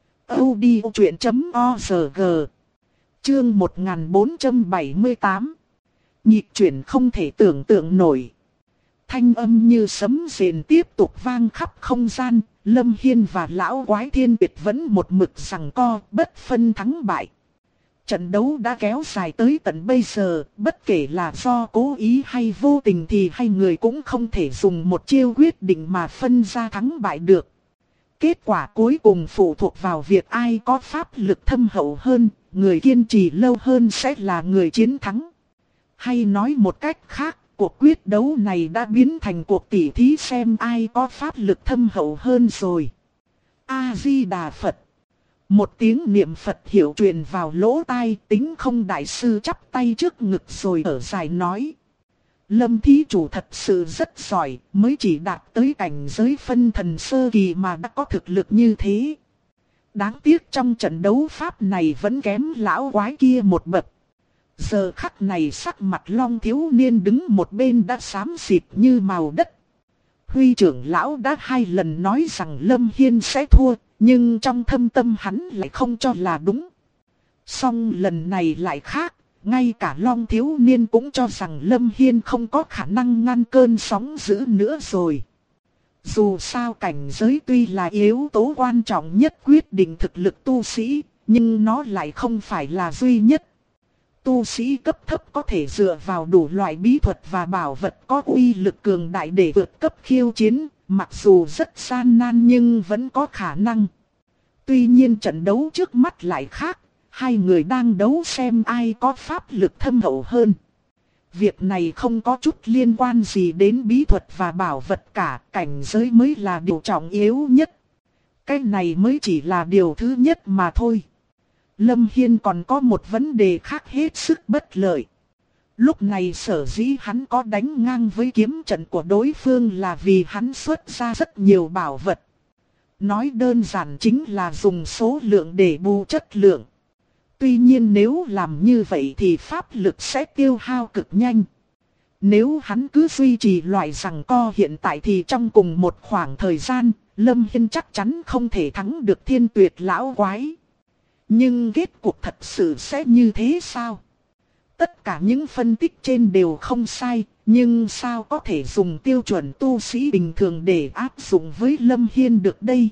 audiochuyen.org. Chương 1478. Nhịp chuyển không thể tưởng tượng nổi. Thanh âm như sấm rền tiếp tục vang khắp không gian. Lâm Hiên và lão quái Thiên Tuyệt vẫn một mực giằng co, bất phân thắng bại. Trận đấu đã kéo dài tới tận bây giờ, bất kể là do cố ý hay vô tình thì hai người cũng không thể dùng một chiêu quyết định mà phân ra thắng bại được. Kết quả cuối cùng phụ thuộc vào việc ai có pháp lực thâm hậu hơn, người kiên trì lâu hơn sẽ là người chiến thắng. Hay nói một cách khác, cuộc quyết đấu này đã biến thành cuộc tỉ thí xem ai có pháp lực thâm hậu hơn rồi. A-di-đà Phật. Một tiếng niệm Phật hiệu truyền vào lỗ tai, Tính không đại sư chắp tay trước ngực rồi ở dài nói. Lâm thí chủ thật sự rất giỏi, mới chỉ đạt tới cảnh giới phân thần sơ kỳ mà đã có thực lực như thế. Đáng tiếc trong trận đấu pháp này vẫn kém lão quái kia một bậc. Giờ khắc này sắc mặt Long thiếu niên đứng một bên đã xám xịt như màu đất. Huy trưởng lão đã 2 lần nói rằng Lâm Hiên sẽ thua, nhưng trong thâm tâm hắn lại không cho là đúng. Song lần này lại khác, ngay cả Long thiếu niên cũng cho rằng Lâm Hiên không có khả năng ngăn cơn sóng dữ nữa rồi. Dù sao cảnh giới tuy là yếu tố quan trọng nhất quyết định thực lực tu sĩ, nhưng nó lại không phải là duy nhất. Tu sĩ cấp thấp có thể dựa vào đủ loại bí thuật và bảo vật có uy lực cường đại để vượt cấp khiêu chiến, mặc dù rất gian nan nhưng vẫn có khả năng. Tuy nhiên trận đấu trước mắt lại khác, hai người đang đấu xem ai có pháp lực thâm hậu hơn. Việc này không có chút liên quan gì đến bí thuật và bảo vật cả, cảnh giới mới là điều trọng yếu nhất. Cái này mới chỉ là điều thứ nhất mà thôi. Lâm Hiên còn có một vấn đề khác hết sức bất lợi. Lúc này sở dĩ hắn có đánh ngang với kiếm trận của đối phương là vì hắn xuất ra rất nhiều bảo vật. Nói đơn giản chính là dùng số lượng để bù chất lượng. Tuy nhiên nếu làm như vậy thì pháp lực sẽ tiêu hao cực nhanh. Nếu hắn cứ duy trì loại giằng co hiện tại thì trong cùng một khoảng thời gian, Lâm Hiên chắc chắn không thể thắng được Thiên Tuyệt lão quái. Nhưng kết cục thật sự sẽ như thế sao? Tất cả những phân tích trên đều không sai, Nhưng sao có thể dùng tiêu chuẩn tu sĩ bình thường để áp dụng với Lâm Hiên được đây?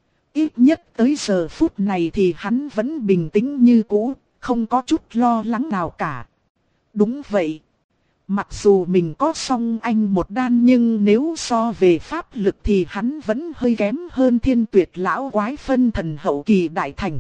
Ít nhất tới giờ phút này thì hắn vẫn bình tĩnh như cũ, không có chút lo lắng nào cả. Đúng vậy. Mặc dù mình có song anh một đan nhưng nếu so về pháp lực thì hắn vẫn hơi kém hơn Thiên Tuyệt lão quái phân thần hậu kỳ đại thành.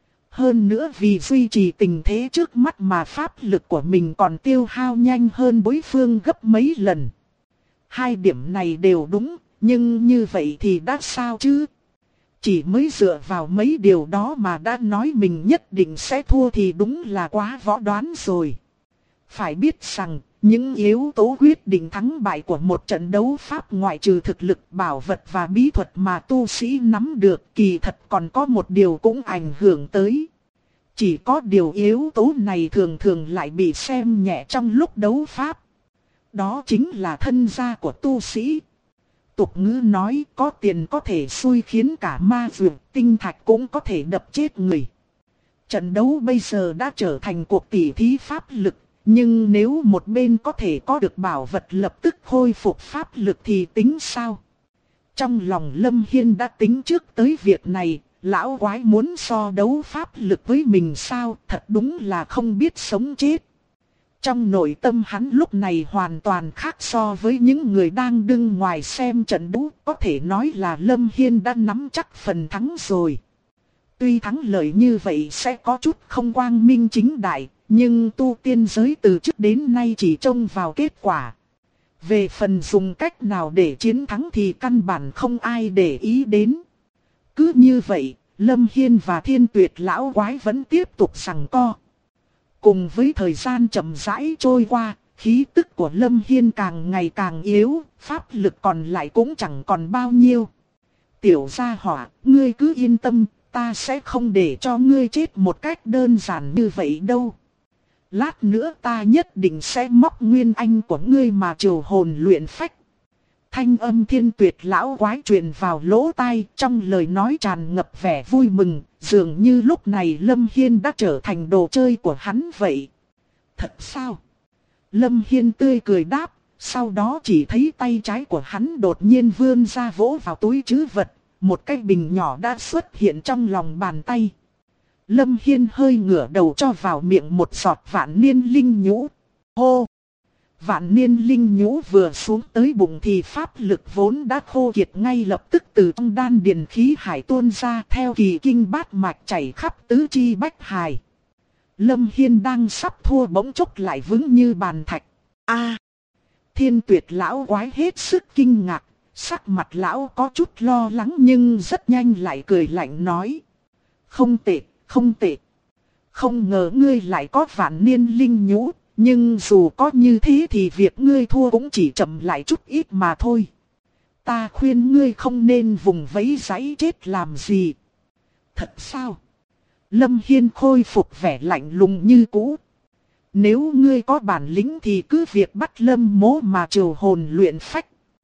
Hơn nữa vì duy trì tình thế trước mắt mà pháp lực của mình còn tiêu hao nhanh hơn đối phương gấp mấy lần. Hai điểm này đều đúng, nhưng như vậy thì đã sao chứ? Chỉ mới dựa vào mấy điều đó mà đã nói mình nhất định sẽ thua thì đúng là quá võ đoán rồi. Phải biết rằng, những yếu tố quyết định thắng bại của một trận đấu pháp ngoại trừ thực lực, bảo vật và bí thuật mà tu sĩ nắm được, kỳ thật còn có một điều cũng ảnh hưởng tới. Chỉ có điều yếu tố này thường thường lại bị xem nhẹ trong lúc đấu pháp. Đó chính là thân gia của tu sĩ. Tục ngữ nói có tiền có thể xui khiến cả ma dược, tinh thạch cũng có thể đập chết người. Trận đấu bây giờ đã trở thành cuộc tỉ thí pháp lực. Nhưng nếu một bên có thể có được bảo vật lập tức khôi phục pháp lực thì tính sao? Trong lòng Lâm Hiên đã tính trước tới việc này, lão quái muốn so đấu pháp lực với mình sao, thật đúng là không biết sống chết. Trong nội tâm hắn lúc này hoàn toàn khác so với những người đang đứng ngoài xem trận đấu, có thể nói là Lâm Hiên đã nắm chắc phần thắng rồi. Tuy thắng lợi như vậy sẽ có chút không quang minh chính đại, nhưng tu tiên giới từ trước đến nay chỉ trông vào kết quả. Về phần dùng cách nào để chiến thắng thì căn bản không ai để ý đến. Cứ như vậy, Lâm Hiên và Thiên Tuyệt lão quái vẫn tiếp tục giằng co. Cùng với thời gian chậm rãi trôi qua, khí tức của Lâm Hiên càng ngày càng yếu, pháp lực còn lại cũng chẳng còn bao nhiêu. Tiểu gia hỏa, ngươi cứ yên tâm, ta sẽ không để cho ngươi chết một cách đơn giản như vậy đâu. Lát nữa ta nhất định sẽ móc nguyên anh của ngươi mà triều hồn luyện phách. Thanh âm Thiên Tuyệt lão quái truyền vào lỗ tai, trong lời nói tràn ngập vẻ vui mừng, dường như lúc này Lâm Hiên đã trở thành đồ chơi của hắn vậy. Thật sao? Lâm Hiên tươi cười đáp, sau đó chỉ thấy tay trái của hắn đột nhiên vươn ra vỗ vào túi trữ vật, một cái bình nhỏ đã xuất hiện trong lòng bàn tay. Lâm Hiên hơi ngửa đầu cho vào miệng một giọt vạn niên linh nhũ. Hô! Vạn niên linh nhũ vừa xuống tới bụng thì pháp lực vốn đã khô kiệt ngay lập tức từ trong đan điền khí hải tuôn ra theo kỳ kinh bát mạch chảy khắp tứ chi bách hài. Lâm Hiên đang sắp thua bỗng chốc lại vững như bàn thạch. A! Thiên Tuyệt lão quái hết sức kinh ngạc, sắc mặt lão có chút lo lắng nhưng rất nhanh lại cười lạnh nói. Không tệ, không tệ. Không ngờ ngươi lại có vạn niên linh nhũ. Nhưng dù có như thế thì việc ngươi thua cũng chỉ chậm lại chút ít mà thôi. Ta khuyên ngươi không nên vùng vẫy giấy chết làm gì. Thật sao? Lâm Hiên khôi phục vẻ lạnh lùng như cũ. Nếu ngươi có bản lĩnh thì cứ việc bắt Lâm Mỗ mà triều hồn luyện phách.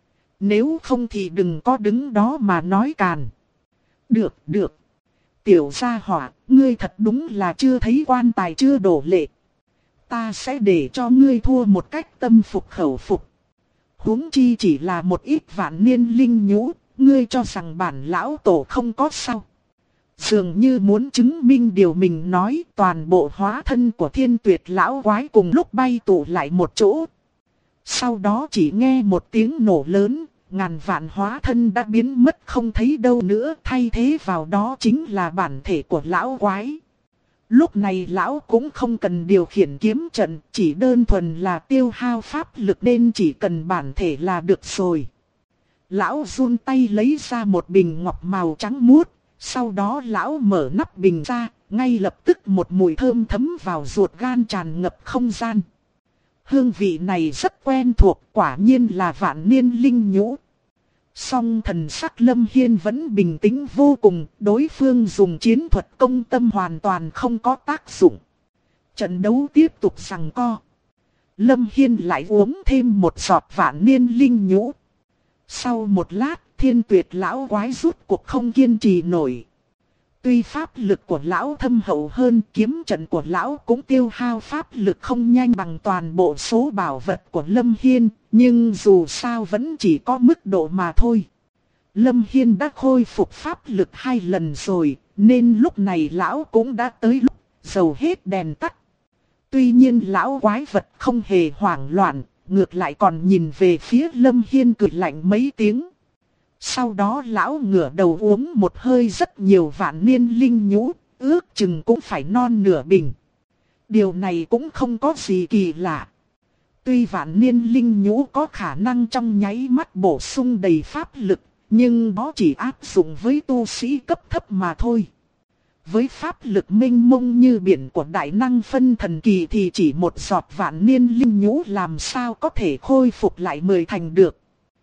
Nếu không thì đừng có đứng đó mà nói càn. Được, được. Tiểu gia hỏa, ngươi thật đúng là chưa thấy quan tài chưa đổ lệ. Ta sẽ để cho ngươi thua một cách tâm phục khẩu phục. Huống chi chỉ là một ít vạn niên linh nhũ, ngươi cho rằng bản lão tổ không có sao. Dường như muốn chứng minh điều mình nói, toàn bộ hóa thân của Thiên Tuyệt lão quái cùng lúc bay tụ lại một chỗ. Sau đó chỉ nghe một tiếng nổ lớn, ngàn vạn hóa thân đã biến mất không thấy đâu nữa, thay thế vào đó chính là bản thể của lão quái. Lúc này lão cũng không cần điều khiển kiếm trận, chỉ đơn thuần là tiêu hao pháp lực nên chỉ cần bản thể là được rồi. Lão run tay lấy ra một bình ngọc màu trắng muốt, sau đó lão mở nắp bình ra, ngay lập tức một mùi thơm thấm vào ruột gan tràn ngập không gian. Hương vị này rất quen thuộc, quả nhiên là vạn niên linh nhũ. Song thần sắc Lâm Hiên vẫn bình tĩnh vô cùng, đối phương dùng chiến thuật công tâm hoàn toàn không có tác dụng. Trận đấu tiếp tục giằng co. Lâm Hiên lại uống thêm một giọt vạn niên linh nhũ. Sau một lát, Thiên Tuyệt lão quái rút cuộc không kiên trì nổi. Tuy pháp lực của lão thâm hậu hơn, kiếm trận của lão cũng tiêu hao pháp lực không nhanh bằng toàn bộ số bảo vật của Lâm Hiên, nhưng dù sao vẫn chỉ có mức độ mà thôi. Lâm Hiên đã khôi phục pháp lực 2 lần rồi, nên lúc này lão cũng đã tới lúc dầu hết đèn tắt. Tuy nhiên lão quái vật không hề hoảng loạn, ngược lại còn nhìn về phía Lâm Hiên cười lạnh mấy tiếng. Sau đó lão ngửa đầu uống một hơi rất nhiều vạn niên linh nhũ, ước chừng cũng phải non nửa bình. Điều này cũng không có gì kỳ lạ. Tuy vạn niên linh nhũ có khả năng trong nháy mắt bổ sung đầy pháp lực, nhưng đó chỉ áp dụng với tu sĩ cấp thấp mà thôi. Với pháp lực mênh mông như biển của đại năng phân thần kỳ thì chỉ một giọt vạn niên linh nhũ làm sao có thể khôi phục lại 10 thành được.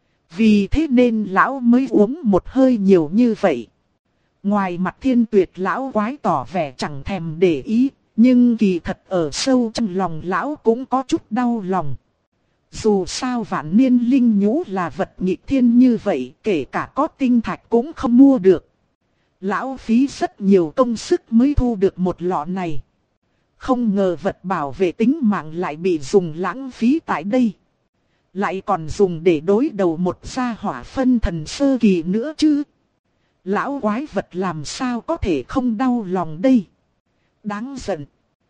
Vì thế nên lão mới uống một hơi nhiều như vậy. Ngoài mặt Thiên Tuyệt lão quái tỏ vẻ chẳng thèm để ý, nhưng kỳ thật ở sâu trong lòng lão cũng có chút đau lòng. Dù sao vạn niên linh nhũ là vật nghịch thiên như vậy, kể cả có tinh thạch cũng không mua được. Lão phí rất nhiều công sức mới thu được một lọ này. Không ngờ vật bảo vệ tính mạng lại bị dùng lãng phí tại đây. Lại còn dùng để đối đầu một gia hỏa phân thần sơ kỳ nữa chứ. Lão quái vật làm sao có thể không đau lòng đây. Đáng giận.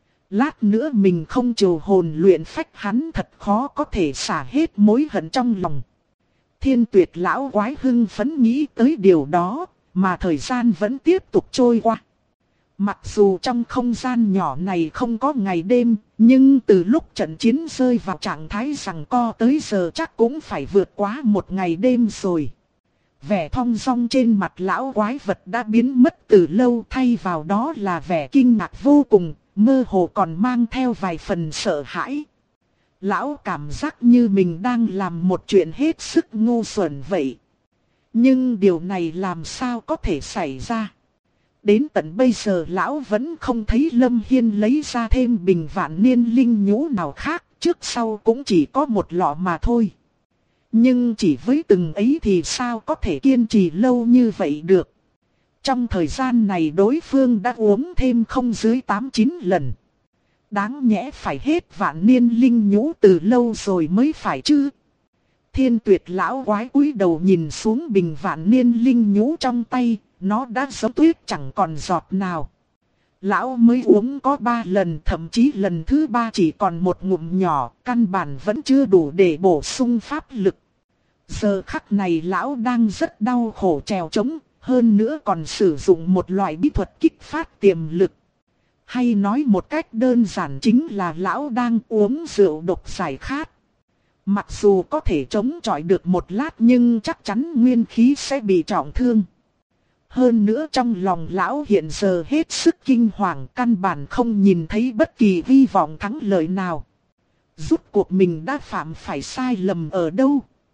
Lát nữa mình không trừ hồn luyện phách hắn thật khó có thể xả hết mối hận trong lòng. Thiên Tuyệt lão quái hưng phấn nghĩ tới điều đó, mà thời gian vẫn tiếp tục trôi qua. Mặc dù trong không gian nhỏ này không có ngày đêm, nhưng từ lúc trận chiến rơi vào trạng thái giằng co tới giờ chắc cũng phải vượt quá một ngày đêm rồi. Vẻ thong dong trên mặt lão quái vật đã biến mất từ lâu, thay vào đó là vẻ kinh ngạc vô cùng, mơ hồ còn mang theo vài phần sợ hãi. Lão cảm giác như mình đang làm một chuyện hết sức ngu xuẩn vậy. Nhưng điều này làm sao có thể xảy ra? Đến tận bây giờ lão vẫn không thấy Lâm Hiên lấy ra thêm bình vạn niên linh nhũ nào khác, trước sau cũng chỉ có một lọ mà thôi. Nhưng chỉ với từng ấy thì sao có thể kiên trì lâu như vậy được? Trong thời gian này đối phương đã uống thêm không dưới 8-9 lần. Đáng nhẽ phải hết vạn niên linh nhũ từ lâu rồi mới phải chứ. Thiên Tuyệt lão quái cúi đầu nhìn xuống bình vạn niên linh nhũ trong tay, nó đã giống tuyết chẳng còn giọt nào. Lão mới uống có 3 lần, thậm chí lần thứ 3 chỉ còn một ngụm nhỏ, căn bản vẫn chưa đủ để bổ sung pháp lực. Giờ khắc này lão đang rất đau khổ trèo trống, hơn nữa còn sử dụng một loại bí thuật kích phát tiềm lực. Hay nói một cách đơn giản chính là lão đang uống rượu độc giải khát. Mặc dù có thể chống chọi được một lát nhưng chắc chắn nguyên khí sẽ bị trọng thương. Hơn nữa trong lòng lão hiện giờ hết sức kinh hoàng, căn bản không nhìn thấy bất kỳ hy vọng thắng lợi nào. Rốt cuộc mình đã phạm phải sai lầm ở đâu?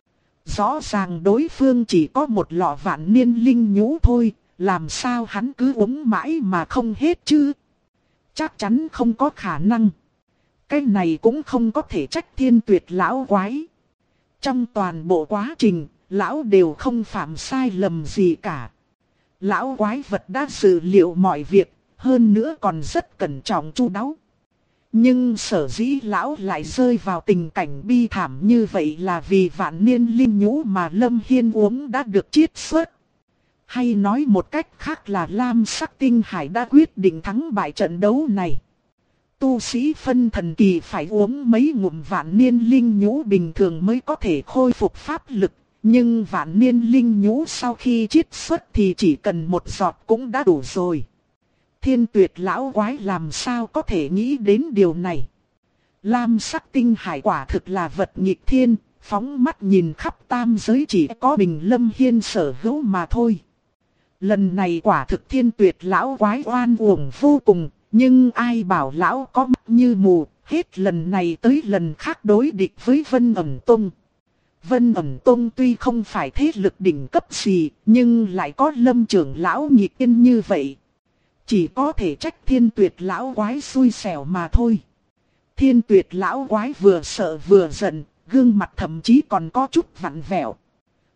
Rõ ràng đối phương chỉ có một lọ vạn niên linh nhũ thôi, làm sao hắn cứ uống mãi mà không hết chứ? Chắc chắn không có khả năng. Cái này cũng không có thể trách Thiên Tuyệt lão quái. Trong toàn bộ quá trình, lão đều không phạm sai lầm gì cả. Lão quái vật đã dự liệu mọi việc, hơn nữa còn rất cẩn trọng chu đáo. Nhưng sở dĩ lão lại rơi vào tình cảnh bi thảm như vậy là vì vạn niên linh nhũ mà Lâm Hiên uống đã được chiết xuất. Hay nói một cách khác là Lam Sắc Tinh Hải đã quyết định thắng bại trận đấu này. Tu sĩ phân thần kỳ phải uống mấy ngụm vạn niên linh nhũ bình thường mới có thể khôi phục pháp lực. Nhưng vạn niên linh nhũ sau khi chiết xuất thì chỉ cần một giọt cũng đã đủ rồi. Thiên Tuyệt lão quái làm sao có thể nghĩ đến điều này. Lam Sắc Tinh Hải quả thực là vật nghịch thiên, phóng mắt nhìn khắp tam giới chỉ có mình Lâm Hiên sở hữu mà thôi. Lần này quả thực Thiên Tuyệt lão quái oan uổng vô cùng, nhưng ai bảo lão có mắt như mù, hết lần này tới lần khác đối địch với Vân Ẩn Tông. Vân Ẩn Tông tuy không phải thế lực đỉnh cấp gì, nhưng lại có Lâm trưởng lão nhị tiên như vậy. Chỉ có thể trách Thiên Tuyệt lão quái xui xẻo mà thôi. Thiên Tuyệt lão quái vừa sợ vừa giận, gương mặt thậm chí còn có chút vặn vẹo.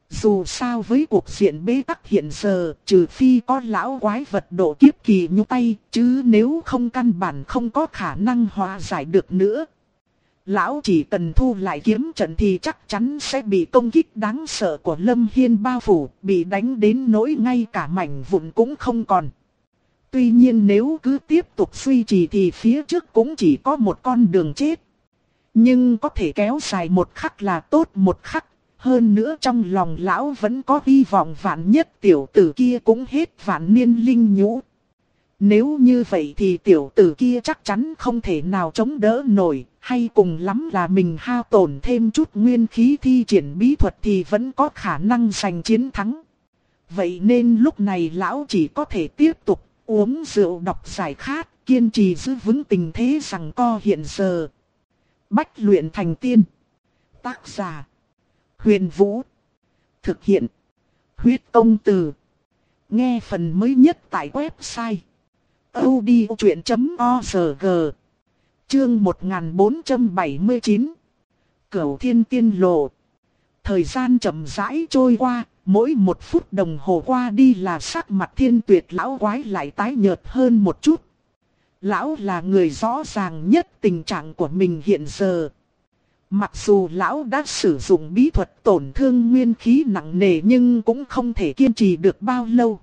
Dù sao với cuộc diện bế tắc hiện giờ, trừ phi có lão quái vật độ kiếp kỳ nhúc tay, chứ nếu không căn bản không có khả năng hóa giải được nữa. Lão chỉ cần thu lại kiếm trận thì chắc chắn sẽ bị công kích đáng sợ của Lâm Hiên bao phủ, bị đánh đến nỗi ngay cả mảnh vụn cũng không còn. Tuy nhiên nếu cứ tiếp tục duy trì thì phía trước cũng chỉ có một con đường chết. Nhưng có thể kéo dài một khắc là tốt một khắc. Hơn nữa trong lòng lão vẫn có hy vọng vạn nhất tiểu tử kia cũng hết vạn niên linh nhũ. Nếu như vậy thì tiểu tử kia chắc chắn không thể nào chống đỡ nổi, hay cùng lắm là mình hao tổn thêm chút nguyên khí thi triển bí thuật thì vẫn có khả năng giành chiến thắng. Vậy nên lúc này lão chỉ có thể tiếp tục uống rượu độc giải khát, kiên trì giữ vững tình thế rằng co hiện giờ. Bách luyện thành tiên. Tác giả Huyền Vũ. Thực hiện Huyết Công Từ. Nghe phần mới nhất tại website audiochuyện.org. Chương 1479. Cửu Thiên Tiên Lộ. Thời gian chậm rãi trôi qua, mỗi một phút đồng hồ qua đi là sắc mặt Thiên Tuyệt lão quái lại tái nhợt hơn một chút. Lão là người rõ ràng nhất tình trạng của mình hiện giờ. Mặc dù lão đã sử dụng bí thuật tổn thương nguyên khí nặng nề nhưng cũng không thể kiên trì được bao lâu.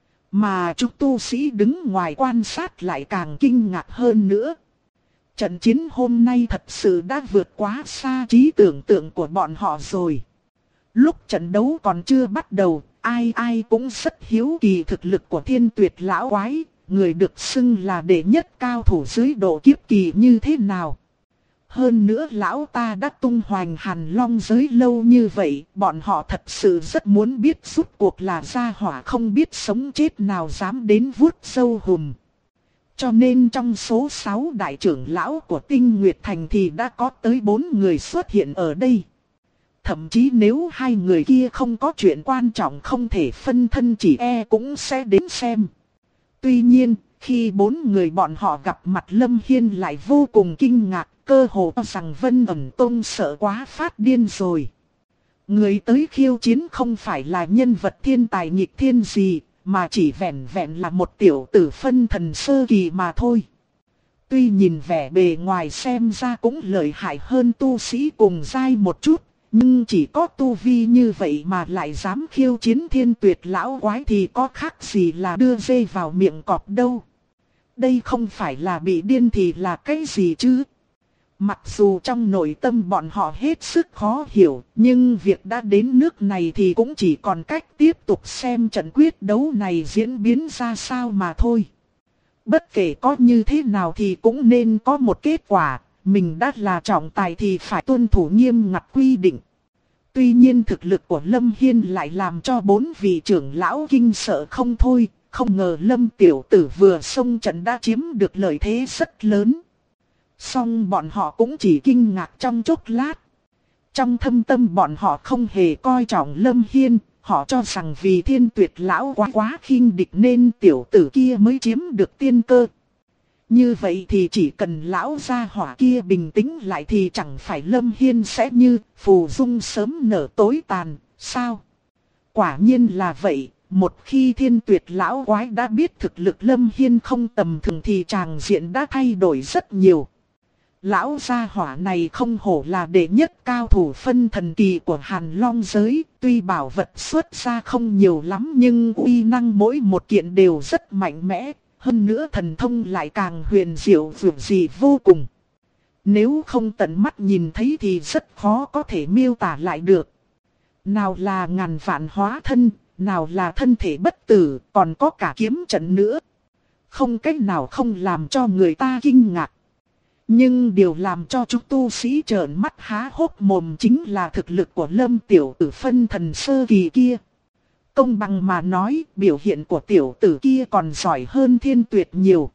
Mà chúng tu sĩ đứng ngoài quan sát lại càng kinh ngạc hơn nữa. Trận chiến hôm nay thật sự đã vượt quá xa trí tưởng tượng của bọn họ rồi. Lúc trận đấu còn chưa bắt đầu, ai ai cũng rất hiếu kỳ thực lực của Thiên Tuyệt lão quái, người được xưng là đệ nhất cao thủ dưới độ kiếp kỳ như thế nào. Hơn nữa lão ta đã tung hoành Hàn Long giới lâu như vậy, bọn họ thật sự rất muốn biết rốt cuộc là gia hỏa không biết sống chết nào dám đến vuốt sâu hùm. Cho nên trong số 6 đại trưởng lão của Tinh Nguyệt Thành thì đã có tới 4 người xuất hiện ở đây. Thậm chí nếu hai người kia không có chuyện quan trọng không thể phân thân chỉ cũng sẽ đến xem. Tuy nhiên, khi 4 người bọn họ gặp mặt Lâm Hiên lại vô cùng kinh ngạc, cơ hồ cho rằng Vân Ẩn Tông sợ quá phát điên rồi. Người tới khiêu chiến không phải là nhân vật thiên tài nghịch thiên gì, mà chỉ vẹn vẹn là một tiểu tử phân thần sơ kỳ mà thôi. Tuy nhìn vẻ bề ngoài xem ra cũng lợi hại hơn tu sĩ cùng giai một chút, nhưng chỉ có tu vi như vậy mà lại dám khiêu chiến Thiên Tuyệt lão quái thì có khác gì là đưa dê vào miệng cọp đâu. Đây không phải là bị điên thì là cái gì chứ? Mặc dù trong nội tâm bọn họ hết sức khó hiểu, nhưng việc đã đến nước này thì cũng chỉ còn cách tiếp tục xem trận quyết đấu này diễn biến ra sao mà thôi. Bất kể có như thế nào thì cũng nên có một kết quả, mình đã là trọng tài thì phải tuân thủ nghiêm ngặt quy định. Tuy nhiên thực lực của Lâm Hiên lại làm cho 4 vị trưởng lão kinh sợ không thôi, không ngờ Lâm tiểu tử vừa xông trận đã chiếm được lợi thế rất lớn. Song bọn họ cũng chỉ kinh ngạc trong chốc lát. Trong thâm tâm bọn họ không hề coi trọng Lâm Hiên, họ cho rằng vì Thiên Tuyệt lão quá khinh địch nên tiểu tử kia mới chiếm được tiên cơ. Như vậy thì chỉ cần lão gia hỏa kia bình tĩnh lại thì chẳng phải Lâm Hiên sẽ như phù dung sớm nở tối tàn, sao? Quả nhiên là vậy, một khi Thiên Tuyệt lão quái đã biết thực lực Lâm Hiên không tầm thường thì tràng diện đã thay đổi rất nhiều. Lão gia hỏa này không hổ là đệ nhất cao thủ phân thần kỳ của Hàn Long giới, tuy bảo vật xuất ra không nhiều lắm nhưng uy năng mỗi một kiện đều rất mạnh mẽ, hơn nữa thần thông lại càng huyền diệu dường dị vô cùng. Nếu không tận mắt nhìn thấy thì rất khó có thể miêu tả lại được. Nào là ngàn vạn hóa thân, nào là thân thể bất tử, còn có cả kiếm trận nữa. Không cách nào không làm cho người ta kinh ngạc. Nhưng điều làm cho chúng tu sĩ trợn mắt há hốc mồm chính là thực lực của Lâm tiểu tử phân thần sơ kỳ kia. Công bằng mà nói, biểu hiện của tiểu tử kia còn giỏi hơn Thiên Tuyệt nhiều.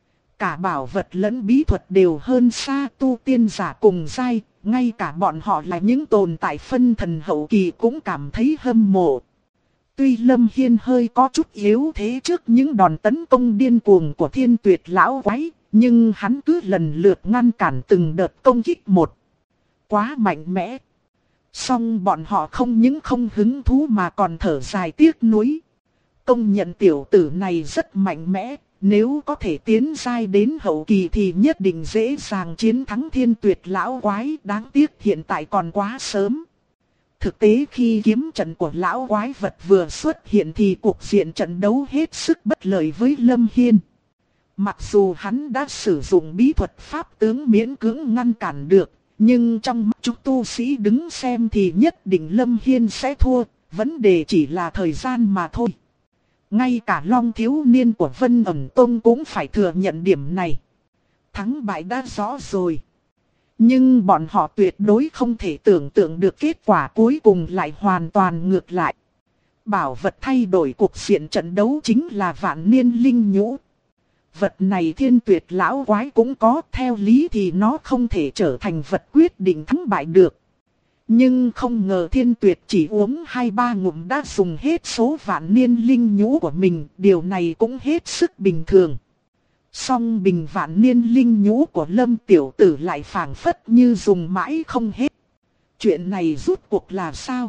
Cả bảo vật lẫn bí thuật đều hơn xa tu tiên giả cùng giai, ngay cả bọn họ là những tồn tại phân thần hậu kỳ cũng cảm thấy hâm mộ. Tuy Lâm Hiên hơi có chút yếu thế trước những đòn tấn công điên cuồng của Thiên Tuyệt lão quái, nhưng hắn cứ lần lượt ngăn cản từng đợt công kích một. Quá mạnh mẽ. Song bọn họ không những không hứng thú mà còn thở dài tiếc nuối. Công nhận tiểu tử này rất mạnh mẽ, nếu có thể tiến giai đến hậu kỳ thì nhất định dễ dàng chiến thắng Thiên Tuyệt lão quái, đáng tiếc hiện tại còn quá sớm. Thực tế khi kiếm trận của lão quái vật vừa xuất hiện thì cuộc diện trận đấu hết sức bất lợi với Lâm Hiên. Mặc dù hắn đã sử dụng bí thuật pháp tướng miễn cưỡng ngăn cản được, nhưng trong mắt chúng tu sĩ đứng xem thì nhất định Lâm Hiên sẽ thua, vấn đề chỉ là thời gian mà thôi. Ngay cả Long thiếu niên của Vân Ẩn Tông cũng phải thừa nhận điểm này. Thắng bại đã rõ rồi. Nhưng bọn họ tuyệt đối không thể tưởng tượng được kết quả cuối cùng lại hoàn toàn ngược lại. Bảo vật thay đổi cuộc diện trận đấu chính là Vạn Niên Linh Nhũ. Vật này Thiên Tuyệt lão quái cũng có, theo lý thì nó không thể trở thành vật quyết định thắng bại được. Nhưng không ngờ Thiên Tuyệt chỉ uống 2-3 ngụm đã dùng hết số Vạn Niên Linh Nhũ của mình, điều này cũng hết sức bình thường. Song bình Vạn Niên Linh Nhũ của Lâm tiểu tử lại phảng phất như dùng mãi không hết. Chuyện này rốt cuộc là sao?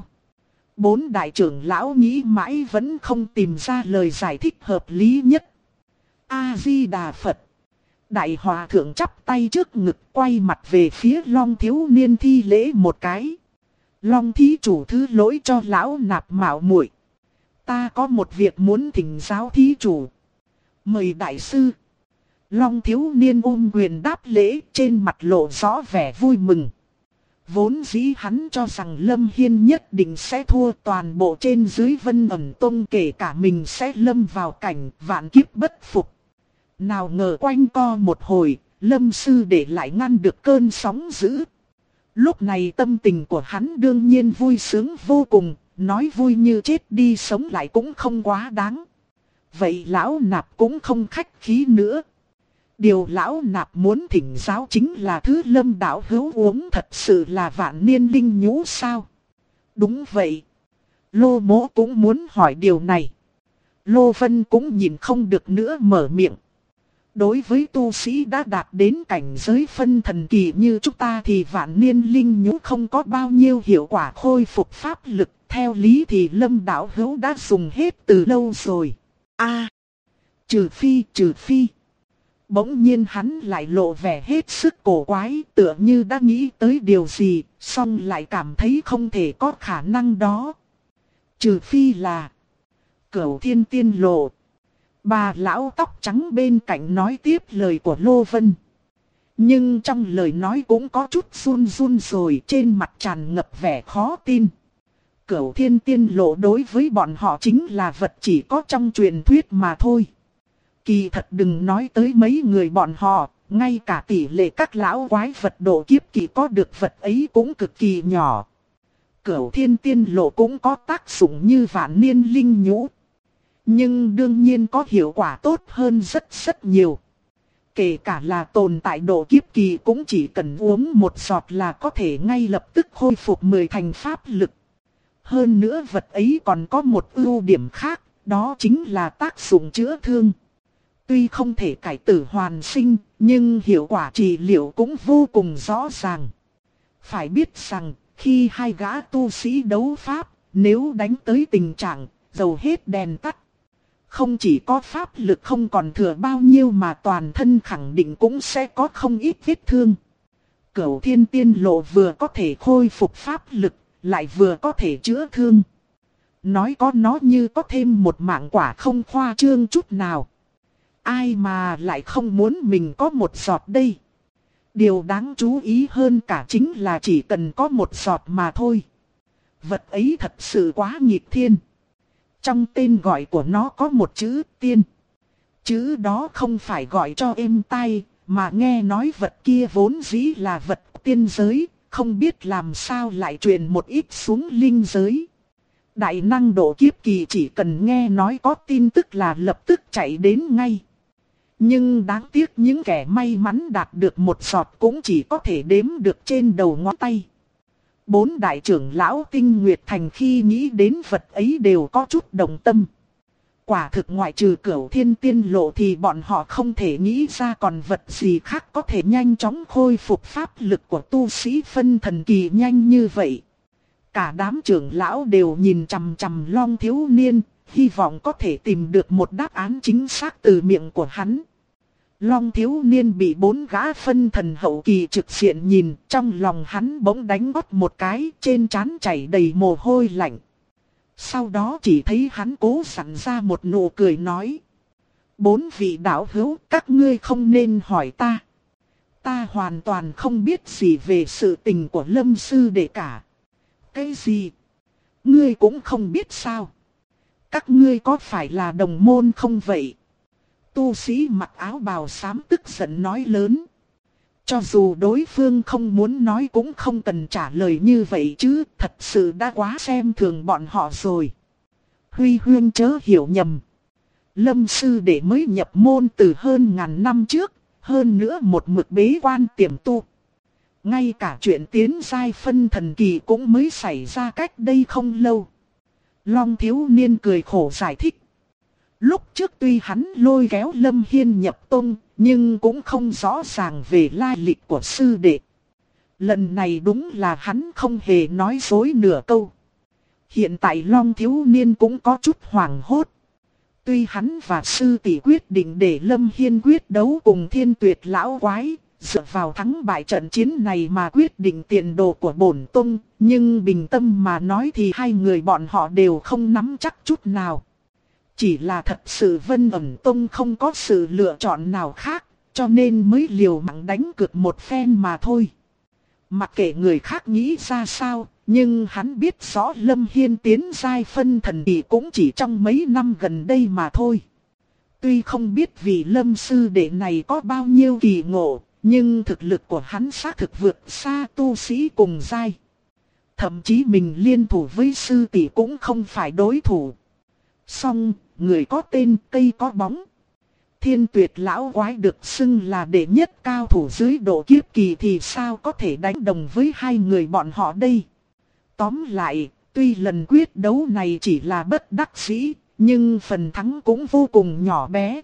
4 đại trưởng lão nghĩ mãi vẫn không tìm ra lời giải thích hợp lý nhất. A-di-đà Phật. Đại hòa thượng chắp tay trước ngực quay mặt về phía Long thiếu niên thi lễ một cái. Long thí chủ thứ lỗi cho lão nạp mạo muội. Ta có một việc muốn thỉnh giáo thí chủ. Mời đại sư. Long thiếu niên ôm quyền đáp lễ, trên mặt lộ rõ vẻ vui mừng. Vốn dĩ hắn cho rằng Lâm Hiên nhất định sẽ thua, toàn bộ trên dưới Vân Ẩn Tông kể cả mình sẽ lâm vào cảnh vạn kiếp bất phục. Nào ngờ quanh co một hồi, Lâm sư để lại ngăn được cơn sóng dữ. Lúc này tâm tình của hắn đương nhiên vui sướng vô cùng, nói vui như chết đi sống lại cũng không quá đáng. Vậy lão nạp cũng không khách khí nữa. Điều lão nạp muốn thỉnh giáo chính là thứ Lâm đạo hữu uống thật sự là Vạn Niên Linh Nhũ sao? Đúng vậy. Lô Mỗ cũng muốn hỏi điều này. Lô Vân cũng nhìn không được nữa mở miệng. Đối với tu sĩ đã đạt đến cảnh giới phân thần kỳ như chúng ta thì Vạn Niên Linh Nhũ không có bao nhiêu hiệu quả khôi phục pháp lực. Theo lý thì Lâm đạo hữu đã dùng hết từ lâu rồi. Trừ phi. Bỗng nhiên hắn lại lộ vẻ hết sức cổ quái, tựa như đã nghĩ tới điều gì, song lại cảm thấy không thể có khả năng đó. Trừ phi là Cửu Thiên Tiên Lộ. Bà lão tóc trắng bên cạnh nói tiếp lời của Lô Vân. Nhưng trong lời nói cũng có chút run run rồi, trên mặt tràn ngập vẻ khó tin. Cửu Thiên Tiên Lộ đối với bọn họ chính là vật chỉ có trong truyền thuyết mà thôi. Kỳ thật đừng nói tới mấy người bọn họ, ngay cả tỷ lệ các lão quái vật độ kiếp kỳ có được vật ấy cũng cực kỳ nhỏ. Cửu Thiên Tiên Lộ cũng có tác dụng như Vạn Niên Linh Nhũ. Nhưng đương nhiên có hiệu quả tốt hơn rất nhiều. Kể cả là tồn tại độ kiếp kỳ cũng chỉ cần uống một giọt là có thể ngay lập tức khôi phục 10 thành pháp lực. Hơn nữa vật ấy còn có một ưu điểm khác, đó chính là tác dụng chữa thương. Tuy không thể cải tử hoàn sinh, nhưng hiệu quả trị liệu cũng vô cùng rõ ràng. Phải biết rằng, khi hai gã tu sĩ đấu pháp, nếu đánh tới tình trạng dầu hết đèn tắt, không chỉ có pháp lực không còn thừa bao nhiêu mà toàn thân khẳng định cũng sẽ có không ít vết thương. Cửu Thiên Tiên Lộ vừa có thể khôi phục pháp lực, lại vừa có thể chữa thương. Nói có nó như có thêm một mạng quả không khoa trương chút nào. Ai mà lại không muốn mình có một giọt đây. Điều đáng chú ý hơn cả chính là chỉ cần có một giọt mà thôi. Vật ấy thật sự quá nghịch thiên. Trong tên gọi của nó có một chữ tiên. Chữ đó không phải gọi cho êm tai, mà nghe nói vật kia vốn dĩ là vật tiên giới, không biết làm sao lại truyền một ít xuống linh giới. Đại năng độ kiếp kỳ chỉ cần nghe nói có tin tức là lập tức chạy đến ngay. Nhưng đáng tiếc những kẻ may mắn đạt được một giọt cũng chỉ có thể đếm được trên đầu ngón tay. 4 đại trưởng lão Tinh Nguyệt Thành khi nghĩ đến vật ấy đều có chút động tâm. Quả thực ngoại trừ Cửu Thiên Tiên Lộ thì bọn họ không thể nghĩ ra còn vật gì khác có thể nhanh chóng khôi phục pháp lực của tu sĩ phân thần kỳ nhanh như vậy. Cả đám trưởng lão đều nhìn chằm chằm Long thiếu niên, hy vọng có thể tìm được một đáp án chính xác từ miệng của hắn. Long thiếu niên bị 4 gã phân thần hậu kỳ trực diện nhìn, trong lòng hắn bỗng đánh gót một cái, trên trán chảy đầy mồ hôi lạnh. Sau đó chỉ thấy hắn cố sẵn ra một nụ cười nói: 4 vị đạo hữu, các ngươi không nên hỏi ta. Ta hoàn toàn không biết gì về sự tình của Lâm sư đệ cả. Cái gì? Ngươi cũng không biết sao? Các ngươi có phải là đồng môn không vậy? Tu sĩ mặc áo bào xám tức giận nói lớn. Cho dù đối phương không muốn nói cũng không cần trả lời như vậy chứ, thật sự đã quá xem thường bọn họ rồi. Huy huyên chớ hiểu nhầm. Lâm sư đệ mới nhập môn từ hơn ngàn năm trước, hơn nữa một mực bế quan tiềm tu. Ngay cả chuyện tiến giai phân thần kỳ cũng mới xảy ra cách đây không lâu. Long thiếu niên cười khổ giải thích. Lúc trước tuy hắn lôi kéo Lâm Hiên nhập tông, nhưng cũng không rõ ràng về lai lịch của sư đệ. Lần này đúng là hắn không hề nói dối nửa câu. Hiện tại Long thiếu niên cũng có chút hoảng hốt. Tuy hắn và sư tỷ quyết định để Lâm Hiên quyết đấu cùng Thiên Tuyệt lão quái, dựa vào thắng bại trận chiến này mà quyết định tiền đồ của bổn tông, nhưng bình tâm mà nói thì hai người bọn họ đều không nắm chắc chút nào. Chỉ là thật sự Vân Ẩn Tông không có sự lựa chọn nào khác, cho nên mới liều mạng đánh cược một phen mà thôi. Mặc kệ người khác nghĩ ra sao, nhưng hắn biết rõ Lâm Hiên tiến giai phân thần kỳ cũng chỉ trong mấy năm gần đây mà thôi. Tuy không biết vì Lâm sư đệ này có bao nhiêu kỳ ngộ, nhưng thực lực của hắn xác thực vượt xa tu sĩ cùng giai. Thậm chí mình liên thủ với sư tỷ cũng không phải đối thủ. Song, người có tên cây có bóng. Thiên Tuyệt lão quái được xưng là đệ nhất cao thủ dưới độ kiếp kỳ thì sao có thể đánh đồng với hai người bọn họ đây. Tóm lại, tuy lần quyết đấu này chỉ là bất đắc dĩ, nhưng phần thắng cũng vô cùng nhỏ bé.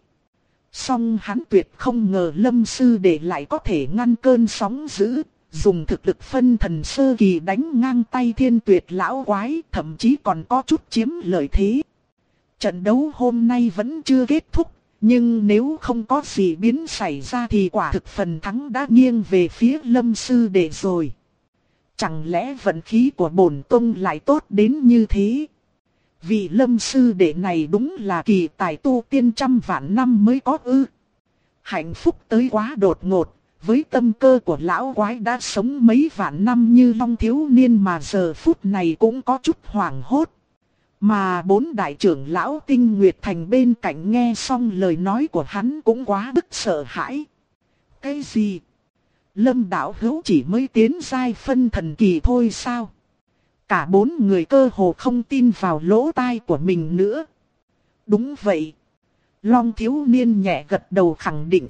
Song hắn tuyệt không ngờ Lâm sư đệ lại có thể ngăn cơn sóng dữ, dùng thực lực phân thần sơ kỳ đánh ngang tay Thiên Tuyệt lão quái, thậm chí còn có chút chiếm lợi thế. Trận đấu hôm nay vẫn chưa kết thúc, nhưng nếu không có gì biến xảy ra thì quả thực phần thắng đã nghiêng về phía Lâm sư đệ rồi. Chẳng lẽ vận khí của bổn tông lại tốt đến như thế? Vị Lâm sư đệ này đúng là kỳ tài tu tiên trăm vạn năm mới có ư. Hạnh phúc tới quá đột ngột, với tâm cơ của lão quái đã sống mấy vạn năm như Long thiếu niên mà giờ phút này cũng có chút hoảng hốt. Mà 4 đại trưởng lão Tinh Nguyệt Thành bên cạnh nghe xong lời nói của hắn cũng quá bức sợ hãi. Cái gì? Lâm đạo hữu chỉ mới tiến giai phân thần kỳ thôi sao? Cả 4 người cơ hồ không tin vào lỗ tai của mình nữa. Đúng vậy. Long thiếu niên nhẹ gật đầu khẳng định.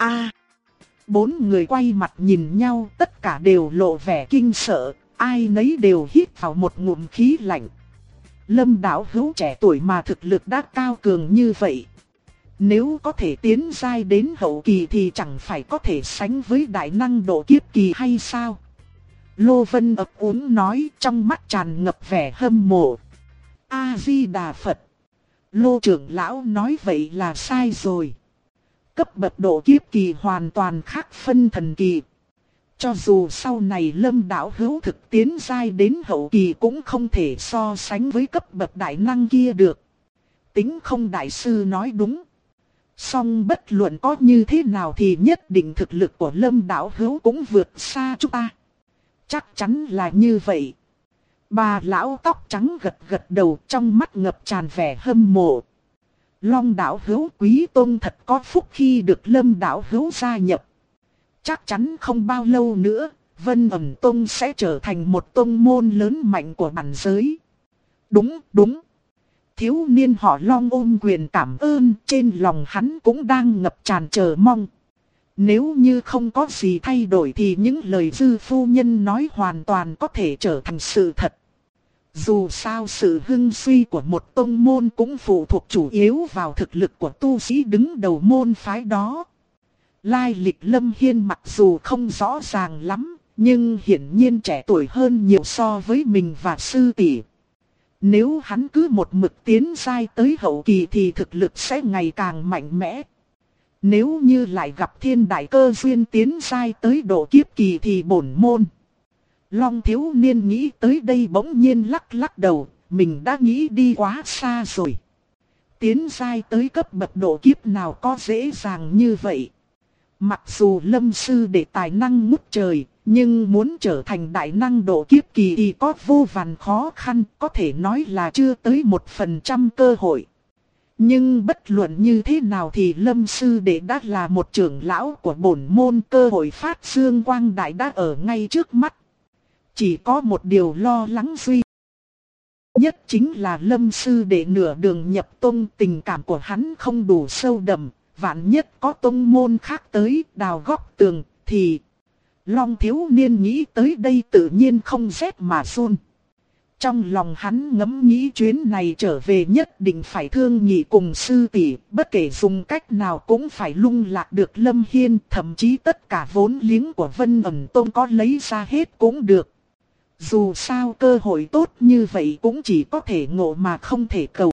4 người quay mặt nhìn nhau, tất cả đều lộ vẻ kinh sợ, ai nấy đều hít vào một ngụm khí lạnh. Lâm đạo hữu trẻ tuổi mà thực lực đã cao cường như vậy. Nếu có thể tiến giai đến hậu kỳ thì chẳng phải có thể sánh với đại năng độ kiếp kỳ hay sao? Lô Vân ấp úng nói, trong mắt tràn ngập vẻ hâm mộ. A-di-đà Phật. Lô trưởng lão nói vậy là sai rồi. Cấp bậc độ kiếp kỳ hoàn toàn khác phân thần kỳ. Cho dù sau này Lâm đạo hữu thực tiến giai đến hậu kỳ cũng không thể so sánh với cấp bậc đại năng kia được. Tính không đại sư nói đúng. Song bất luận có như thế nào thì nhất định thực lực của Lâm đạo hữu cũng vượt xa chúng ta. Chắc chắn là như vậy. Bà lão tóc trắng gật gật đầu, trong mắt ngập tràn vẻ hâm mộ. Long đạo hữu quý tôn thật có phúc khi được Lâm đạo hữu gia nhập. Chắc chắn không bao lâu nữa, Vân Ẩn Tông sẽ trở thành một tông môn lớn mạnh của bản giới. Đúng, đúng. Thiếu niên họ Long ôm quyền cảm ơn, trên lòng hắn cũng đang ngập tràn chờ mong. Nếu như không có gì thay đổi thì những lời dư phu nhân nói hoàn toàn có thể trở thành sự thật. Dù sao sự hưng suy của một tông môn cũng phụ thuộc chủ yếu vào thực lực của tu sĩ đứng đầu môn phái đó. Lai lịch Lâm Hiên mặc dù không rõ ràng lắm, nhưng hiển nhiên trẻ tuổi hơn nhiều so với mình và sư tỷ. Nếu hắn cứ một mực tiến giai tới hậu kỳ thì thực lực sẽ ngày càng mạnh mẽ. Nếu như lại gặp thiên đại cơ duyên tiến giai tới độ kiếp kỳ thì bổn môn. Long thiếu niên nghĩ tới đây bỗng nhiên lắc lắc đầu, mình đã nghĩ đi quá xa rồi. Tiến giai tới cấp bậc độ kiếp nào có dễ dàng như vậy. Mặc dù Lâm sư đệ tài năng ngút trời, nhưng muốn trở thành đại năng độ kiếp kỳ thì có vô vàn khó khăn, có thể nói là chưa tới 1% cơ hội. Nhưng bất luận như thế nào thì Lâm sư đệ đã là một trưởng lão của bổn môn, cơ hội phát dương quang đại đã ở ngay trước mắt. Chỉ có một điều lo lắng duy nhất chính là Lâm sư đệ nửa đường nhập tông, tình cảm của hắn không đủ sâu đậm, vạn nhất có tông môn khác tới đào góc tường thì... Long thiếu niên nghĩ tới đây tự nhiên không rét mà run. Trong lòng hắn ngẫm nghĩ chuyến này trở về nhất định phải thương nghị cùng sư tỷ, bất kể dùng cách nào cũng phải lung lạc được Lâm Hiên, thậm chí tất cả vốn liếng của Vân Ẩn Tông có lấy ra hết cũng được. Dù sao cơ hội tốt như vậy cũng chỉ có thể ngộ mà không thể cầu.